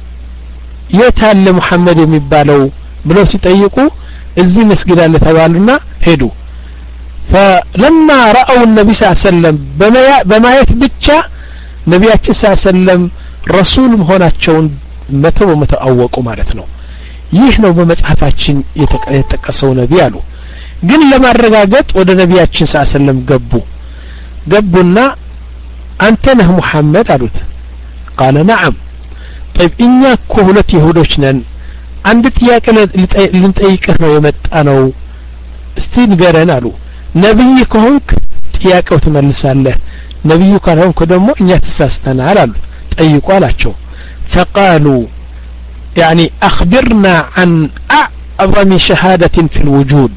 [SPEAKER 1] የታለ መሐመድ የሚባለው ብለው ሲጠይቁ እዚህ መስጊድ አለ ተባሉና ሄዱ فلما راوا النبي صلى الله عليه وسلم በማየት ብቻ ነብያችን ሰለላሁ ዐለይሂ ወሰለም ረሱል መሆናቸውን መተው መተዋወቁ ማለት ነው ይህ ነው በመጽሐፋችን የተጠቀሰው ነብይ አሉ ግን ለማረጋገጥ ወደ ነብያችን ሰለላሁ ዐለይሂ ወሰለም ገቡ ገቡና አንተ ነህ መሐመድ አሉት قال نعم طيب እኛ እኮ ሁለት ይሁዶች ነን አንድ ጥያቄ ልንጠይቅህ ነው የመጣነው እስቲ ንገረን አሉ ነብይ ከሆንክ ጥያቄው ትመልሳለህ ነብዩ ካልሆንክ ደግሞ እኛ ተሳስተናል አሉ ጠይቁ አላቸው فقالوا يعني أخبرنا عن أعظم شهادة في الوجود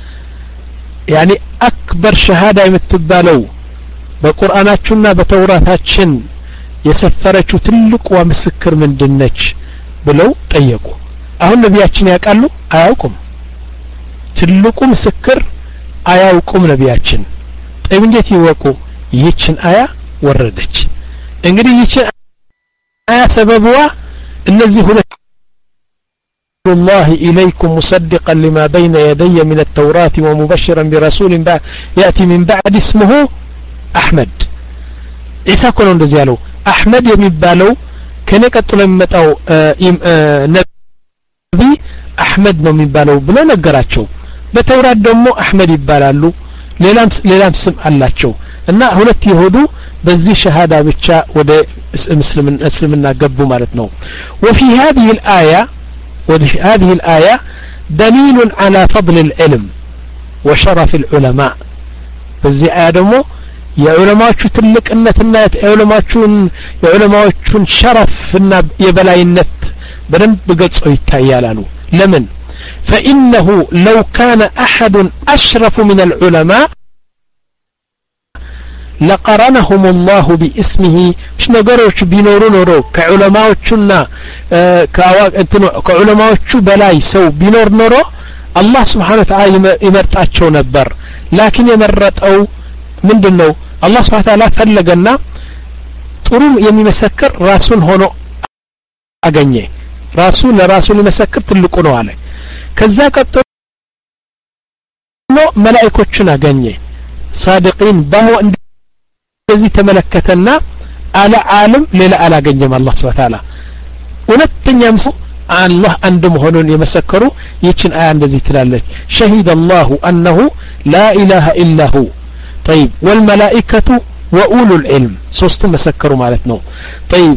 [SPEAKER 1] يعني أكبر شهادة يمتبالو بقرآناتنا بتوراتاتشن የሰፈረችው ትልቁ ምስክር ምንድነች ብለው ጠየቁ አሁን ነብያችን ያውቃሉ አያውቁም ትልቁ ምስክር አያውቁም ነብያችን ጠይብ እንዴት ይወቁ ይህችን አያ ወረደች እንግዲህ ይህችን አያ ሰበብዋ እነዚህ ሁለት الله إليكم مصدقا لما بين يدي من التوراة ومبشرا برسول يأتي من بعد اسمه أحمد عيسى كونه እንደዚህ ያለው አህመድ የሚባለው ከኔ ቀጥሎ የሚመጣው ነብይ አህመድ ነው የሚባለው ብሎ ነገራቸው በተውራት ደግሞ አህመድ ይባላሉ ሌላም ሌላም ስም አላቸው እና ሁለት ይሁዱ በዚህ ሸሃዳ ብቻ ወደ እስልምና እስልምና ገቡ ማለት ነው وفي هذه الآية وفي هذه الآية دليل على فضل العلم وشرف العلماء በዚህ አያ ደግሞ የዑለማዎቹ ትልቅነትና የዑለማዎቹን የዑለማዎቹን ሸረፍና የበላይነት በደንብ ገጽ ይታያል አሉ ለምን فإنه لو كان أحد أشرف من العلماء لقرنهم الله باسمه مش ነገሮች ቢኖሩ ኖሮ ከዑለማዎቹና ከዑለማዎቹ በላይ ሰው ቢኖር ኖሮ አላህ Subhanahu Wa Ta'ala ይመርጣቸው ነበር ላኪን የመረጠው ምንድነው አላህ Subhanahu Wa Ta'ala ፈለገና ጥሩ የሚመሰክር ራሱን ሆኖ አገኘ ራሱ ለራሱ ሊመሰክር ትልቁ ነው አለ ከዛ ቀጥሎ መላእክቶችን አገኘ صادقين ባው እንደዚህ ተመለከተና አለ ዓለም ሌላ አላገኘም አላህ Subhanahu Wa Ta'ala ሁለተኛም ሰው አላህ አንድ መሆኑን የመሰከሩ ይችን አያ እንደዚህ ትላለች شهد الله أنه لا إله إلا هو طيب والملائكة وأولو العلم ሶስት መሰከሩ ማለት ነው طيب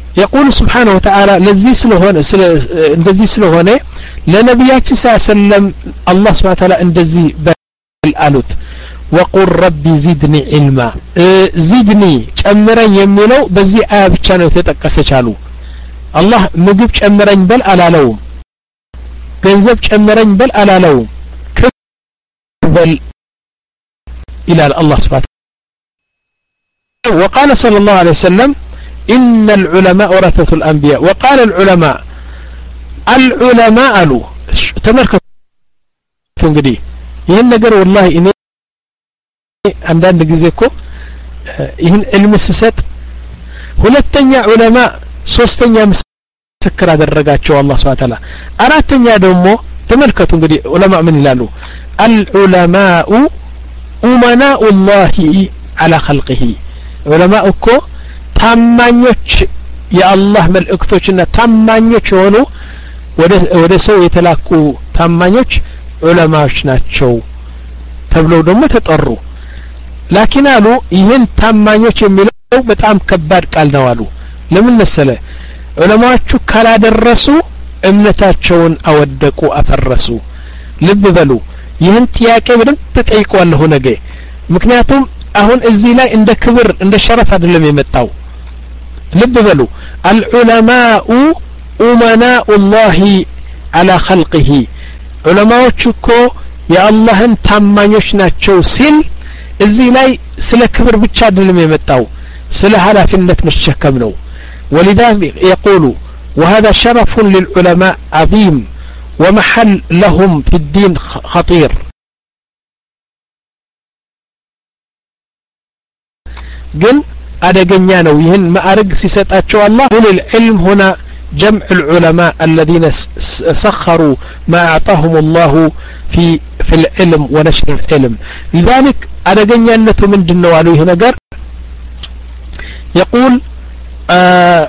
[SPEAKER 1] يقول سبحانه وتعالى لذي سلهون እንደዚህ ስለሆነ ለነብያችን ሰለም አላህ Subhanahu Wa Ta'ala እንደዚህ በአሉት وقل ربي زدني علما زدني ጨምረኝ የሚለው በዚህ አያ ብቻ ነው የተጠቀሰቻሉ አላህ ምግብ ጨምረኝ በል አላለውም ገንዘብ ጨምረኝ በል አላለውም በል ይላል አላህ Subhanahu Wa Ta'ala وقال صلى الله عليه وسلم إن العلماء ورثة الأنبياء وقال العلماء العلماء قالوا تمركزوا እንግዲህ ይሄን ነገር والله እኔ አንዳንድ ጊዜ እኮ ይሄን ዕልም ሲሰጥ ሁለተኛ ዑለማ ሶስተኛ ምስክር አደረጋቸው አላህ Subhanahu Wa Ta'ala አራተኛ ደግሞ ተመልከቱ እንግዲህ ዑለማ ምን ይላሉ العلماء أمناء الله على خلقه ዑለማ እኮ ታማኞች የአላህ መልእክቶችና ታማኞች ሆኑ ወደ ወደ ሰው የተላኩ ታማኞች ዑለማዎች ናቸው ተብለው ደግሞ ተጠሩ ላኪን አሉ ይሄን ታማኞች የሚለው በጣም ከባድ ቃል ነው አሉ ለምን መሰለ ዑለማዎቹ ካላደረሱ እምነታቸውን አወደቁ አፈረሱ ልብ በሉ ይሄን ጥያቄ በደንብ ተጠይቀዋለሁ ነገ ምክንያቱም አሁን እዚህ ላይ እንደ ክብር እንደ ሸረፍ አይደለም የመጣው ልብ በሉ العلماء أمناء الله على خلقه ዑለማዎቹ እኮ የአላህን ታማኞች ናቸው ሲል እዚህ ላይ ስለ ክብር ብቻ አይደለም የመጣው ስለ ኃላፊነት መሸከም ነው ولذلك يقول وهذا شرف للعلماء عظيم ومحل لهم في الدين خطير ግን አደገኛ ነው ይሄን ማዕረግ ሲሰጣቸው አላህ العلم هنا جمع العلماء الذين سخروا ما أعطاهم الله في في العلم ونشر العلم لذلك أدقنيانته من دنو عليه نقر يقول آه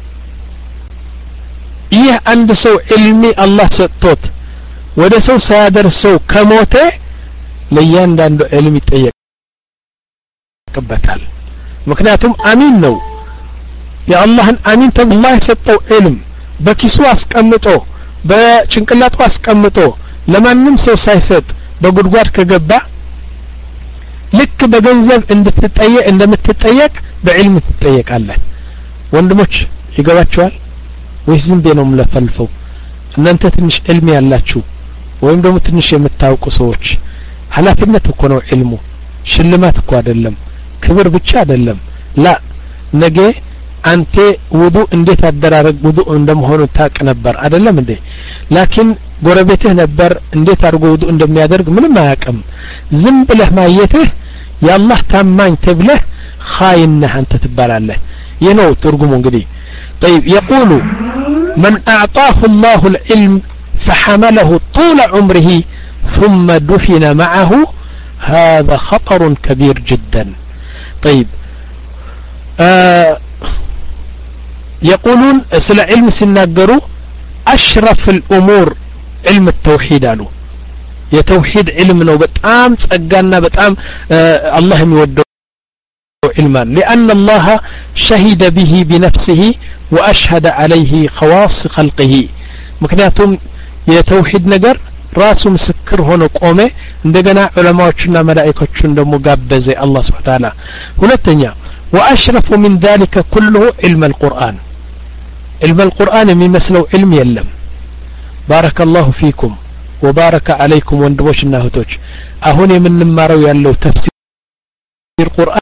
[SPEAKER 1] إيه عند سو علمي الله ستوت وده سو سادر سو كموته ليان عنده علمي تأيك كبتال مكناتهم أمين نو يا الله أمين تم الله ستو علم በኪሱ አስቀምጦ በጭንቅላቱ አስቀምጦ ለማንም ሰው ሳይሰጥ በጉድጓድ ከገባ ልክ በገንዘብ እንድትጠየቅ እንደምትጠየቅ በዕልም ትጠየቃለህ ወንድሞች ይገባችኋል ወይስ ዝም ብዬ ነው የምለፈልፈው እናንተ ትንሽ ዕልም ያላችሁ ወይም ደግሞ ትንሽ የምታውቁ ሰዎች ኃላፊነት እኮ ነው ዕልሙ ሽልማት እኮ አይደለም ክብር ብቻ አይደለም ላ ነገ አንተ ውዱ እንዴት አደራረግ ውዱ እንደመሆኑ ታቅ ነበር አይደለም እንዴ ላኪን ጎረቤትህ ነበር እንዴት አድርጎ ውዱ እንደሚያደርግ ምንም አያውቅም ዝም ብለህ ማየትህ ያላህ ታማኝ ተብለህ ኻይነህ አንተ ትባላለህ የነው ትርጉሙ እንግዲህ طيب يقول من اعطاه الله العلم فحمله طول عمره ثم دفن معه هذا خطر كبير جدا طيب آه يقولون سلا علم سناقروا أشرف الأمور علم التوحيد قالوا يتوحيد علم نو بتام تسقانا بتام آه الله يودو علما لأن الله شهد به بنفسه وأشهد عليه خواص خلقه مكنياتهم يتوحيد نقر راسه مسكر هنا قومه عندنا علماء ملائكة دمو قابزي الله سبحانه وتعالى هنا وأشرف من ذلك كله علم القرآن علم القرآن من مسلو علم يلم بارك الله فيكم وبارك عليكم وندوش الناهتوش أهوني من نمارو يالو تفسير القرآن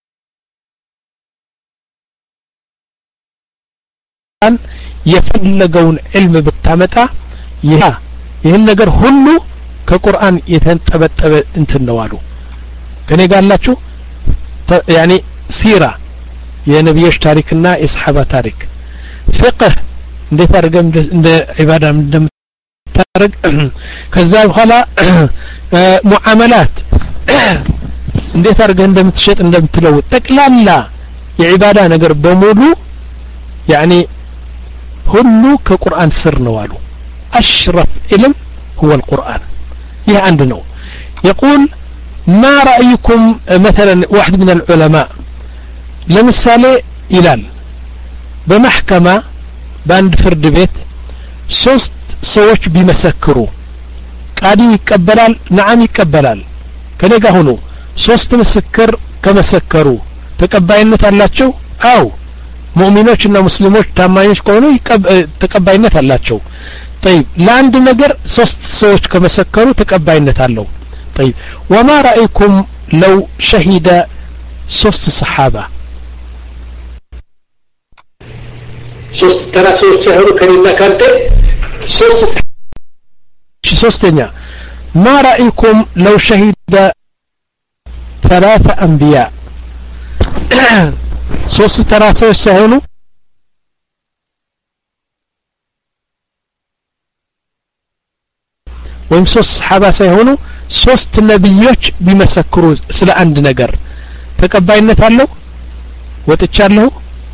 [SPEAKER 1] يفلقون علم بالتامتا يها يهن نقر هلو كقرآن يتنتبت انت النوالو كان يقال لاتشو يعني سيرة يا نبيش تاريخنا إصحابة تاريخ فقه እንዴት አድርገን እንደ ዒባዳ እንደምታረግ ከዛ በኋላ ሙዓመላት እንዴት አድርገን እንደምትሸጥ እንደምትለውጥ ጠቅላላ የዒባዳ ነገር በሙሉ يعني ሁሉ ከቁርአን ስር ነው አሉ أشرف علم هو القرآن ይህ አንድ ነው يقول ما رأيكم مثلا واحد من العلماء لمثال إلال በመሐከማ በአንድ ፍርድ ቤት ሶስት ሰዎች ቢመሰክሩ ቃዲ ይቀበላል ነዓም ይቀበላል ከነጋ ሆኖ ሶስት ምስክር ከመሰከሩ ተቀባይነት አላቸው አው ሙእሚኖችና ሙስሊሞች ታማኞች ከሆኑ ተቀባይነት አላቸው طيب ለአንድ ነገር ሶስት ሰዎች ከመሰከሩ ተቀባይነት አለው طيب وما رايكم لو شهد ሶስት صحابه ሶስት ተራሶች ሳይሆኑ ከኔና ካንተ ሶስት ሶስተኛ ما رايكم لو شهد ثلاثة انبياء ሶስት ተራሶች ሳይሆኑ ወይም ሶስት ሰሃባ ሳይሆኑ ሶስት ነብዮች ቢመሰክሩ ስለ አንድ ነገር ተቀባይነት አለው ወጥቻለሁ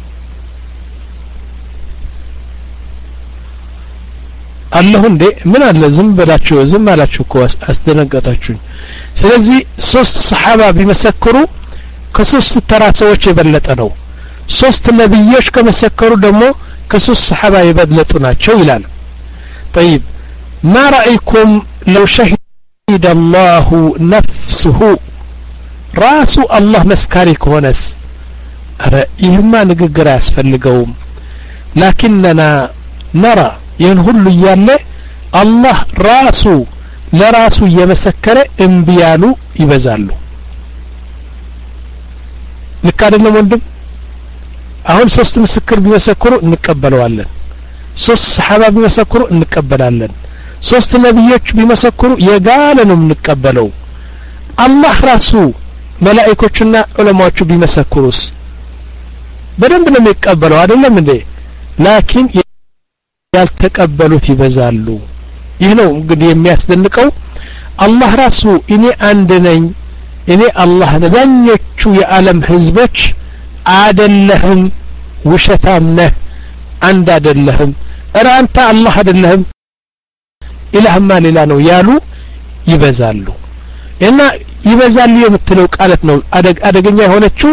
[SPEAKER 1] አላህ እንዴ ምን አለ ዝም በላችሁ ዝም አላችሁ እኮ አስደነገጣችሁኝ ስለዚህ ሶስት ሰሃባ ቢመሰክሩ ከሶስት ተራሶች የበለጠ ነው ሶስት ነብዮች ከመሰከሩ ደግሞ ከሶስት ሰሃባ የበለጡ ናቸው ይላል طيب ما رايكم لو شهد الله نفسه راس الله مسكاري كونس ارى يهما ንግግር ያስፈልገውም لكننا نرى ይህን ሁሉ እያለ አላህ ራሱ ለራሱ እየመሰከረ እንቢያሉ ይበዛሉ ልክ አይደለም ወንድም አሁን ሶስት ምስክር ቢመሰክሩ እንቀበለዋለን ሶስት ሰሃባ ቢመሰክሩ እንቀበላለን ሶስት ነብዮች ቢመሰክሩ የጋለ ነው እንቀበለው አላህ ራሱ መላእክቶችና ዑለማዎቹ ቢመሰክሩስ በደንብ ነው የሚቀበለው አይደለም እንዴ ላኪን ያልተቀበሉት ይበዛሉ ይህ ነው እንግዲህ የሚያስደንቀው አላህ ራሱ እኔ አንድ ነኝ እኔ አላህ ነዛኞቹ የዓለም ህዝቦች አይደለህም ውሸታም ነህ አንድ አይደለህም እራንተ አላህ አይደለህም ኢላህማ ሌላ ነው ያሉ ይበዛሉ እና ይበዛሉ የምትለው ቃለት ነው አደገኛ የሆነችው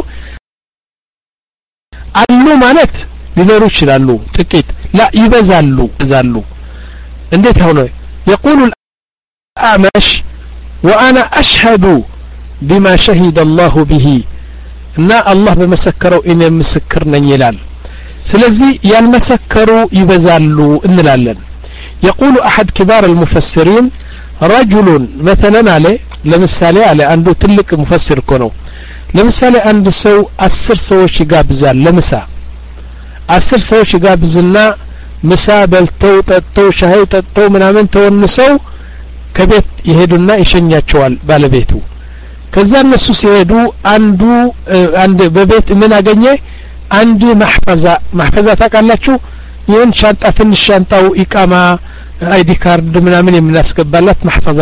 [SPEAKER 1] አሉ ማለት ሊኖሩ ይችላሉ ጥቂት لا ይበዛሉ ይበዛሉ እንዴት ሆነ يقول الأعمش وأنا أشهد بما شهد الله به እና አላህ በመሰከረው እኔ ምስክር ነኝ ይላል ስለዚህ ያልመሰከሩ ይበዛሉ እንላለን يقول أحد كبار المفسرين رجل مثلا عليه ለምሳሌ አለ አንዱ ትልቅ ሙፈሲር እኮ ነው ለምሳሌ አንድ ሰው አስር ሰዎች ይጋብዛል ለምሳ አስር ሰዎች ይጋብዝና ምሳ በልተው ጠጥተው ሻይ ጠጥተው ምናምን ተወንሰው ከቤት ይሄዱና ይሸኛቸዋል ባለቤቱ ከዛ እነሱ ሲሄዱ አንዱ አንድ በቤት ምን አገኘ አንድ ማህፈዛ ማህፈዛ ታውቃላችሁ ይሄን ሻንጣ ትንሽ ሻንጣው ኢቃማ አይዲ ካርድ ምናምን የምናስገባላት ማህፈዛ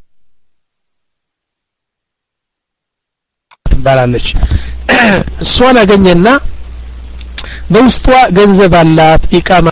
[SPEAKER 1] ትባላለች እሷን አገኘና በውስጧ ገንዘብ አላት ኢቃማ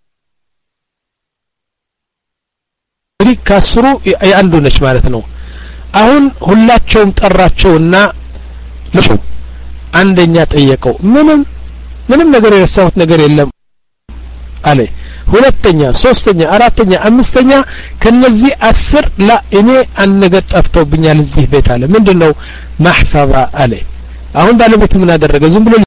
[SPEAKER 1] ሪካስሩ ያንዱ ነች ማለት ነው አሁን ሁላቸውም ጠራቸውና ለሹ አንደኛ ጠየቀው ምንም ምንም ነገር የረሳሁት ነገር የለም አለ ሁለተኛ ሶስተኛ አራተኛ አምስተኛ ከነዚህ አስር ላ እኔ አንድ ነገር ጠፍቶብኛል እዚህ ቤት አለ ምንድነው ማህፈዛ አለ አሁን ባለቤቱ ምን አደረገ ዝም ብሎ